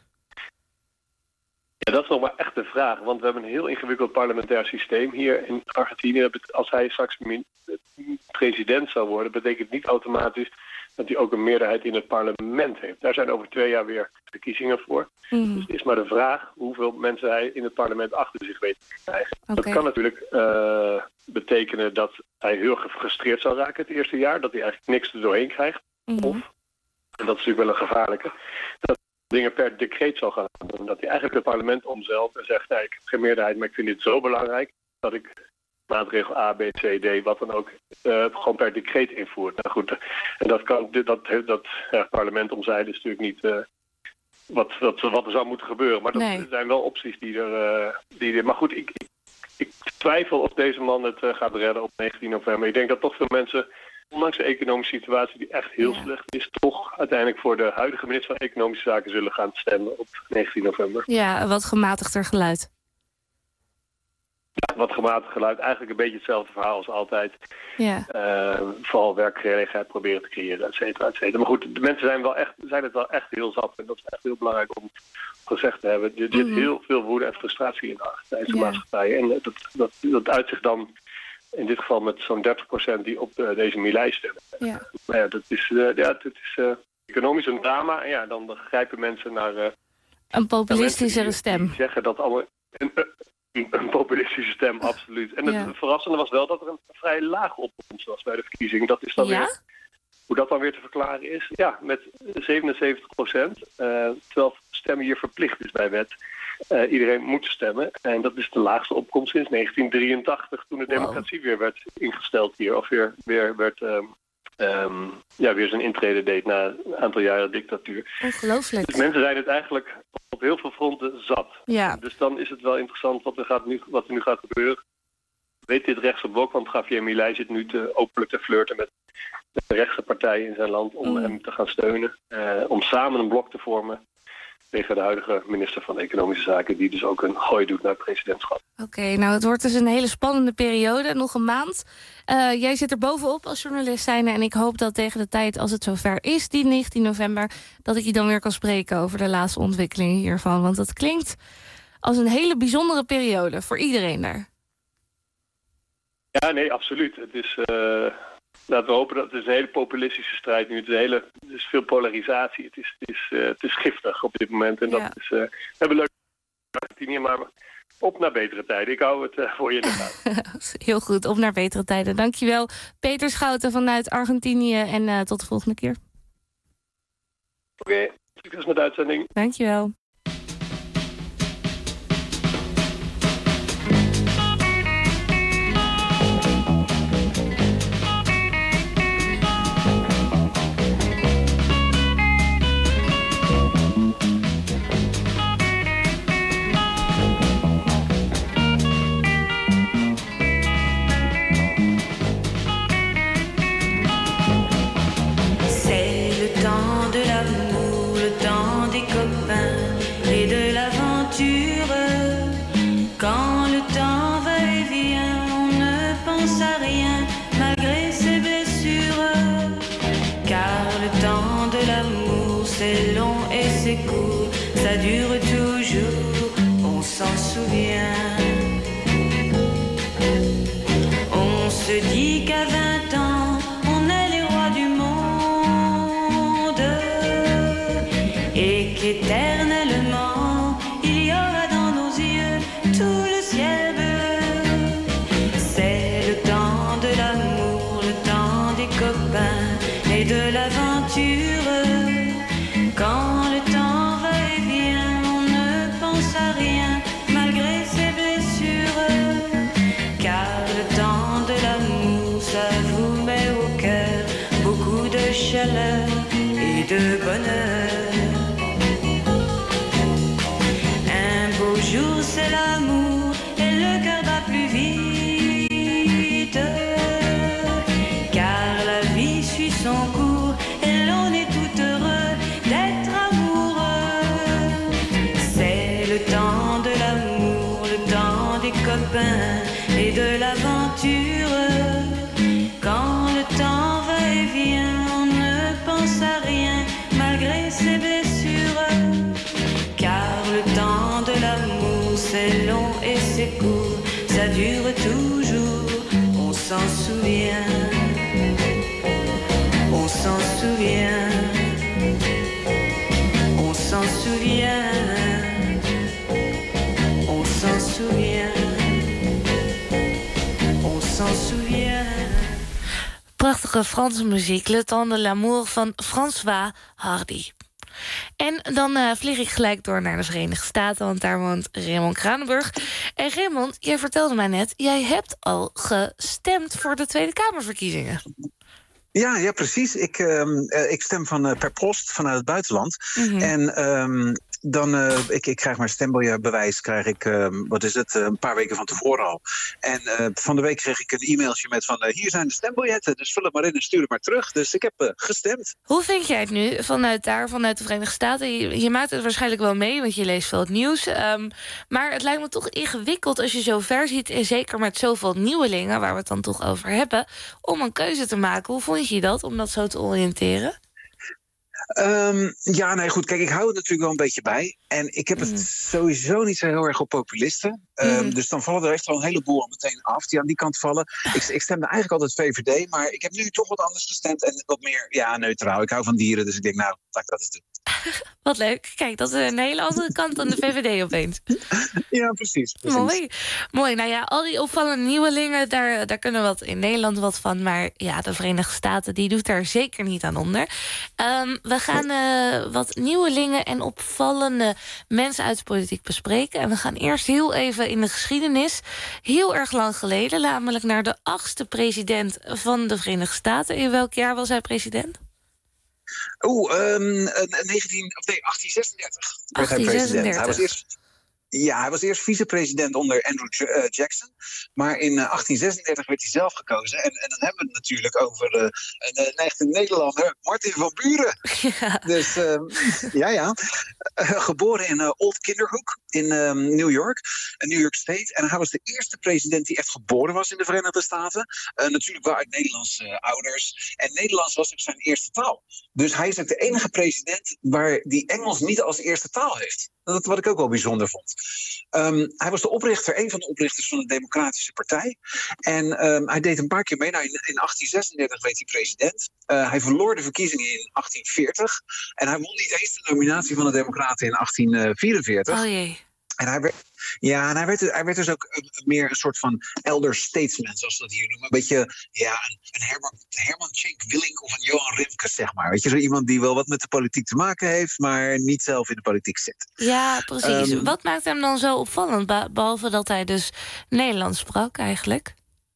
Ja, dat is nog maar echt de vraag. Want we hebben een heel ingewikkeld parlementair systeem hier in Argentinië. Als hij straks president zou worden, betekent niet automatisch dat hij ook een meerderheid in het parlement heeft. Daar zijn over 2 jaar weer verkiezingen voor. Dus het is maar de vraag hoeveel mensen hij in het parlement achter zich weet te krijgen. Okay. Dat kan natuurlijk betekenen dat hij heel gefrustreerd zal raken het eerste jaar. Dat hij eigenlijk niks er doorheen krijgt. Of, en dat is natuurlijk wel een gevaarlijke, dat dingen per decreet zal gaan doen. Dat hij eigenlijk het parlement omzeilt en zegt, ik heb geen meerderheid, maar ik vind dit zo belangrijk dat ik maatregel A, B, C, D, wat dan ook, gewoon per decreet invoert. Nou goed, en dat parlement omzeilen is natuurlijk niet wat er zou moeten gebeuren. Maar dat zijn wel opties die er... Maar goed, ik twijfel of deze man het gaat redden op 19 november. Ik denk dat toch veel mensen, ondanks de economische situatie die echt heel slecht is, toch uiteindelijk voor de huidige minister van Economische Zaken zullen gaan stemmen op 19 november. Ja, wat gematigder geluid. Ja, wat gematigd geluid. Eigenlijk een beetje hetzelfde verhaal als altijd. Ja. Vooral werkgelegenheid proberen te creëren, et cetera, et cetera. Maar goed, de mensen zijn het wel echt heel zat. En dat is echt heel belangrijk om gezegd te hebben. Er zit heel veel woede en frustratie in de Argentijnse maatschappij. En dat uit zich dan in dit geval met zo'n 30% die op deze Milei stemmen. Ja. Maar ja, dat is economisch een drama. En ja, dan grijpen mensen naar... een populistischere stem. Die zeggen dat allemaal... Een populistische stem, absoluut. En het verrassende was wel dat er een vrij laag opkomst was bij de verkiezing. Dat is dan weer, hoe dat dan weer te verklaren is. Ja, met 77%. Terwijl stemmen hier verplicht is bij wet. Iedereen moet stemmen. En dat is de laagste opkomst sinds 1983, toen de democratie weer werd ingesteld hier. Of weer zijn intrede deed na een aantal jaren dictatuur. Ongelooflijk. Dus mensen zijn het eigenlijk op heel veel fronten zat. Ja. Dus dan is het wel interessant wat er nu gaat gebeuren. Weet dit rechtse blok, want Javier Milei zit nu openlijk te flirten met de rechtse partijen in zijn land om hem te gaan steunen. Om samen een blok te vormen tegen de huidige minister van Economische Zaken, die dus ook een gooi doet naar het presidentschap. Oké, nou het wordt dus een hele spannende periode, nog een maand. Jij zit er bovenop als journalist zijnde en ik hoop dat tegen de tijd, als het zover is, die 19 november, dat ik je dan weer kan spreken over de laatste ontwikkelingen hiervan. Want dat klinkt als een hele bijzondere periode voor iedereen daar. Ja, nee, absoluut. Het is... Laten we hopen dat het is een hele populistische strijd nu. Er is veel polarisatie. Het is giftig op dit moment. En dat is... we hebben leuk Argentinië, maar op naar betere tijden. Ik hou het voor je in de gaten. Heel goed, op naar betere tijden. Dankjewel, Peter Schouten vanuit Argentinië. En tot de volgende keer. Oké, succes met de uitzending. Dankjewel. de l'aventure. Quand le temps va et vient, on ne pense à rien malgré ses blessures. Car le temps de l'amour, ça vous met au cœur beaucoup de chaleur et de bonheur. Un beau jour c'est l'amour et le cœur bat plus vite. Car la vie suit son cours et l'on est tout heureux d'être amoureux. C'est le temps de l'amour, le temps des copains et de l'aventure. Quand le temps va et vient, on ne pense à rien malgré ses blessures. Car le temps de l'amour, c'est long et c'est court, ça dure toujours, on s'en souvient. On s'en souvient. On s'en souvient. On s'en souvient. On s'en souvient. Prachtige Franse muziek, Le Temps de l'Amour van François Hardy. En dan vlieg ik gelijk door naar de Verenigde Staten, want daar woont Raymond Kranenburg. En Raymond, jij vertelde mij net, jij hebt al gestemd voor de Tweede Kamerverkiezingen. Ja, precies. Ik stem per post vanuit het buitenland. Mm-hmm. En ik krijg mijn stembiljetbewijs een paar weken van tevoren al. En van de week kreeg ik een e-mailtje met van hier zijn de stembiljetten, dus vul het maar in en stuur het maar terug. Dus ik heb gestemd. Hoe vind jij het nu vanuit de Verenigde Staten? Je maakt het waarschijnlijk wel mee, want je leest veel het nieuws. Maar het lijkt me toch ingewikkeld als je zo ver ziet, en zeker met zoveel nieuwelingen, waar we het dan toch over hebben, om een keuze te maken. Hoe vond je dat, om dat zo te oriënteren? Goed. Kijk, ik hou het natuurlijk wel een beetje bij. En ik heb het sowieso niet zo heel erg op populisten. Dus dan vallen er echt wel een heleboel meteen af die aan die kant vallen. Ik stemde eigenlijk altijd VVD, maar ik heb nu toch wat anders gestemd en wat meer neutraal. Ik hou van dieren, dus ik denk, laat ik dat eens doen. Wat leuk. Kijk, dat is een hele andere kant dan de VVD opeens. Ja, precies. Mooi. Nou ja, al die opvallende nieuwelingen, daar kunnen we wat in Nederland wat van. Maar ja, de Verenigde Staten, die doet daar zeker niet aan onder. We gaan wat nieuwelingen en opvallende mensen uit de politiek bespreken. En we gaan eerst heel even in de geschiedenis. Heel erg lang geleden, namelijk naar de 8e president van de Verenigde Staten. In welk jaar was hij president? 1836 werd hij president. Hij was eerst vicepresident onder Andrew Jackson. Maar in 1836 werd hij zelf gekozen. En dan hebben we het natuurlijk over een echte Nederlander, Martin van Buren. Ja. Dus geboren in Old Kinderhook in New York, New York State. En hij was de eerste president die echt geboren was in de Verenigde Staten. Natuurlijk wel uit Nederlandse ouders. En Nederlands was ook zijn eerste taal. Dus hij is ook de enige president waar die Engels niet als eerste taal heeft. Dat wat ik ook wel bijzonder vond. Hij was een van de oprichters van de Democratische Partij. En hij deed een paar keer mee. In 1836 werd hij president. Hij verloor de verkiezingen in 1840. En hij won niet eens de nominatie van de Democraten in 1844. Oh jee. En hij werd dus ook meer een soort van elder statesman, zoals we dat hier noemen. Een beetje een Herman Tjenk Willink of een Johan Remkes, zeg maar. Weet je, zo iemand die wel wat met de politiek te maken heeft, maar niet zelf in de politiek zit. Ja, precies. Wat maakt hem dan zo opvallend, behalve dat hij dus Nederlands sprak eigenlijk?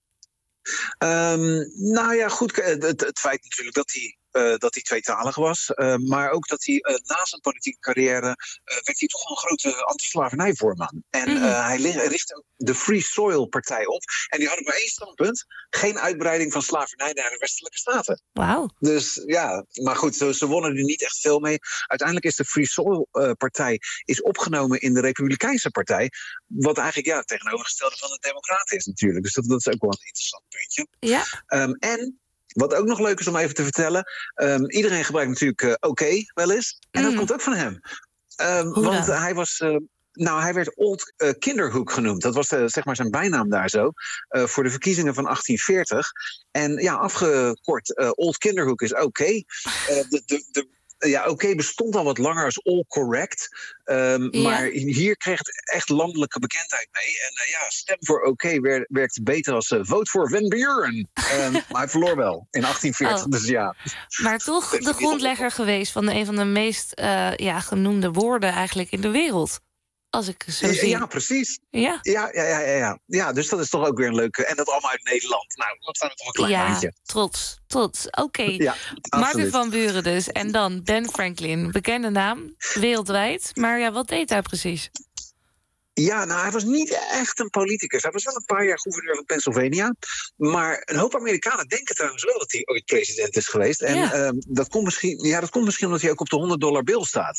Goed. Het feit natuurlijk dat hij tweetalig was. Maar ook dat hij na zijn politieke carrière werd hij toch wel een grote anti-slavernijvoorman. En hij richtte ook de Free Soil Partij op. En die hadden maar één standpunt: geen uitbreiding van slavernij naar de westelijke staten. Wauw. Dus ja, maar goed, ze wonnen er niet echt veel mee. Uiteindelijk is de Free Soil Partij opgenomen in de Republikeinse Partij. Wat eigenlijk het tegenovergestelde van de Democraten is natuurlijk. Dus dat is ook wel een interessant puntje. Ja. En wat ook nog leuk is om even te vertellen, iedereen gebruikt natuurlijk oké wel eens. En dat komt ook van hem. Want hij werd Old Kinderhook genoemd. Dat was zeg maar zijn bijnaam daar zo. Voor de verkiezingen van 1840. En afgekort, Old Kinderhook is oké. oké bestond al wat langer als All Correct. Maar hier kreeg het echt landelijke bekendheid mee. En stem voor oké werkte beter als vote voor Van Buren. Maar hij verloor wel in 1840, dus ja. Maar toch de grondlegger geweest van een van de meest genoemde woorden eigenlijk in de wereld. Als ik zo zie. Ja, precies. Ja. Ja, dus dat is toch ook weer een leuke... En dat allemaal uit Nederland. Nou, wat zijn we toch een klein landje. Trots. Oké. Ja, Maarten van Buren dus. En dan Ben Franklin. Bekende naam, wereldwijd. Maar wat deed hij precies? Ja, nou, hij was niet echt een politicus. Hij was wel een paar jaar gouverneur van Pennsylvania. Maar een hoop Amerikanen denken trouwens wel dat hij ooit president is geweest. En dat komt misschien omdat hij ook op de $100 bill staat.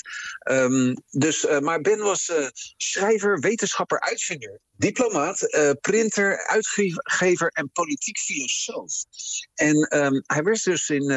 Maar Ben was schrijver, wetenschapper, uitvinder, diplomaat, printer, uitgever en politiek filosoof. En hij werd dus in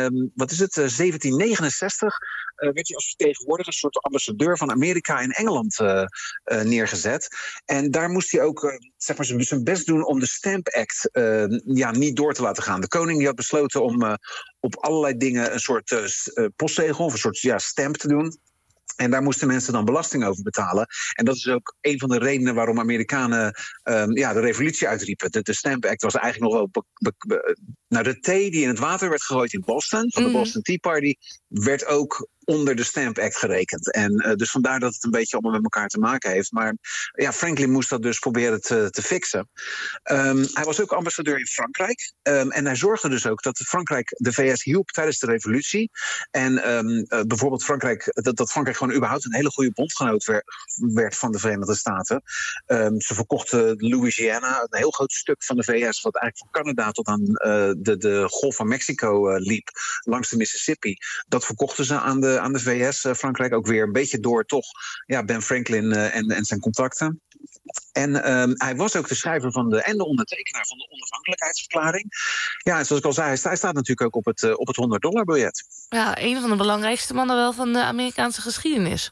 1769... werd hij als vertegenwoordiger, een soort ambassadeur van Amerika in Engeland neergezet. En daar moest hij ook zijn best doen om de Stamp Act niet door te laten gaan. De koning die had besloten om op allerlei dingen een soort postzegel of een soort stamp te doen. En daar moesten mensen dan belasting over betalen. En dat is ook een van de redenen waarom Amerikanen de revolutie uitriepen. De Stamp Act was eigenlijk nog wel... de thee die in het water werd gegooid in Boston, van de Boston Tea Party, werd ook onder de Stamp Act gerekend. En dus vandaar dat het een beetje allemaal met elkaar te maken heeft. Maar Franklin moest dat dus proberen te fixen. Hij was ook ambassadeur in Frankrijk. En hij zorgde dus ook dat Frankrijk de VS hielp tijdens de revolutie. En bijvoorbeeld dat Frankrijk gewoon überhaupt een hele goede bondgenoot werd van de Verenigde Staten. Ze verkochten Louisiana, een heel groot stuk van de VS, wat eigenlijk van Canada tot aan de Golf van Mexico liep, langs de Mississippi. Dat verkochten ze aan de VS. Frankrijk ook weer een beetje door toch Ben Franklin en zijn contacten. En hij was ook de schrijver en de ondertekenaar van de onafhankelijkheidsverklaring. Ja, en zoals ik al zei, hij staat natuurlijk ook op het $100 biljet. Ja, een van de belangrijkste mannen wel van de Amerikaanse geschiedenis.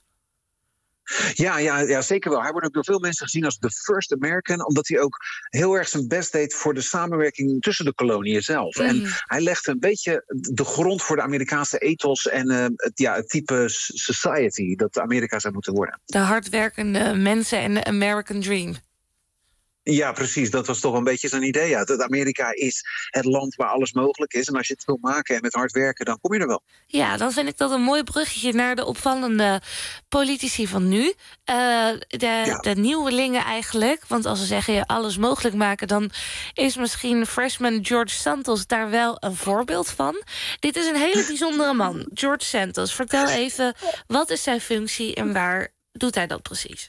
Ja, zeker wel. Hij wordt ook door veel mensen gezien als de first American, omdat hij ook heel erg zijn best deed voor de samenwerking tussen de koloniën zelf. En hij legde een beetje de grond voor de Amerikaanse ethos en het type society dat Amerika zou moeten worden. De hardwerkende mensen en de American Dream. Ja, precies. Dat was toch een beetje zijn idee. Ja. Dat Amerika is het land waar alles mogelijk is. En als je het wil maken en met hard werken, dan kom je er wel. Ja, dan vind ik dat een mooi bruggetje naar de opvallende politici van nu. De nieuwelingen eigenlijk. Want als ze zeggen alles mogelijk maken, dan is misschien freshman George Santos daar wel een voorbeeld van. Dit is een hele bijzondere man, George Santos. Vertel even, wat is zijn functie en waar doet hij dat precies?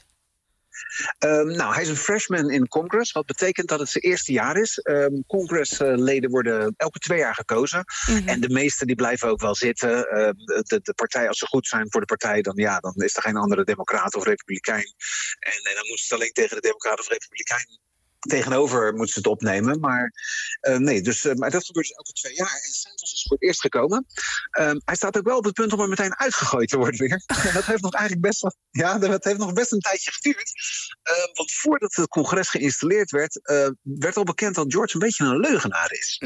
Hij is een freshman in Congress, wat betekent dat het zijn eerste jaar is. Congressleden worden elke 2 jaar gekozen. En de meesten die blijven ook wel zitten. De partij, als ze goed zijn voor de partij, dan is er geen andere democraat of republikein. En dan moeten ze het alleen tegen de democraat of republikein tegenover moeten ze het opnemen. Maar maar dat gebeurt dus elke 2 jaar. En Santos is voor het eerst gekomen. Hij staat ook wel op het punt om er meteen uitgegooid te worden weer. En dat heeft nog eigenlijk best een tijdje geduurd. Want voordat het congres geïnstalleerd werd al bekend dat George een beetje een leugenaar is.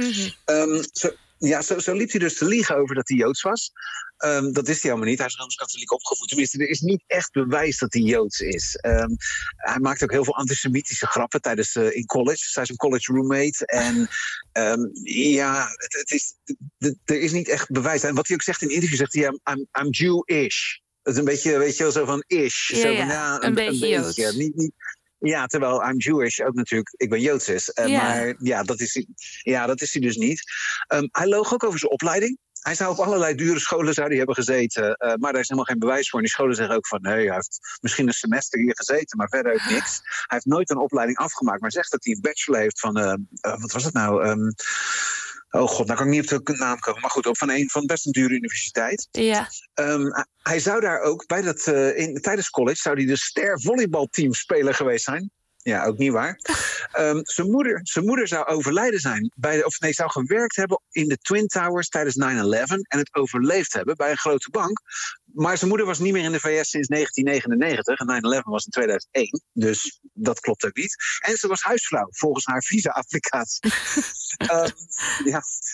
Zo liep hij dus te liegen over dat hij Joods was. Dat is hij helemaal niet. Hij is Rooms-Katholiek opgevoed. Tenminste, er is niet echt bewijs dat hij Joods is. Hij maakt ook heel veel antisemitische grappen tijdens in college. Zij is een college roommate. En er is niet echt bewijs. En wat hij ook zegt in een interview, zegt hij, I'm Jewish. Dat is een beetje, weet je wel, zo van ish. Een beetje Joods. Ja, terwijl I'm Jewish ook natuurlijk, ik ben Joods is. Maar dat is hij dus niet. Hij loog ook over zijn opleiding. Hij zou op allerlei dure scholen hebben gezeten, maar daar is helemaal geen bewijs voor. En die scholen zeggen ook van, nee, hij heeft misschien een semester hier gezeten, maar verder ook niks. Hij heeft nooit een opleiding afgemaakt, maar zegt dat hij een bachelor heeft van, wat was het nou? Oh god, nou kan ik niet op de naam komen. Maar goed, van best een dure universiteit. Ja. Hij zou daar ook, tijdens college, zou hij de ster volleybalteamspeler geweest zijn. Ja, ook niet waar. Zijn moeder zou overlijden zijn. Zou gewerkt hebben in de Twin Towers tijdens 9/11 en het overleefd hebben bij een grote bank. Maar zijn moeder was niet meer in de VS sinds 1999 en 9/11 was in 2001. Dus dat klopt ook niet. En ze was huisvrouw volgens haar visa-applicatie.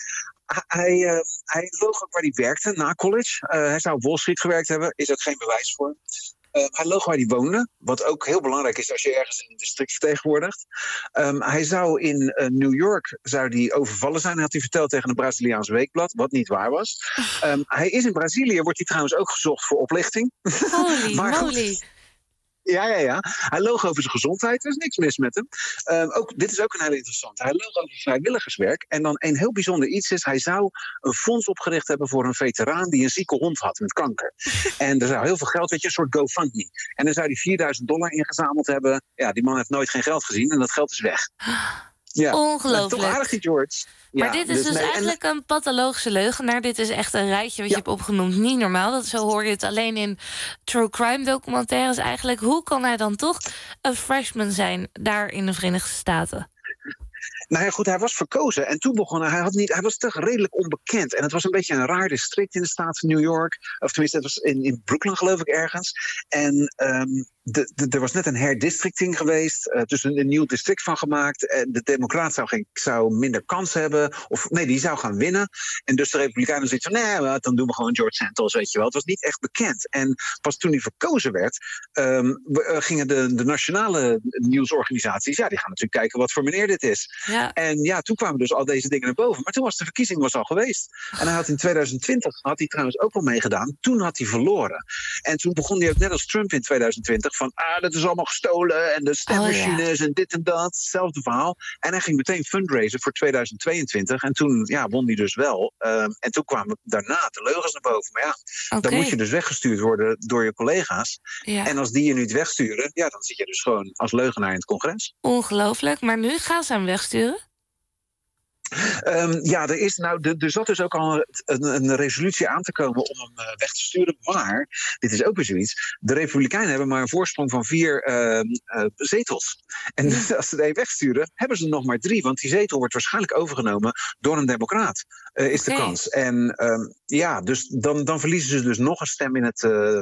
Hij loog ook waar hij werkte na college. Hij zou op Wall Street gewerkt hebben, is ook geen bewijs voor. Hij loog waar hij woonde, wat ook heel belangrijk is als je ergens in een district vertegenwoordigt. Hij zou in New York overvallen zijn, had hij verteld tegen een Braziliaans weekblad, wat niet waar was. Hij is in Brazilië, wordt hij trouwens ook gezocht voor oplichting. Holy moly. Ja. Hij loog over zijn gezondheid. Er is niks mis met hem. Dit is ook een heel interessant. Hij loog over vrijwilligerswerk. En dan een heel bijzonder iets is... hij zou een fonds opgericht hebben voor een veteraan... die een zieke hond had met kanker. En er zou heel veel geld, een soort GoFundMe. En dan zou hij $4.000 ingezameld hebben. Ja, die man heeft nooit geen geld gezien en dat geld is weg. Ja. Ongelooflijk. Toch aardig die George. Maar dit is dus eigenlijk een pathologische leugenaar. Dit is echt een rijtje wat je hebt opgenoemd. Niet normaal. Zo hoor je het alleen in true crime documentaires eigenlijk. Hoe kan hij dan toch een freshman zijn daar in de Verenigde Staten? Nou ja, goed, hij was verkozen. En toen begon hij was toch redelijk onbekend. En het was een beetje een raar district in de staat van New York. Of tenminste, het was in Brooklyn geloof ik ergens. En er was net een herdistricting geweest. Dus een nieuw district van gemaakt. En de Democraat zou minder kans hebben. Of nee, die zou gaan winnen. En dus de Republikeinen zoiets van... nee, dan doen we gewoon George Santos, weet je wel. Het was niet echt bekend. En pas toen hij verkozen werd... gingen de nationale nieuwsorganisaties... ja, die gaan natuurlijk kijken wat voor meneer dit is. Ja. En ja, toen kwamen dus al deze dingen naar boven. Maar toen was de verkiezing al geweest. En hij had in 2020 trouwens ook al meegedaan. Toen had hij verloren. En toen begon hij ook net als Trump in 2020... van dat is allemaal gestolen en de stemmachines en dit en dat. Hetzelfde verhaal. En hij ging meteen fundraisen voor 2022. En toen won hij dus wel. En toen kwamen daarna de leugens naar boven. Maar dan moet je dus weggestuurd worden door je collega's. Ja. En als die je niet wegsturen, dan zit je dus gewoon als leugenaar in het congres. Ongelooflijk. Maar nu gaan ze hem wegsturen? Er zat dus ook al een resolutie aan te komen om hem weg te sturen. Maar, dit is ook weer zoiets, de Republikeinen hebben maar een voorsprong van 4 zetels. En als ze die wegsturen, hebben ze nog maar 3. Want die zetel wordt waarschijnlijk overgenomen door een democraat, is de kans. En dus dan verliezen ze dus nog een stem in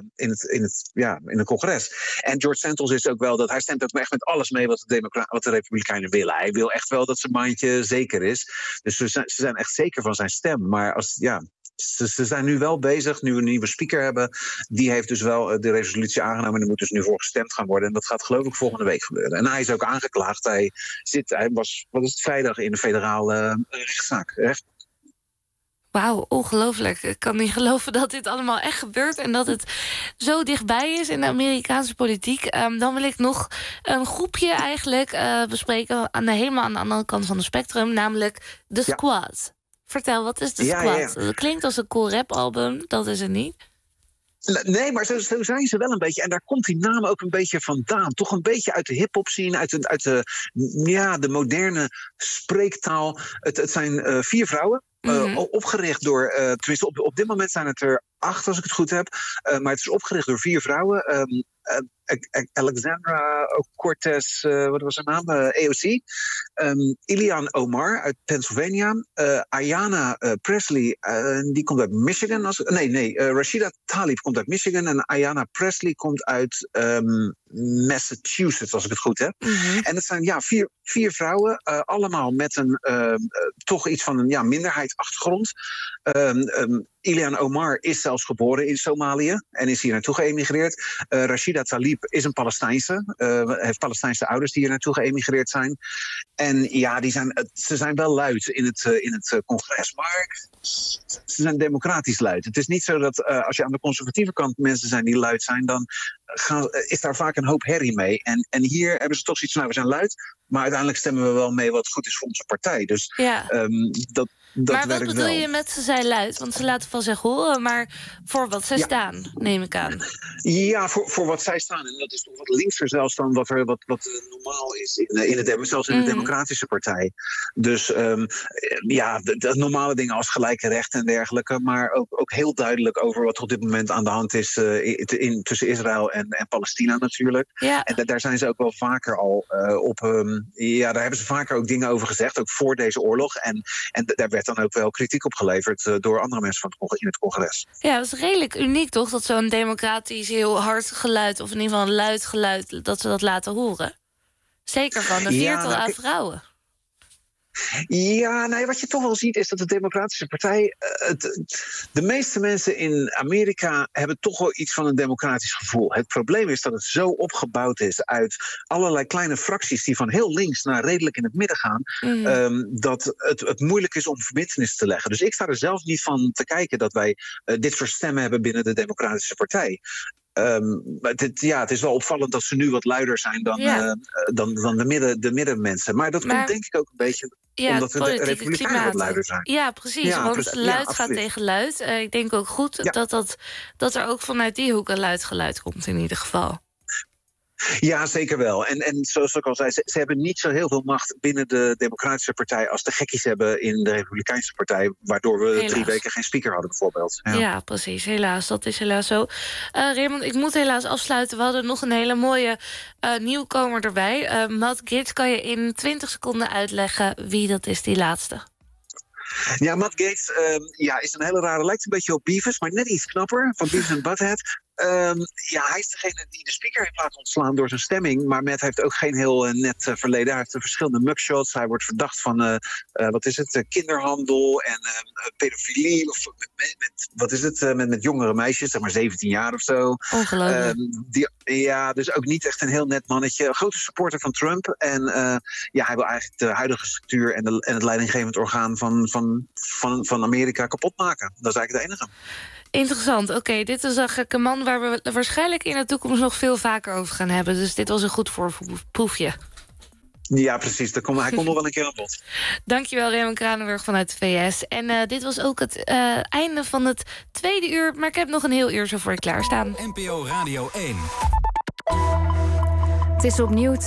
het congres. En George Santos is ook wel dat hij stemt ook echt met alles mee wat de Republikeinen willen. Hij wil echt wel dat zijn mandje zeker is. Dus ze zijn echt zeker van zijn stem. Maar ze zijn nu wel bezig, nu we een nieuwe speaker hebben. Die heeft dus wel de resolutie aangenomen. En er moet dus nu voor gestemd gaan worden. En dat gaat geloof ik volgende week gebeuren. En hij is ook aangeklaagd. Hij was vrijdag in de federale rechtszaak. Wauw, ongelooflijk. Ik kan niet geloven dat dit allemaal echt gebeurt... en dat het zo dichtbij is in de Amerikaanse politiek. Dan wil ik nog een groepje eigenlijk bespreken... helemaal aan de andere kant van het spectrum, namelijk The Squad. Vertel, wat is The Squad? Het klinkt als een cool rapalbum, dat is het niet. Nee, maar zo zijn ze wel een beetje. En daar komt die naam ook een beetje vandaan. Toch een beetje uit de hip-hop scene, uit de moderne spreektaal. Het zijn 4 vrouwen. Opgericht door, tenminste op dit moment zijn het er 8 als ik het goed heb. Maar het is opgericht door 4 vrouwen. Alexandra Cortez, wat was haar naam? AOC. Ilhan Omar uit Pennsylvania. Ayanna Presley, die komt uit Michigan. Rashida Tlaib komt uit Michigan. En Ayanna Presley komt uit Massachusetts, als ik het goed heb. En het zijn 4 vrouwen, allemaal met een toch iets van een minderheidsachtergrond. Ilhan Omar is zelfs geboren in Somalië en is hier naartoe geëmigreerd. Rashida Tlaib is een Palestijnse, heeft Palestijnse ouders die hier naartoe geëmigreerd zijn. En ze zijn wel luid in het congres, maar ze zijn democratisch luid. Het is niet zo dat als je aan de conservatieve kant mensen zijn die luid zijn, dan is daar vaak een hoop herrie mee. En hier hebben ze toch zoiets van, we zijn luid, maar uiteindelijk stemmen we wel mee wat goed is voor onze partij. Dus dat maar wat bedoel je met ze zijn luid? Want ze laten van zich horen, maar voor wat zij staan, neem ik aan. Ja, voor wat zij staan. En dat is toch wat linkser zelfs dan wat normaal is zelfs in de Democratische Partij. Dus de normale dingen als gelijke rechten en dergelijke, maar ook heel duidelijk over wat er op dit moment aan de hand is tussen Israël en Palestina natuurlijk. Ja. En daar zijn ze ook wel vaker al daar hebben ze vaker ook dingen over gezegd, ook voor deze oorlog. En daar werd dan ook wel kritiek op geleverd door andere mensen in het congres. Ja, dat is redelijk uniek toch, dat zo'n democratisch heel hard geluid, of in ieder geval een luid geluid, dat ze dat laten horen. Zeker van de 4 aan vrouwen. Ja, nee, wat je toch wel ziet is dat de Democratische Partij... de meeste mensen in Amerika hebben toch wel iets van een democratisch gevoel. Het probleem is dat het zo opgebouwd is uit allerlei kleine fracties... die van heel links naar redelijk in het midden gaan... dat het moeilijk is om verbintenis te leggen. Dus ik sta er zelf niet van te kijken dat wij dit verstemmen hebben binnen de Democratische Partij. Het is wel opvallend dat ze nu wat luider zijn dan de middenmensen. Maar dat komt denk ik ook een beetje... omdat de Republikeinen wat luider zijn. Ja, precies. Want luid gaat tegen luid. Ik denk ook goed dat er ook vanuit die hoek een luid geluid komt in ieder geval. Ja, zeker wel. En zoals ik al zei, ze hebben niet zo heel veel macht binnen de Democratische Partij... als de gekkies hebben in de Republikeinse Partij... waardoor we 3 weken geen speaker hadden bijvoorbeeld. Ja, precies. Helaas. Dat is helaas zo. Raymond, ik moet helaas afsluiten. We hadden nog een hele mooie nieuwkomer erbij. Matt Gaetz, kan je in 20 seconden uitleggen wie dat is, die laatste? Ja, Matt Gaetz is een hele rare... lijkt een beetje op Beavis, maar net iets knapper. Van Beavis en Butthead. Hij is degene die de speaker heeft laten ontslaan door zijn stemming. Maar Matt heeft ook geen heel net verleden. Hij heeft verschillende mugshots. Hij wordt verdacht van kinderhandel en pedofilie. Of met jongere meisjes, zeg maar 17 jaar of zo. Ongelooflijk. Dus ook niet echt een heel net mannetje. Een grote supporter van Trump. En hij wil eigenlijk de huidige structuur en het leidinggevend orgaan van Amerika kapot maken. Dat is eigenlijk het enige. Interessant. Oké, dit is eigenlijk een man waar we waarschijnlijk in de toekomst nog veel vaker over gaan hebben. Dus dit was een goed voorproefje. Ja, precies. Hij komt nog wel een keer aan bod. Dankjewel, Raymond Kranenburg vanuit de VS. En dit was ook het einde van het 2e uur. Maar ik heb nog een heel uur zo voor je klaarstaan. NPO Radio 1. Het is opnieuw